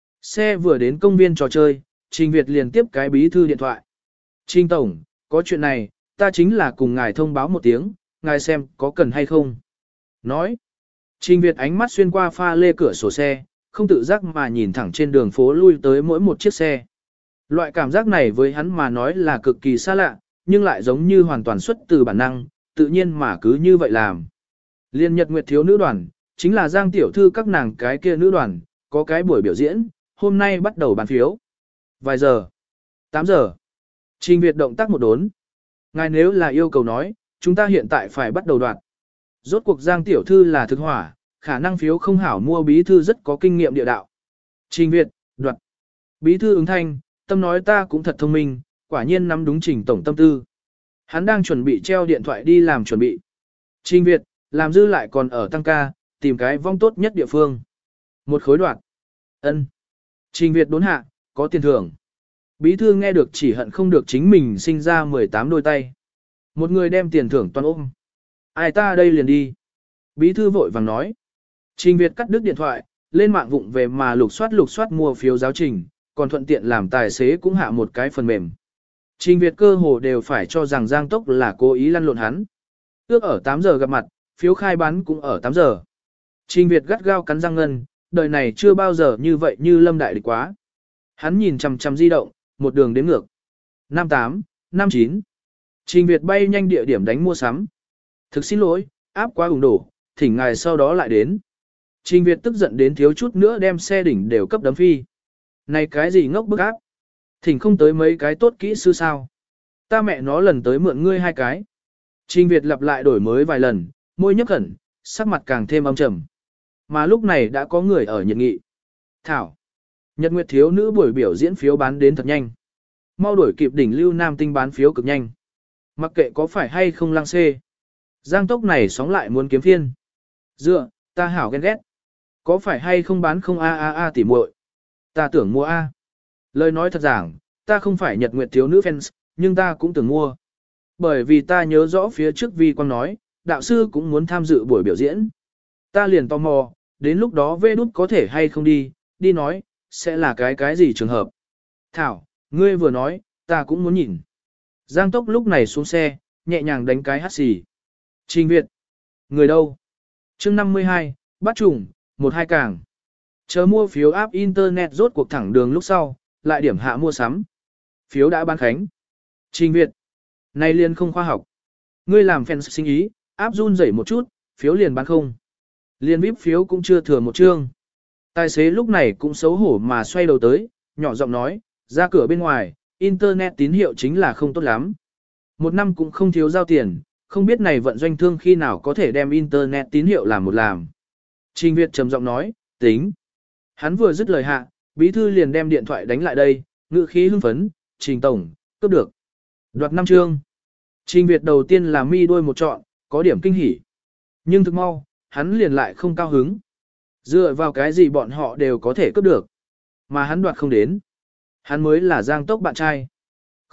Xe vừa đến công viên trò chơi, Trình Việt liền tiếp cái bí thư điện thoại. Trình tổng, có chuyện này, ta chính là cùng ngài thông báo một tiếng, ngài xem có cần hay không. Nói, Trình Việt ánh mắt xuyên qua pha lê cửa sổ xe, không tự giác mà nhìn thẳng trên đường phố lui tới mỗi một chiếc xe. Loại cảm giác này với hắn mà nói là cực kỳ xa lạ, nhưng lại giống như hoàn toàn xuất từ bản năng, tự nhiên mà cứ như vậy làm. Liên Nhật Nguyệt thiếu nữ đoàn, chính là Giang tiểu thư các nàng cái kia nữ đoàn, có cái buổi biểu diễn, hôm nay bắt đầu bán phiếu. Vài giờ? 8 giờ. Trình Việt động tác một đốn. Ngài nếu là yêu cầu nói, chúng ta hiện tại phải bắt đầu đoạt. Rốt cuộc Giang tiểu thư là thực hỏa, khả năng phiếu không hảo mua bí thư rất có kinh nghiệm địa đạo. Trình Việt, đoạt. Bí thư ứng thanh, tâm nói ta cũng thật thông minh, quả nhiên nắm đúng Trình tổng tâm tư. Hắn đang chuẩn bị treo điện thoại đi làm chuẩn bị. Trình Việt, làm dư lại còn ở tăng ca, tìm cái vong tốt nhất địa phương. Một khối đoạt. Ân. Trình Việt đốn hạ, có tiền thưởng. Bí thư nghe được chỉ hận không được chính mình sinh ra 18 đôi tay. Một người đem tiền thưởng toàn ôm. Ai ta đây liền đi. Bí thư vội vàng nói. Trình Việt cắt đứt điện thoại, lên mạng vụng về mà lục soát mua phiếu giáo trình, còn thuận tiện làm tài xế cũng hạ một cái phần mềm. Trình Việt cơ hồ đều phải cho rằng Giang Tốc là cố ý lăn lộn hắn. Ước ở 8 giờ gặp mặt, phiếu khai bán cũng ở 8 giờ. Trình Việt gắt gao cắn răng ngân, đời này chưa bao giờ như vậy như lâm đại địch quá. Hắn nhìn chằm chằm di động, một đường đếm ngược. 58, 59. Trình Việt bay nhanh địa điểm đánh mua sắm. Thực xin lỗi, áp quá ủng đổ, thỉnh ngài sau đó lại đến. Trình Việt tức giận đến thiếu chút nữa đem xe đỉnh đều cấp đấm phi. Này cái gì ngốc bức áp? Thỉnh không tới mấy cái tốt kỹ sư sao? Ta mẹ nó lần tới mượn ngươi 2 cái. Trình Việt lặp lại đổi mới vài lần, môi nhấp khẩn, sắc mặt càng thêm âm trầm. Mà lúc này đã có người ở nhiệt nghị. Thảo. Nhật Nguyệt thiếu nữ buổi biểu diễn phiếu bán đến thật nhanh. Mau đuổi kịp đỉnh lưu nam tinh bán phiếu cực nhanh. Mặc kệ có phải hay không lang xê. Giang Tốc này sóng lại muốn kiếm phiên. Dựa, ta hảo ghen ghét. Có phải hay không bán không a tỉ muội. Ta tưởng mua a. Lời nói thật giảng, ta không phải Nhật Nguyệt thiếu nữ fans, nhưng ta cũng tưởng mua. Bởi vì ta nhớ rõ phía trước Vi Quang nói, đạo sư cũng muốn tham dự buổi biểu diễn. Ta liền tò mò, đến lúc đó Vê Đút có thể hay không đi nói, sẽ là cái gì trường hợp. Thảo, ngươi vừa nói, ta cũng muốn nhìn. Giang Tốc lúc này xuống xe, nhẹ nhàng đánh cái hắt xì. Trình Việt. Người đâu? Chương 52, bắt trùng, 1-2 càng. Chờ mua phiếu app internet rốt cuộc thẳng đường lúc sau, lại điểm hạ mua sắm. Phiếu đã bán khánh. Trình Việt. Này liền không khoa học. Ngươi làm fans sinh ý, áp run rẩy một chút, phiếu liền bán không. Liên VIP phiếu cũng chưa thừa một chương. Tài xế lúc này cũng xấu hổ mà xoay đầu tới, nhỏ giọng nói, ra cửa bên ngoài, internet tín hiệu chính là không tốt lắm. Một năm cũng không thiếu giao tiền, không biết này vận doanh thương khi nào có thể đem internet tín hiệu làm một làm. Trình Việt trầm giọng nói, tính. Hắn vừa dứt lời hạ, bí thư liền đem điện thoại đánh lại đây, ngữ khí hưng phấn, Trình tổng, cướp được. Đoạt 5 chương. Trình Việt đầu tiên là mi đôi một trọn, có điểm kinh hỉ. Nhưng thực mau, hắn liền lại không cao hứng. Dựa vào cái gì bọn họ đều có thể cướp được. Mà hắn đoạt không đến. Hắn mới là Giang Tốc bạn trai.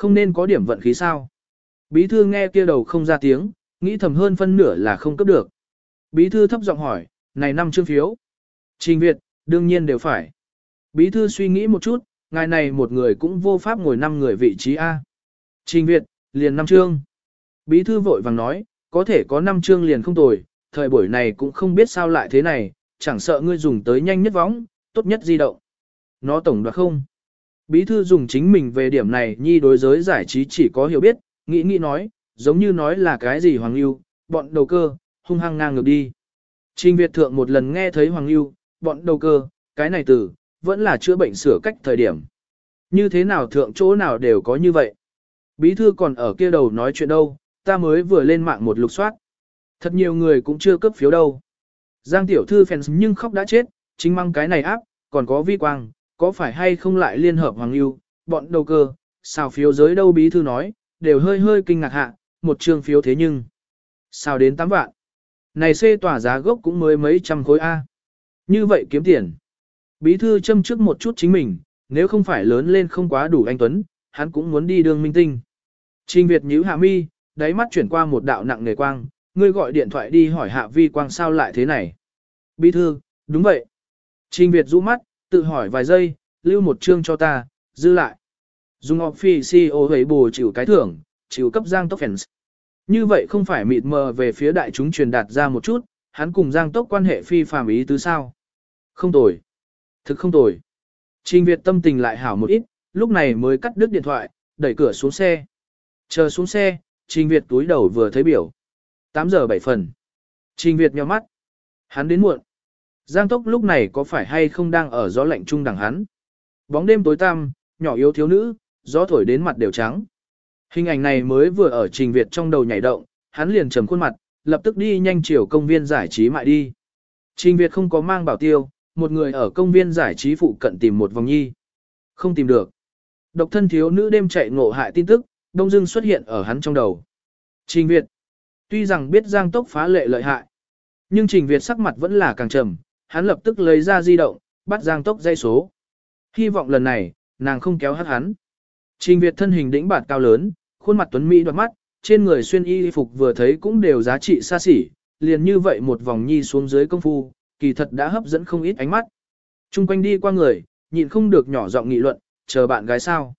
Không nên có điểm vận khí sao? Bí thư nghe kia đầu không ra tiếng, nghĩ thầm hơn phân nửa là không cấp được. Bí thư thấp giọng hỏi, này 5 chương phiếu. Trình Việt, đương nhiên đều phải. Bí thư suy nghĩ một chút, ngài này một người cũng vô pháp ngồi 5 người vị trí A. Trình Việt, liền 5 chương. Bí thư vội vàng nói, có thể có 5 chương liền không tồi, thời buổi này cũng không biết sao lại thế này, chẳng sợ ngươi dùng tới nhanh nhất võng, tốt nhất di động. Nó tổng đoạt không. Bí thư dùng chính mình về điểm này nhi đối giới giải trí chỉ có hiểu biết, nghĩ nói, giống như nói là cái gì Hoàng Lưu, bọn đầu cơ, hung hăng ngang ngược đi. Trình Việt thượng một lần nghe thấy Hoàng Lưu, bọn đầu cơ, cái này từ, vẫn là chữa bệnh sửa cách thời điểm. Như thế nào thượng chỗ nào đều có như vậy. Bí thư còn ở kia đầu nói chuyện đâu, ta mới vừa lên mạng một lục soát. Thật nhiều người cũng chưa cấp phiếu đâu. Giang tiểu thư fans nhưng khóc đã chết, chính mang cái này áp, còn có vi quang, có phải hay không lại liên hợp Hoàng Lưu, bọn đầu cơ, sao phiếu giới đâu bí thư nói, đều hơi kinh ngạc hạ, một trường phiếu thế nhưng. Sao đến 8 vạn. Này xê tỏa giá gốc cũng mới mấy trăm khối A. Như vậy kiếm tiền. Bí thư châm trước một chút chính mình, nếu không phải lớn lên không quá đủ anh Tuấn, hắn cũng muốn đi đường minh tinh. Trình Việt nhíu hạ mi, đáy mắt chuyển qua một đạo nặng nề quang, ngươi gọi điện thoại đi hỏi hạ vi quang sao lại thế này. Bí thư, đúng vậy. Trình Việt rũ mắt, tự hỏi vài giây, lưu một chương cho ta, dư lại. Dùng officio hấy bù chịu cái thưởng, chịu cấp Giang Tốc fans. Như vậy không phải mịt mờ về phía đại chúng truyền đạt ra một chút, hắn cùng Giang Tốc quan hệ phi phàm ý tứ sao. Không tồi. Thực không tồi. Trình Việt tâm tình lại hảo một ít, lúc này mới cắt đứt điện thoại, đẩy cửa xuống xe. Chờ xuống xe, Trình Việt túi đầu vừa thấy biểu. 8 giờ 7 phần. Trình Việt nhíu mắt. Hắn đến muộn. Giang Tốc lúc này có phải hay không đang ở gió lạnh trung đằng hắn. Bóng đêm tối tăm, nhỏ yếu thiếu nữ, gió thổi đến mặt đều trắng. Hình ảnh này mới vừa ở Trình Việt trong đầu nhảy động, hắn liền trầm khuôn mặt, lập tức đi nhanh chiều công viên giải trí mại đi. Trình Việt không có mang bảo tiêu, một người ở công viên giải trí phụ cận tìm một vòng nhi. Không tìm được. Độc thân thiếu nữ đêm chạy ngộ hại tin tức, đông dưng xuất hiện ở hắn trong đầu. Trình Việt. Tuy rằng biết Giang Tốc phá lệ lợi hại, nhưng Trình Việt sắc mặt vẫn là càng trầm, hắn lập tức lấy ra di động, bắt Giang Tốc dây số. Hy vọng lần này, nàng không kéo hát hắn. Trình Việt thân hình đĩnh bạt cao lớn, khuôn mặt tuấn mỹ đoạt mắt, trên người xuyên y phục vừa thấy cũng đều giá trị xa xỉ, liền như vậy một vòng nhi xuống dưới công phu, kỳ thật đã hấp dẫn không ít ánh mắt. Trung quanh đi qua người, nhịn không được nhỏ giọng nghị luận, chờ bạn gái sao.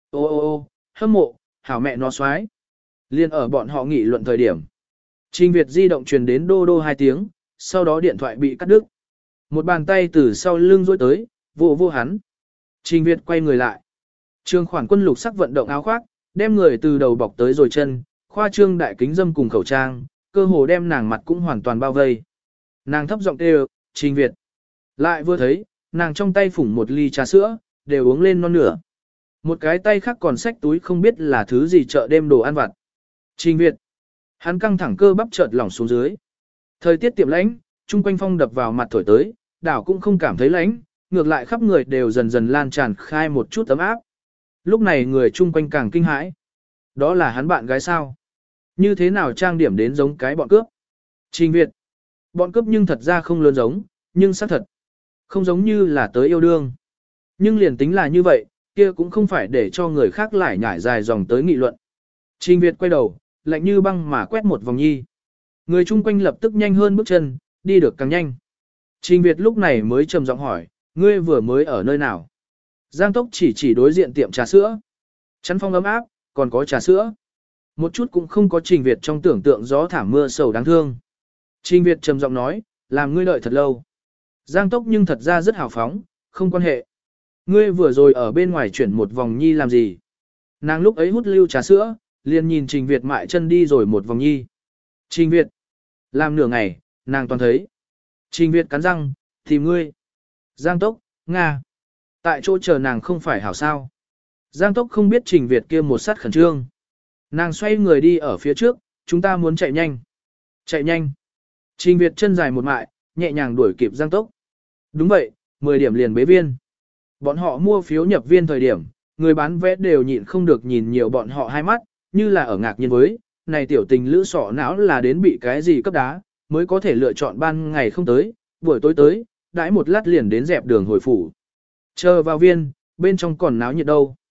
Ô, hâm mộ, hảo mẹ nó xoái. Liên ở bọn họ nghị luận thời điểm. Trình Việt di động truyền đến đô đô 2 tiếng, sau đó điện thoại bị cắt đứt. Một bàn tay từ sau lưng duỗi tới, vô hắn. Trình Việt quay người lại. Trương khoản quân lục sắc vận động áo khoác, đem người từ đầu bọc tới rồi chân, khoa trương đại kính dâm cùng khẩu trang, cơ hồ đem nàng mặt cũng hoàn toàn bao vây. Nàng thấp giọng kêu, Trình Việt. Lại vừa thấy, nàng trong tay phủng một ly trà sữa, đều uống lên non nửa. Một cái tay khác còn xách túi không biết là thứ gì chợ đêm đồ ăn vặt. Trình Việt. Hắn căng thẳng cơ bắp chợt lỏng xuống dưới. Thời tiết tiệm lãnh, chung quanh phong đập vào mặt thổi tới, đảo cũng không cảm thấy lạnh, ngược lại khắp người đều dần dần lan tràn khai một chút ấm áp. Lúc này người chung quanh càng kinh hãi. Đó là hắn bạn gái sao? Như thế nào trang điểm đến giống cái bọn cướp? Trình Việt. Bọn cướp nhưng thật ra không lớn giống, nhưng xác thật. Không giống như là tới yêu đương. Nhưng liền tính là như vậy, kia cũng không phải để cho người khác lại nhảy dài dòng tới nghị luận. Trình Việt quay đầu, lạnh như băng mà quét một vòng nhi. Người chung quanh lập tức nhanh hơn bước chân, đi được càng nhanh. Trình Việt lúc này mới trầm giọng hỏi, ngươi vừa mới ở nơi nào? Giang Tốc chỉ đối diện tiệm trà sữa. Chắn phong ấm áp, còn có trà sữa. Một chút cũng không có Trình Việt trong tưởng tượng gió thảm mưa sầu đáng thương. Trình Việt trầm giọng nói, làm ngươi đợi thật lâu. Giang Tốc nhưng thật ra rất hào phóng, không quan hệ. Ngươi vừa rồi ở bên ngoài chuyển một vòng nhi làm gì? Nàng lúc ấy hút lưu trà sữa, liền nhìn Trình Việt mại chân đi rồi một vòng nhi. Trình Việt. Làm nửa ngày, nàng toàn thấy. Trình Việt cắn răng, tìm ngươi. Giang Tốc, Nga. Tại chỗ chờ nàng không phải hảo sao. Giang Tốc không biết Trình Việt kia một sát khẩn trương. Nàng xoay người đi ở phía trước, chúng ta muốn chạy nhanh. Chạy nhanh. Trình Việt chân dài một mại, nhẹ nhàng đuổi kịp Giang Tốc. Đúng vậy, 10 điểm liền bế viên. Bọn họ mua phiếu nhập viên thời điểm, người bán vé đều nhịn không được nhìn nhiều bọn họ hai mắt, như là ở ngạc nhiên với, này tiểu tình lữ sọ não là đến bị cái gì cấp đá, mới có thể lựa chọn ban ngày không tới, buổi tối tới, đãi một lát liền đến dẹp đường hồi phủ. Chờ vào viên, bên trong còn náo nhiệt đâu.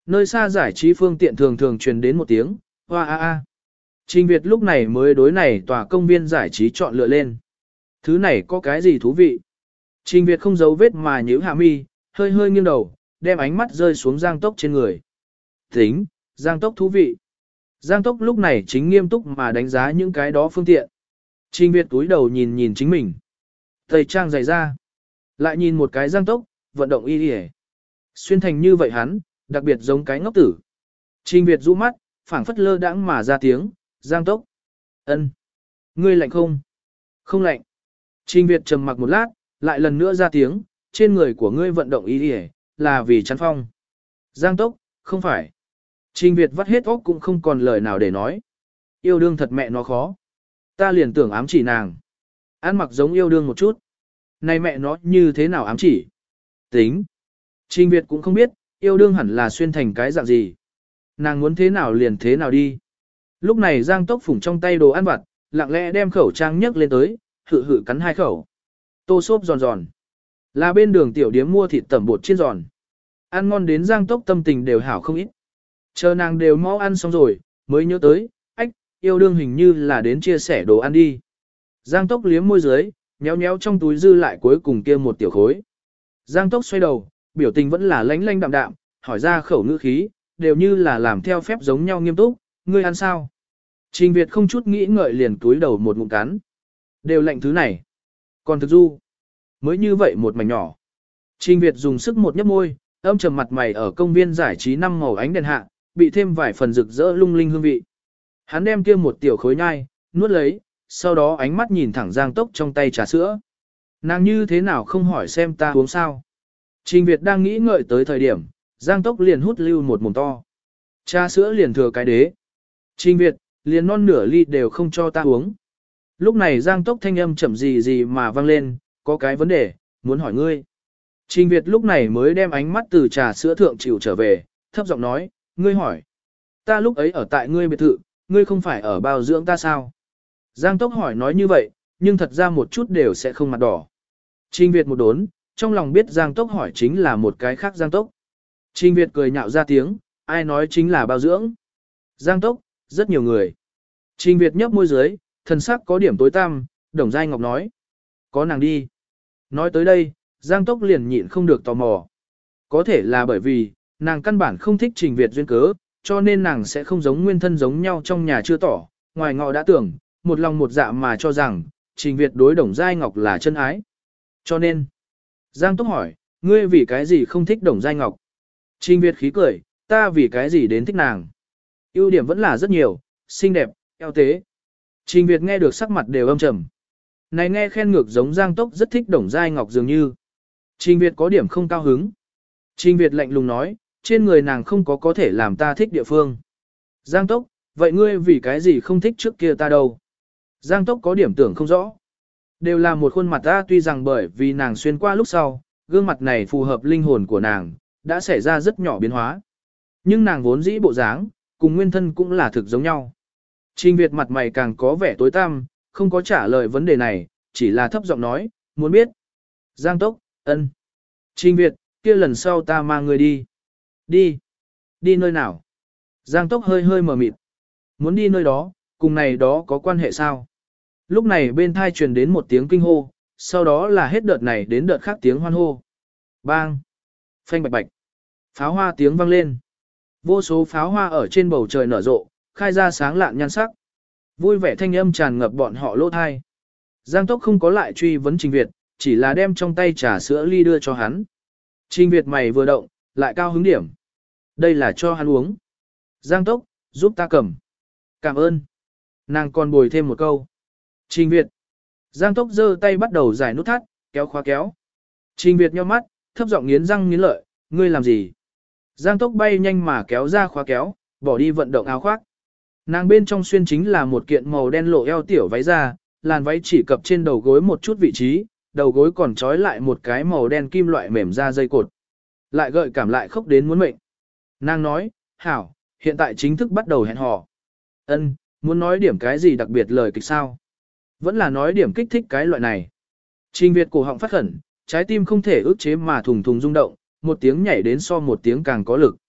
Nơi xa giải trí phương tiện thường thường truyền đến một tiếng, hoa a a. Trình Việt lúc này mới đối này tòa công viên giải trí chọn lựa lên. Thứ này có cái gì thú vị? Trình Việt không giấu vết mà nhíu hạ mi, hơi hơi nghiêng đầu, đem ánh mắt rơi xuống Giang Tốc trên người. Tính, Giang Tốc thú vị. Giang Tốc lúc này chính nghiêm túc mà đánh giá những cái đó phương tiện. Trình Việt túi đầu nhìn nhìn chính mình. Tây trang dày ra. Lại nhìn một cái Giang Tốc, vận động y đi. Xuyên thành như vậy hắn, đặc biệt giống cái ngốc tử. Trình Việt rũ mắt, phảng phất lơ đãng mà ra tiếng, Giang Tốc. Ân, ngươi lạnh không? Không lạnh. Trình Việt trầm mặc một lát, lại lần nữa ra tiếng, trên người của ngươi vận động y đi là vì chắn phong. Giang Tốc, không phải. Trình Việt vắt hết óc cũng không còn lời nào để nói. Yêu đương thật mẹ nó khó. Ta liền tưởng ám chỉ nàng. Ăn mặc giống yêu đương một chút. Này mẹ nó như thế nào ám chỉ? Tính. Trình Việt cũng không biết, yêu đương hẳn là xuyên thành cái dạng gì. Nàng muốn thế nào liền thế nào đi. Lúc này Giang Tốc phủng trong tay đồ ăn vặt, lặng lẽ đem khẩu trang nhấc lên tới, hự hự cắn 2 khẩu. Tô xốp giòn giòn. Là bên đường tiểu điếm mua thịt tẩm bột chiên giòn. Ăn ngon đến Giang Tốc tâm tình đều hảo không ít. Chờ nàng đều mau ăn xong rồi, mới nhớ tới, ách, yêu đương hình như là đến chia sẻ đồ ăn đi. Giang Tốc liếm môi dưới, nhéo nhéo trong túi dư lại cuối cùng kia một tiểu khối. Giang Tốc xoay đầu, biểu tình vẫn là lánh lánh đạm đạm, hỏi ra khẩu ngữ khí, đều như là làm theo phép giống nhau nghiêm túc, ngươi ăn sao? Trình Việt không chút nghĩ ngợi liền túi đầu một ngụm cắn. Đều lạnh thứ này. Còn thực du, mới như vậy một mảnh nhỏ. Trình Việt dùng sức một nhấp môi, âm trầm mặt mày ở công viên giải trí 5 màu ánh đèn hạ, bị thêm vài phần rực rỡ lung linh hương vị. Hắn đem kia một tiểu khối nhai, nuốt lấy, sau đó ánh mắt nhìn thẳng Giang Tốc trong tay trà sữa. Nàng như thế nào không hỏi xem ta uống sao? Trình Việt đang nghĩ ngợi tới thời điểm, Giang Tốc liền hút lưu một mồm to. Trà sữa liền thừa cái đế. Trình Việt, liền non nửa ly đều không cho ta uống. Lúc này Giang Tốc thanh âm chậm gì gì mà vang lên, có cái vấn đề, muốn hỏi ngươi. Trình Việt lúc này mới đem ánh mắt từ trà sữa thượng chịu trở về, thấp giọng nói, ngươi hỏi. Ta lúc ấy ở tại ngươi biệt thự, ngươi không phải ở bao dưỡng ta sao? Giang Tốc hỏi nói như vậy, nhưng thật ra một chút đều sẽ không mặt đỏ. Trình Việt một đốn, trong lòng biết Giang Tốc hỏi chính là một cái khác Giang Tốc. Trình Việt cười nhạo ra tiếng, ai nói chính là bao dưỡng. Giang Tốc, rất nhiều người. Trình Việt nhấp môi dưới, thần sắc có điểm tối tăm, Đồng Giai Ngọc nói. Có nàng đi. Nói tới đây, Giang Tốc liền nhịn không được tò mò. Có thể là bởi vì, nàng căn bản không thích Trình Việt duyên cớ, cho nên nàng sẽ không giống nguyên thân giống nhau trong nhà chưa tỏ, ngoài ngọ đã tưởng, một lòng một dạ mà cho rằng, Trình Việt đối Đồng Giai Ngọc là chân ái. Cho nên, Giang Tốc hỏi, ngươi vì cái gì không thích Đồng Giai Ngọc? Trình Việt khí cười, ta vì cái gì đến thích nàng? Ưu điểm vẫn là rất nhiều, xinh đẹp, eo tế. Trình Việt nghe được sắc mặt đều âm trầm. Này nghe khen ngược giống Giang Tốc rất thích Đồng Giai Ngọc dường như. Trình Việt có điểm không cao hứng. Trình Việt lạnh lùng nói, trên người nàng không có thể làm ta thích địa phương. Giang Tốc, vậy ngươi vì cái gì không thích trước kia ta đâu? Giang Tốc có điểm tưởng không rõ. Đều là một khuôn mặt ta, tuy rằng bởi vì nàng xuyên qua lúc sau, gương mặt này phù hợp linh hồn của nàng, đã xảy ra rất nhỏ biến hóa. Nhưng nàng vốn dĩ bộ dáng, cùng nguyên thân cũng là thực giống nhau. Trình Việt mặt mày càng có vẻ tối tăm, không có trả lời vấn đề này, chỉ là thấp giọng nói, muốn biết. Giang Tốc, ân. Trình Việt, kia lần sau ta mang người đi. Đi. Đi nơi nào? Giang Tốc hơi hơi mờ mịt. Muốn đi nơi đó, cùng này đó có quan hệ sao? Lúc này bên thai truyền đến một tiếng kinh hô, sau đó là hết đợt này đến đợt khác tiếng hoan hô. Bang! Phanh bạch bạch! Pháo hoa tiếng vang lên. Vô số pháo hoa ở trên bầu trời nở rộ, khai ra sáng lạn nhan sắc. Vui vẻ thanh âm tràn ngập bọn họ lỗ thai. Giang Tốc không có lại truy vấn Trình Việt, chỉ là đem trong tay trà sữa ly đưa cho hắn. Trình Việt mày vừa động, lại cao hứng điểm. Đây là cho hắn uống. Giang Tốc, giúp ta cầm. Cảm ơn. Nàng còn bồi thêm một câu. Trình Việt. Giang Tốc giơ tay bắt đầu giải nút thắt, kéo khóa kéo. Trình Việt nhíu mắt, thấp giọng nghiến răng nghiến lợi, ngươi làm gì? Giang Tốc bay nhanh mà kéo ra khóa kéo, bỏ đi vận động áo khoác. Nàng bên trong xuyên chính là một kiện màu đen lộ eo tiểu váy da, làn váy chỉ cập trên đầu gối một chút vị trí, đầu gối còn trói lại một cái màu đen kim loại mềm da dây cột. Lại gợi cảm lại khốc đến muốn mệnh. Nàng nói, hảo, hiện tại chính thức bắt đầu hẹn hò. Ân, muốn nói điểm cái gì đặc biệt lời kịch sao? Vẫn là nói điểm kích thích cái loại này. Trình Việt cổ họng phát khẩn, trái tim không thể ức chế mà thùng thùng rung động, một tiếng nhảy đến so một tiếng càng có lực.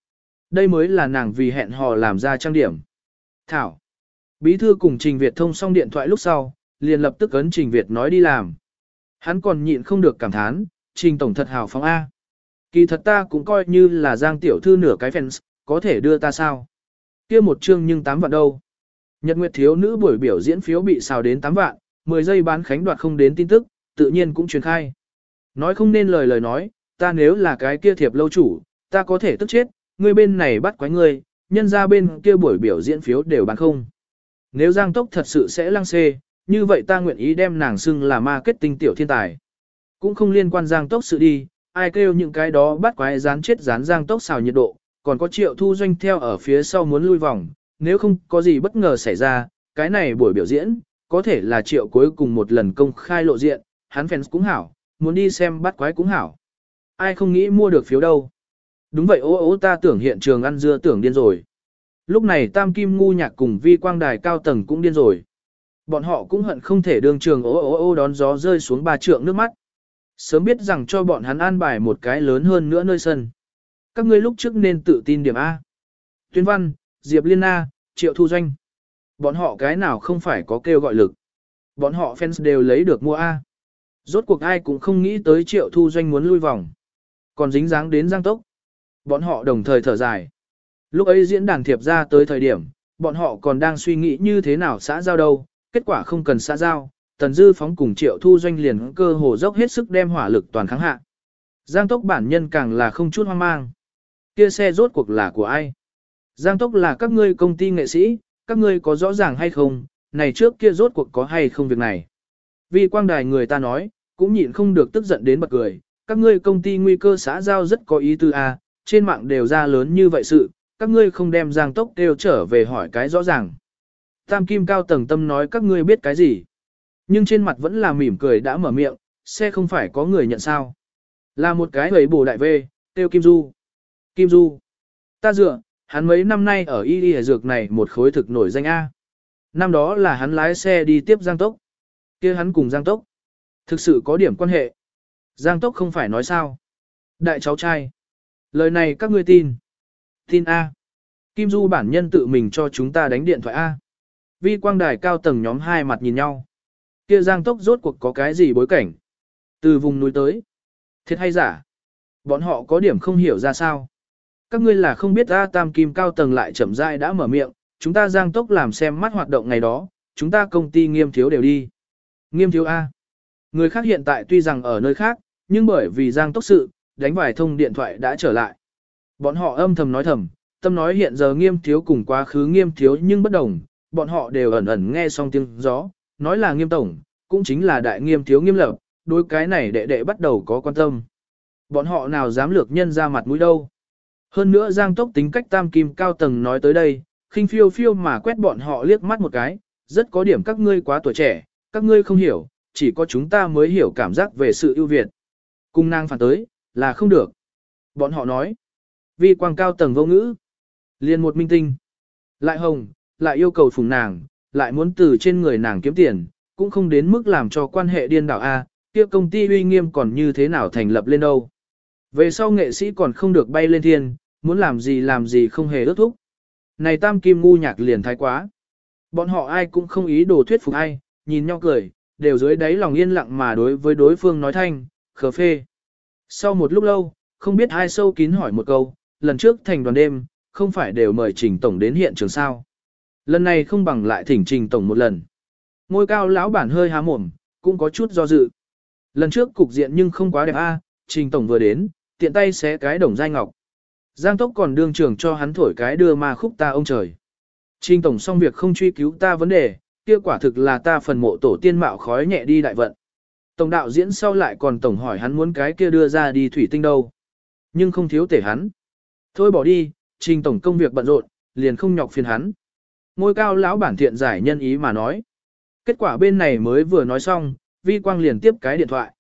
Đây mới là nàng vì hẹn hò làm ra trang điểm. Thảo. Bí thư cùng Trình Việt thông xong điện thoại lúc sau, liền lập tức ấn Trình Việt nói đi làm. Hắn còn nhịn không được cảm thán, Trình tổng thật hào phóng A. Kỳ thật ta cũng coi như là Giang tiểu thư nửa cái fans, có thể đưa ta sao? Kia một chương nhưng 8 vạn đâu. Nhật Nguyệt thiếu nữ buổi biểu diễn phiếu bị xào đến 8 vạn, 10 giây bán khánh đoạt không đến tin tức, tự nhiên cũng truyền khai. Nói không nên lời nói, ta nếu là cái kia thiệp lâu chủ, ta có thể tức chết, ngươi bên này bắt quái ngươi, nhân ra bên kia buổi biểu diễn phiếu đều bán không. Nếu Giang Tốc thật sự sẽ lăng xê, như vậy ta nguyện ý đem nàng xưng là marketing tiểu thiên tài. Cũng không liên quan Giang Tốc sự đi, ai kêu những cái đó bắt quái dán chết dán Giang Tốc xào nhiệt độ, còn có Triệu Thu Doanh theo ở phía sau muốn lui vòng, nếu không có gì bất ngờ xảy ra, cái này buổi biểu diễn, có thể là Triệu cuối cùng một lần công khai lộ diện, hắn fans cũng hảo, muốn đi xem bắt quái cũng hảo. Ai không nghĩ mua được phiếu đâu. Đúng vậy ô ta tưởng hiện trường ăn dưa tưởng điên rồi. Lúc này Tam Kim ngu nhạc cùng Vi Quang Đài cao tầng cũng điên rồi. Bọn họ cũng hận không thể đương trường ô đón gió rơi xuống 3 trượng nước mắt. Sớm biết rằng cho bọn hắn an bài một cái lớn hơn nữa nơi sân. Các ngươi lúc trước nên tự tin điểm A. Tuyên Văn, Diệp Liên Na, Triệu Thu Doanh. Bọn họ cái nào không phải có kêu gọi lực. Bọn họ fans đều lấy được mua A. Rốt cuộc ai cũng không nghĩ tới Triệu Thu Doanh muốn lui vòng. Còn dính dáng đến Giang Tốc. Bọn họ đồng thời thở dài. Lúc ấy diễn đàn thiệp ra tới thời điểm, bọn họ còn đang suy nghĩ như thế nào xã giao đâu, kết quả không cần xã giao, Tần Dư Phóng cùng Triệu Thu Doanh liền cơ hồ dốc hết sức đem hỏa lực toàn kháng hạ. Giang Tốc bản nhân càng là không chút hoang mang. Kia xe rốt cuộc là của ai? Giang Tốc là các ngươi công ty nghệ sĩ, các ngươi có rõ ràng hay không, này trước kia rốt cuộc có hay không việc này. Vì Quang Đài người ta nói, cũng nhịn không được tức giận đến bật cười, các ngươi công ty nguy cơ xã giao rất có ý tư a, trên mạng đều ra lớn như vậy sự, các ngươi không đem Giang Tốc đều trở về hỏi cái rõ ràng. Tam Kim cao tầng tâm nói các ngươi biết cái gì. Nhưng trên mặt vẫn là mỉm cười đã mở miệng, xe không phải có người nhận sao. Là một cái hầy bổ đại vê, tiêu Kim Du. Kim Du. Ta dựa, hắn mấy năm nay ở y dược này một khối thực nổi danh A. Năm đó là hắn lái xe đi tiếp Giang Tốc. Kia hắn cùng Giang Tốc. Thực sự có điểm quan hệ. Giang Tốc không phải nói sao. Đại cháu trai. Lời này các ngươi tin. Tin A. Kim Du bản nhân tự mình cho chúng ta đánh điện thoại A. Vi Quang Đài cao tầng nhóm hai mặt nhìn nhau. Kia Giang Tốc rốt cuộc có cái gì bối cảnh? Từ vùng núi tới. Thiệt hay giả? Bọn họ có điểm không hiểu ra sao. Các ngươi là không biết A. Tam Kim cao tầng lại chậm rãi đã mở miệng. Chúng ta Giang Tốc làm xem mắt hoạt động ngày đó. Chúng ta công ty Nghiêm Thiếu đều đi. Nghiêm Thiếu A. Người khác hiện tại tuy rằng ở nơi khác, nhưng bởi vì Giang Tốc sự, đánh vài thông điện thoại đã trở lại. Bọn họ âm thầm nói thầm, tâm nói hiện giờ Nghiêm Thiếu cùng quá khứ Nghiêm Thiếu nhưng bất đồng, bọn họ đều ẩn ẩn nghe xong tiếng gió, nói là Nghiêm Tổng, cũng chính là đại Nghiêm Thiếu Nghiêm Lập, đối cái này đệ đệ bắt đầu có quan tâm. Bọn họ nào dám lược nhân ra mặt mũi đâu. Hơn nữa Giang Tốc tính cách Tam Kim cao tầng nói tới đây, khinh phiêu phiêu mà quét bọn họ liếc mắt một cái, rất có điểm các ngươi quá tuổi trẻ, các ngươi không hiểu, chỉ có chúng ta mới hiểu cảm giác về sự ưu việt. Cung nàng phản tới, là không được. Bọn họ nói, vì quang cao tầng vô ngữ, liền một minh tinh, lại hồng, lại yêu cầu phùng nàng, lại muốn từ trên người nàng kiếm tiền, cũng không đến mức làm cho quan hệ điên đảo A, kia công ty uy nghiêm còn như thế nào thành lập lên đâu. Về sau nghệ sĩ còn không được bay lên thiên, muốn làm gì không hề ước thúc. Này Tam Kim ngu nhạc liền thái quá. Bọn họ ai cũng không ý đồ thuyết phục ai, nhìn nhau cười, đều dưới đáy lòng yên lặng mà đối với đối phương nói thanh, khờ phê. Sau một lúc lâu, không biết ai sâu kín hỏi một câu, lần trước thành đoàn đêm, không phải đều mời Trình Tổng đến hiện trường sao. Lần này không bằng lại thỉnh Trình Tổng một lần. Ngôi cao lão bản hơi há mồm, cũng có chút do dự. Lần trước cục diện nhưng không quá đẹp a, Trình Tổng vừa đến, tiện tay xé cái đồng giai ngọc. Giang Tốc còn đương trường cho hắn thổi cái đưa ma khúc ta ông trời. Trình Tổng xong việc không truy cứu ta vấn đề, kia quả thực là ta phần mộ tổ tiên mạo khói nhẹ đi đại vận. Tổng đạo diễn sau lại còn tổng hỏi hắn muốn cái kia đưa ra đi thủy tinh đâu. Nhưng không thiếu tể hắn. Thôi bỏ đi, Trình Tổng công việc bận rộn, liền không nhọc phiền hắn. Ngôi cao lão bản thiện giải nhân ý mà nói. Kết quả bên này mới vừa nói xong, Vi Quang liền tiếp cái điện thoại.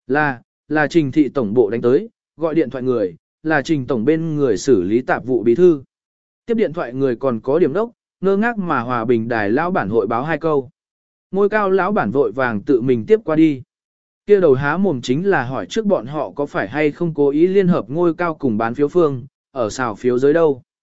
Là Trình thị tổng bộ đánh tới, gọi điện thoại người, là Trình tổng bên người xử lý tạp vụ bí thư. Tiếp điện thoại người còn có điểm đốc, ngơ ngác mà hòa bình đài lão bản hội báo 2 câu. Ngôi cao lão bản vội vàng tự mình tiếp qua đi. Kia đầu há mồm chính là hỏi trước bọn họ có phải hay không cố ý liên hợp ngôi cao cùng bán phiếu phương, ở xào phiếu dưới đâu.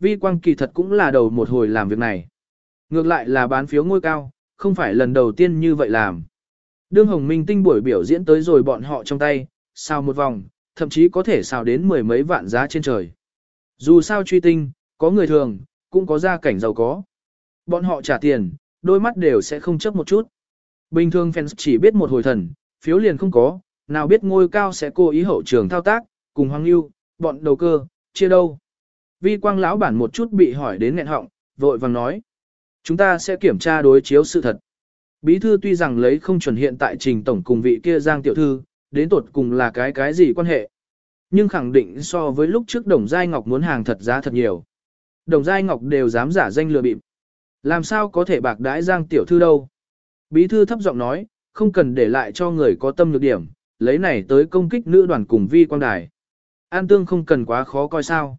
Vi Quang kỳ thật cũng là đầu một hồi làm việc này. Ngược lại là bán phiếu ngôi cao, không phải lần đầu tiên như vậy làm. Đương Hồng Minh Tinh buổi biểu diễn tới rồi bọn họ trong tay, xào một vòng, thậm chí có thể xào đến mười mấy vạn giá trên trời. Dù sao truy tinh, có người thường, cũng có gia cảnh giàu có. Bọn họ trả tiền, đôi mắt đều sẽ không chớp một chút. Bình thường fans chỉ biết một hồi thần, phiếu liền không có, nào biết ngôi cao sẽ cố ý hậu trường thao tác, cùng Hoàng Lưu, bọn đầu cơ, chia đâu. Vi Quang lão bản một chút bị hỏi đến nghẹn họng, vội vàng nói. Chúng ta sẽ kiểm tra đối chiếu sự thật. Bí thư tuy rằng lấy không chuẩn hiện tại Trình tổng cùng vị kia Giang tiểu thư, đến tột cùng là cái gì quan hệ. Nhưng khẳng định so với lúc trước Đồng Giai Ngọc muốn hàng thật giá thật nhiều. Đồng Giai Ngọc đều dám giả danh lừa bịp. Làm sao có thể bạc đãi Giang tiểu thư đâu. Bí thư thấp giọng nói, không cần để lại cho người có tâm nhược điểm, lấy này tới công kích nữ đoàn cùng Vi Quang Đài. An tương không cần quá khó coi sao.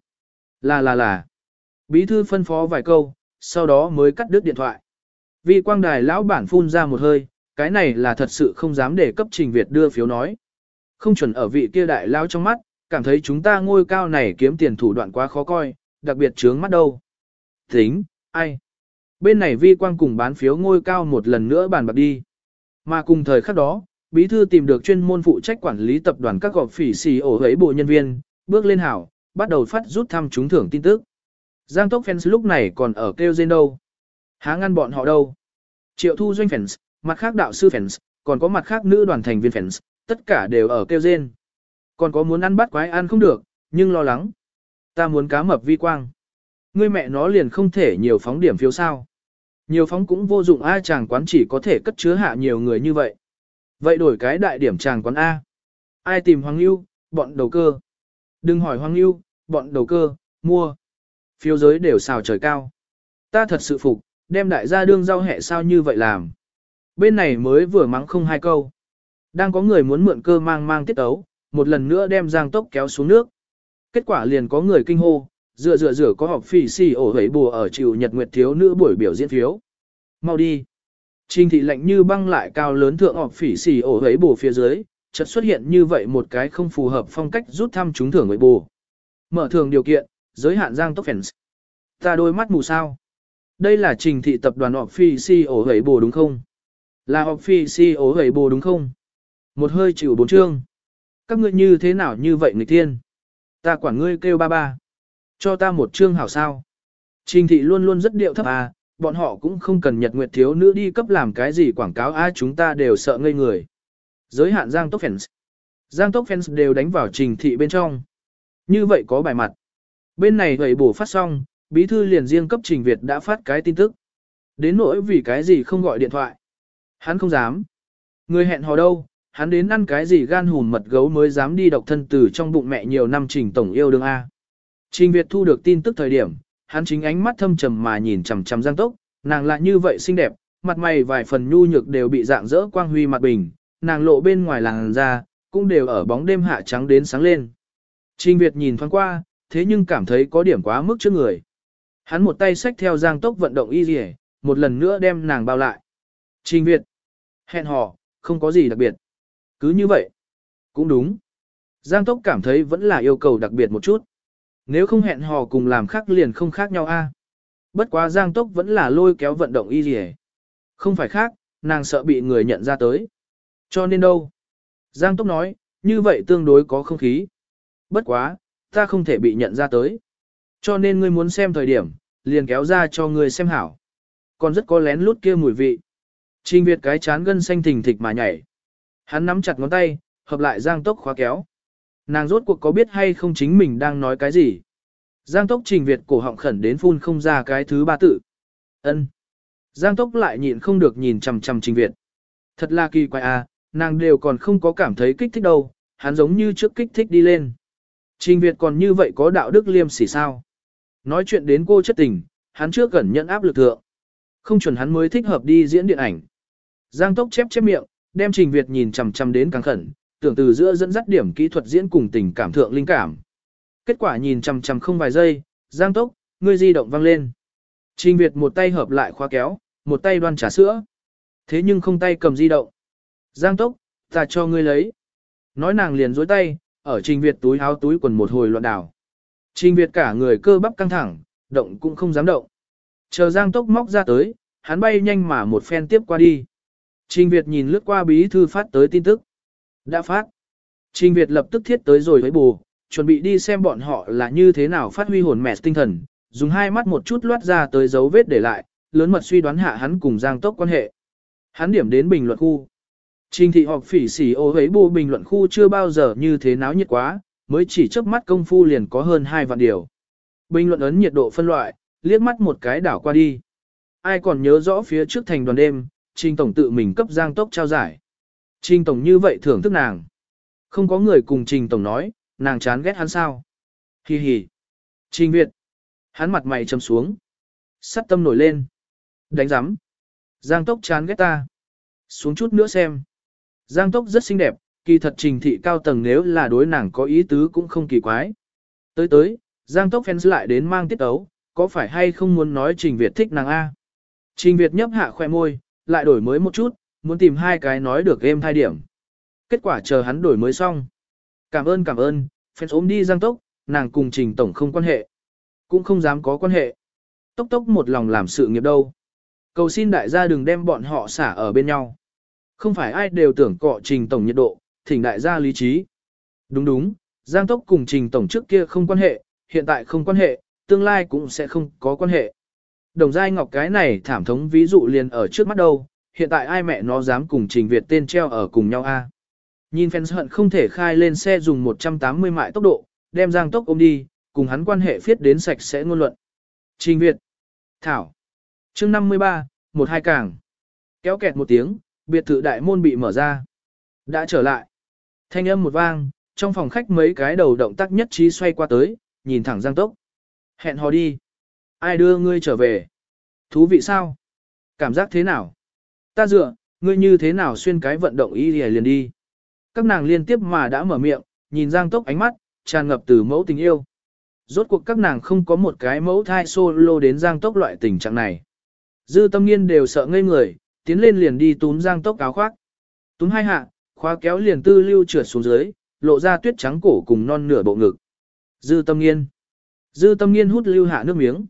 Là. Bí thư phân phó vài câu, sau đó mới cắt đứt điện thoại. Vi Quang Đài lão bản phun ra một hơi, cái này là thật sự không dám để cấp Trình Việt đưa phiếu nói. Không chuẩn ở vị kia đại lao trong mắt, cảm thấy chúng ta ngôi cao này kiếm tiền thủ đoạn quá khó coi, đặc biệt trướng mắt đâu. Tính, ai? Bên này Vi Quang cùng bán phiếu ngôi cao một lần nữa bàn bạc đi. Mà cùng thời khắc đó, bí thư tìm được chuyên môn phụ trách quản lý tập đoàn các gọp phỉ xì ổ ấy bộ nhân viên, bước lên hảo, bắt đầu phát rút thăm trúng thưởng tin tức. Giang Tốc fans lúc này còn ở kêu rên đâu. Há ngăn bọn họ đâu. Triệu Thu Doanh fans, mặt khác đạo sư fans, còn có mặt khác nữ đoàn thành viên fans, tất cả đều ở kêu rên. Còn có muốn ăn bắt quái ăn không được, nhưng lo lắng. Ta muốn cá mập Vi Quang. Ngươi mẹ nó liền không thể nhiều phóng điểm phiếu sao. Nhiều phóng cũng vô dụng ai chàng quán chỉ có thể cất chứa hạ nhiều người như vậy. Vậy đổi cái đại điểm chàng quán A. Ai tìm Hoàng Lưu, bọn đầu cơ. Đừng hỏi Hoàng Lưu, bọn đầu cơ, mua. Phiếu giới đều xào trời cao. Ta thật sự phục, đem đại gia đương rau hẹ sao như vậy làm. Bên này mới vừa mắng không hai câu. Đang có người muốn mượn cơ mang tiết ấu, một lần nữa đem Giang Tốc kéo xuống nước. Kết quả liền có người kinh hô, rửa có học phỉ xì ổ hấy bùa ở chịu nhật nguyệt thiếu nữ buổi biểu diễn phiếu. Mau đi. Trình thị lạnh như băng lại cao lớn thượng học phỉ xì ổ hấy bùa phía dưới, chợt xuất hiện như vậy một cái không phù hợp phong cách rút thăm trúng thưởng với bùa. Mở thường điều kiện, giới hạn Giang Tốc fans. Ta đôi mắt mù sao. Đây là trình thị tập đoàn Officio hấy bồ đúng không? Là Officio hấy bồ đúng không? Một hơi chịu 4 chương. Các ngươi như thế nào như vậy người tiên? Ta quản ngươi kêu ba. Cho ta một chương hảo sao? Trình thị luôn luôn rất điệu thấp à, bọn họ cũng không cần nhật nguyệt thiếu nữ đi cấp làm cái gì quảng cáo ai chúng ta đều sợ ngây người. Giới hạn Giang Tốc fans. Giang Tốc fans đều đánh vào trình thị bên trong. Như vậy có bài mặt. Bên này hấy bổ phát xong. Bí thư liền riêng cấp Trình Việt đã phát cái tin tức. Đến nỗi vì cái gì không gọi điện thoại. Hắn không dám. Người hẹn hò đâu, hắn đến ăn cái gì gan hùn mật gấu mới dám đi độc thân từ trong bụng mẹ nhiều năm Trình tổng yêu đương A. Trình Việt thu được tin tức thời điểm, hắn chính ánh mắt thâm trầm mà nhìn chằm chằm Giang Tốc, nàng lại như vậy xinh đẹp, mặt mày vài phần nhu nhược đều bị dạng dỡ quang huy mặt bình, nàng lộ bên ngoài làn da, cũng đều ở bóng đêm hạ trắng đến sáng lên. Trình Việt nhìn thoáng qua, thế nhưng cảm thấy có điểm quá mức trước người. Hắn một tay xách theo Giang Tốc vận động y dì một lần nữa đem nàng bao lại. Trình Việt. Hẹn hò, không có gì đặc biệt. Cứ như vậy. Cũng đúng. Giang Tốc cảm thấy vẫn là yêu cầu đặc biệt một chút. Nếu không hẹn hò cùng làm khác liền không khác nhau a. Bất quá Giang Tốc vẫn là lôi kéo vận động y dì Không phải khác, nàng sợ bị người nhận ra tới. Cho nên đâu. Giang Tốc nói, như vậy tương đối có không khí. Bất quá, ta không thể bị nhận ra tới. Cho nên ngươi muốn xem thời điểm, liền kéo ra cho ngươi xem hảo. Còn rất có lén lút kia mùi vị. Trình Việt cái chán gân xanh thình thịch mà nhảy. Hắn nắm chặt ngón tay, hợp lại Giang Tốc khóa kéo. Nàng rốt cuộc có biết hay không chính mình đang nói cái gì. Giang Tốc Trình Việt cổ họng khẩn đến phun không ra cái thứ ba tự. Ân. Giang Tốc lại nhịn không được nhìn chằm chằm Trình Việt. Thật là kỳ quái à, nàng đều còn không có cảm thấy kích thích đâu, hắn giống như trước kích thích đi lên. Trình Việt còn như vậy có đạo đức liêm sỉ sao? Nói chuyện đến cô chất tình, hắn trước gần nhận áp lực thượng. Không chuẩn hắn mới thích hợp đi diễn điện ảnh. Giang Tốc chép miệng, đem Trình Việt nhìn chằm chằm đến càng khẩn, tưởng từ giữa dẫn dắt điểm kỹ thuật diễn cùng tình cảm thượng linh cảm. Kết quả nhìn chằm chằm không vài giây, Giang Tốc, ngươi di động vang lên. Trình Việt một tay hợp lại khóa kéo, một tay đoan trà sữa. Thế nhưng không tay cầm di động. Giang Tốc, ta cho ngươi lấy. Nói nàng liền dối tay, ở Trình Việt túi áo túi quần một hồi loạn đảo. Trình Việt cả người cơ bắp căng thẳng, động cũng không dám động. Chờ Giang Tốc móc ra tới, hắn bay nhanh mà một phen tiếp qua đi. Trình Việt nhìn lướt qua bí thư phát tới tin tức. Đã phát. Trình Việt lập tức thiết tới rồi với bù, chuẩn bị đi xem bọn họ là như thế nào phát huy hồn mẹ tinh thần, dùng hai mắt một chút loát ra tới dấu vết để lại, lớn mật suy đoán hạ hắn cùng Giang Tốc quan hệ. Hắn điểm đến bình luận khu. Trình thị họp phỉ xỉ ô ấy bù bình luận khu chưa bao giờ như thế náo nhiệt quá, mới chỉ chớp mắt công phu liền có hơn 2 vạn điều. Bình luận ấn nhiệt độ phân loại, liếc mắt một cái đảo qua đi. Ai còn nhớ rõ phía trước thành đoàn đêm, Trình Tổng tự mình cấp Giang Tốc trao giải. Trình Tổng như vậy thưởng thức nàng. Không có người cùng Trình Tổng nói, nàng chán ghét hắn sao. Hi hi. Trình Việt. Hắn mặt mày trầm xuống. Sắt tâm nổi lên. Đánh giám. Giang Tốc chán ghét ta. Xuống chút nữa xem. Giang Tốc rất xinh đẹp, kỳ thật Trình thị cao tầng nếu là đối nàng có ý tứ cũng không kỳ quái. Tới, Giang Tốc fans lại đến mang tiết ấu, có phải hay không muốn nói Trình Việt thích nàng A. Trình Việt nhấp hạ khoe môi, lại đổi mới một chút, muốn tìm hai cái nói được êm thai điểm. Kết quả chờ hắn đổi mới xong. Cảm ơn, fans ôm đi Giang Tốc, nàng cùng Trình Tổng không quan hệ. Cũng không dám có quan hệ. Tốc một lòng làm sự nghiệp đâu. Cầu xin đại gia đừng đem bọn họ xả ở bên nhau. Không phải ai đều tưởng cọ Trình Tổng nhiệt độ, thỉnh đại gia lý trí. Đúng, Giang Tốc cùng Trình Tổng trước kia không quan hệ, hiện tại không quan hệ, tương lai cũng sẽ không có quan hệ. Đồng Giai Ngọc cái này thảm thống ví dụ liền ở trước mắt đâu, hiện tại ai mẹ nó dám cùng Trình Việt tên treo ở cùng nhau a? Nhìn fans hận không thể khai lên xe dùng 180 mại tốc độ, đem Giang Tốc ôm đi, cùng hắn quan hệ phiết đến sạch sẽ ngôn luận. Trình Việt. Thảo. Chương 53, 12 càng. Kéo kẹt một tiếng, biệt thự đại môn bị mở ra. Đã trở lại. Thanh âm một vang, trong phòng khách mấy cái đầu động tác nhất trí xoay qua tới, nhìn thẳng Giang Tốc. Hẹn hò đi. Ai đưa ngươi trở về? Thú vị sao? Cảm giác thế nào? Ta dựa, ngươi như thế nào xuyên cái vận động y liền đi. Các nàng liên tiếp mà đã mở miệng, nhìn Giang Tốc ánh mắt, tràn ngập từ mẫu tình yêu. Rốt cuộc các nàng không có một cái mẫu thai solo đến Giang Tốc loại tình trạng này. Dư Tâm Nghiên đều sợ ngây người, tiến lên liền đi túm Giang Tốc áo khoác. Túm hai hạ, khóa kéo liền tư lưu trượt xuống dưới, lộ ra tuyết trắng cổ cùng non nửa bộ ngực. Dư Tâm Nghiên hút lưu hạ nước miếng.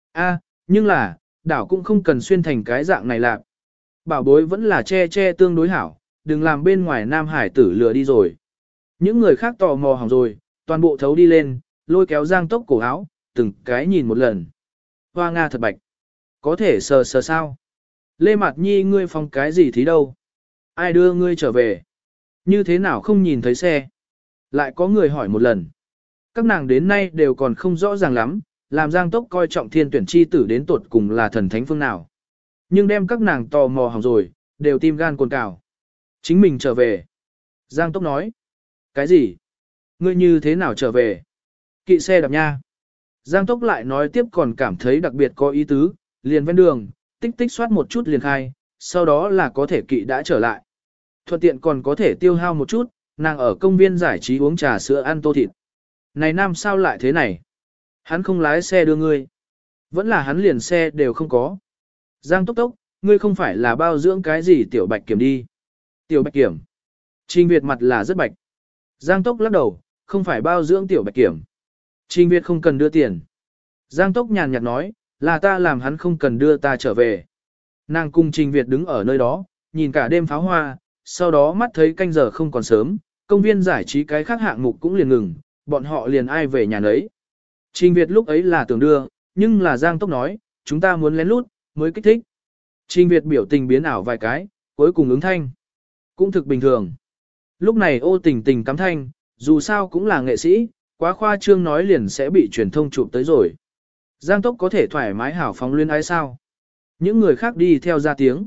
Nhưng là, đảo cũng không cần xuyên thành cái dạng này lạc. Bảo bối vẫn là che tương đối hảo, đừng làm bên ngoài Nam Hải tử lừa đi rồi. Những người khác tò mò hỏng rồi, toàn bộ thấu đi lên, lôi kéo Giang Tốc cổ áo, từng cái nhìn một lần. Hoa Nga thật bạch. Có thể sờ sao? Lê Mạt Nhi ngươi phong cái gì thí đâu? Ai đưa ngươi trở về? Như thế nào không nhìn thấy xe? Lại có người hỏi một lần. Các nàng đến nay đều còn không rõ ràng lắm, làm Giang Tốc coi trọng thiên tuyển chi tử đến tuột cùng là thần thánh phương nào. Nhưng đem các nàng tò mò hỏng rồi, đều tim gan cồn cào. Chính mình trở về. Giang Tốc nói. Cái gì? Ngươi như thế nào trở về? Kỵ xe đạp nha. Giang Tốc lại nói tiếp còn cảm thấy đặc biệt có ý tứ, liền ven đường, tích soát một chút liền khai, sau đó là có thể kỵ đã trở lại. Thuận tiện còn có thể tiêu hao một chút, nàng ở công viên giải trí uống trà sữa ăn tô thịt. Này nam sao lại thế này? Hắn không lái xe đưa ngươi. Vẫn là hắn liền xe đều không có. Giang Tốc, ngươi không phải là bao dưỡng cái gì tiểu bạch kiểm đi. Tiểu bạch kiểm. Trình Việt mặt là rất bạch. Giang Tốc lắc đầu, không phải bao dưỡng tiểu bạch kiểm. Trình Việt không cần đưa tiền. Giang Tốc nhàn nhạt nói, là ta làm hắn không cần đưa ta trở về. Nàng cùng Trình Việt đứng ở nơi đó, nhìn cả đêm pháo hoa, sau đó mắt thấy canh giờ không còn sớm, công viên giải trí cái khác hạng mục cũng liền ngừng, bọn họ liền ai về nhà nấy. Trình Việt lúc ấy là tưởng đưa, nhưng là Giang Tốc nói, chúng ta muốn lén lút, mới kích thích. Trình Việt biểu tình biến ảo vài cái, cuối cùng ứng thanh. Cũng thực bình thường. Lúc này Ô Tình Tình cắm thanh, dù sao cũng là nghệ sĩ, quá khoa trương nói liền sẽ bị truyền thông chụp tới rồi. Giang Tốc có thể thoải mái hảo phóng luyến ái sao? Những người khác đi theo ra tiếng.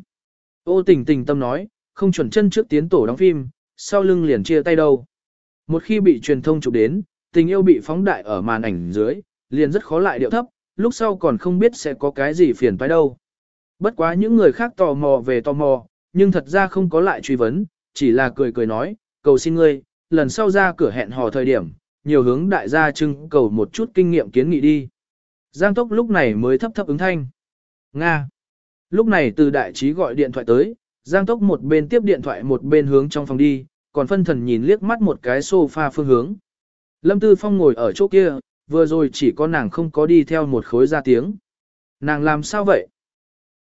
Ô Tình Tình tâm nói, không chuẩn chân trước tiến tổ đóng phim, sau lưng liền chia tay đâu. Một khi bị truyền thông chụp đến, tình yêu bị phóng đại ở màn ảnh dưới, liền rất khó lại điệu thấp, lúc sau còn không biết sẽ có cái gì phiền toái đâu. Bất quá những người khác tò mò về tò mò, nhưng thật ra không có lại truy vấn, chỉ là cười nói, cầu xin ngươi, lần sau ra cửa hẹn hò thời điểm, nhiều hướng đại gia trưng cầu một chút kinh nghiệm kiến nghị đi. Giang Tốc lúc này mới thấp ứng thanh. Nga. Lúc này từ đại trí gọi điện thoại tới, Giang Tốc một bên tiếp điện thoại một bên hướng trong phòng đi, còn phân thần nhìn liếc mắt một cái sofa phương hướng. Lâm Tư Phong ngồi ở chỗ kia, vừa rồi chỉ có nàng không có đi theo một khối ra tiếng. Nàng làm sao vậy?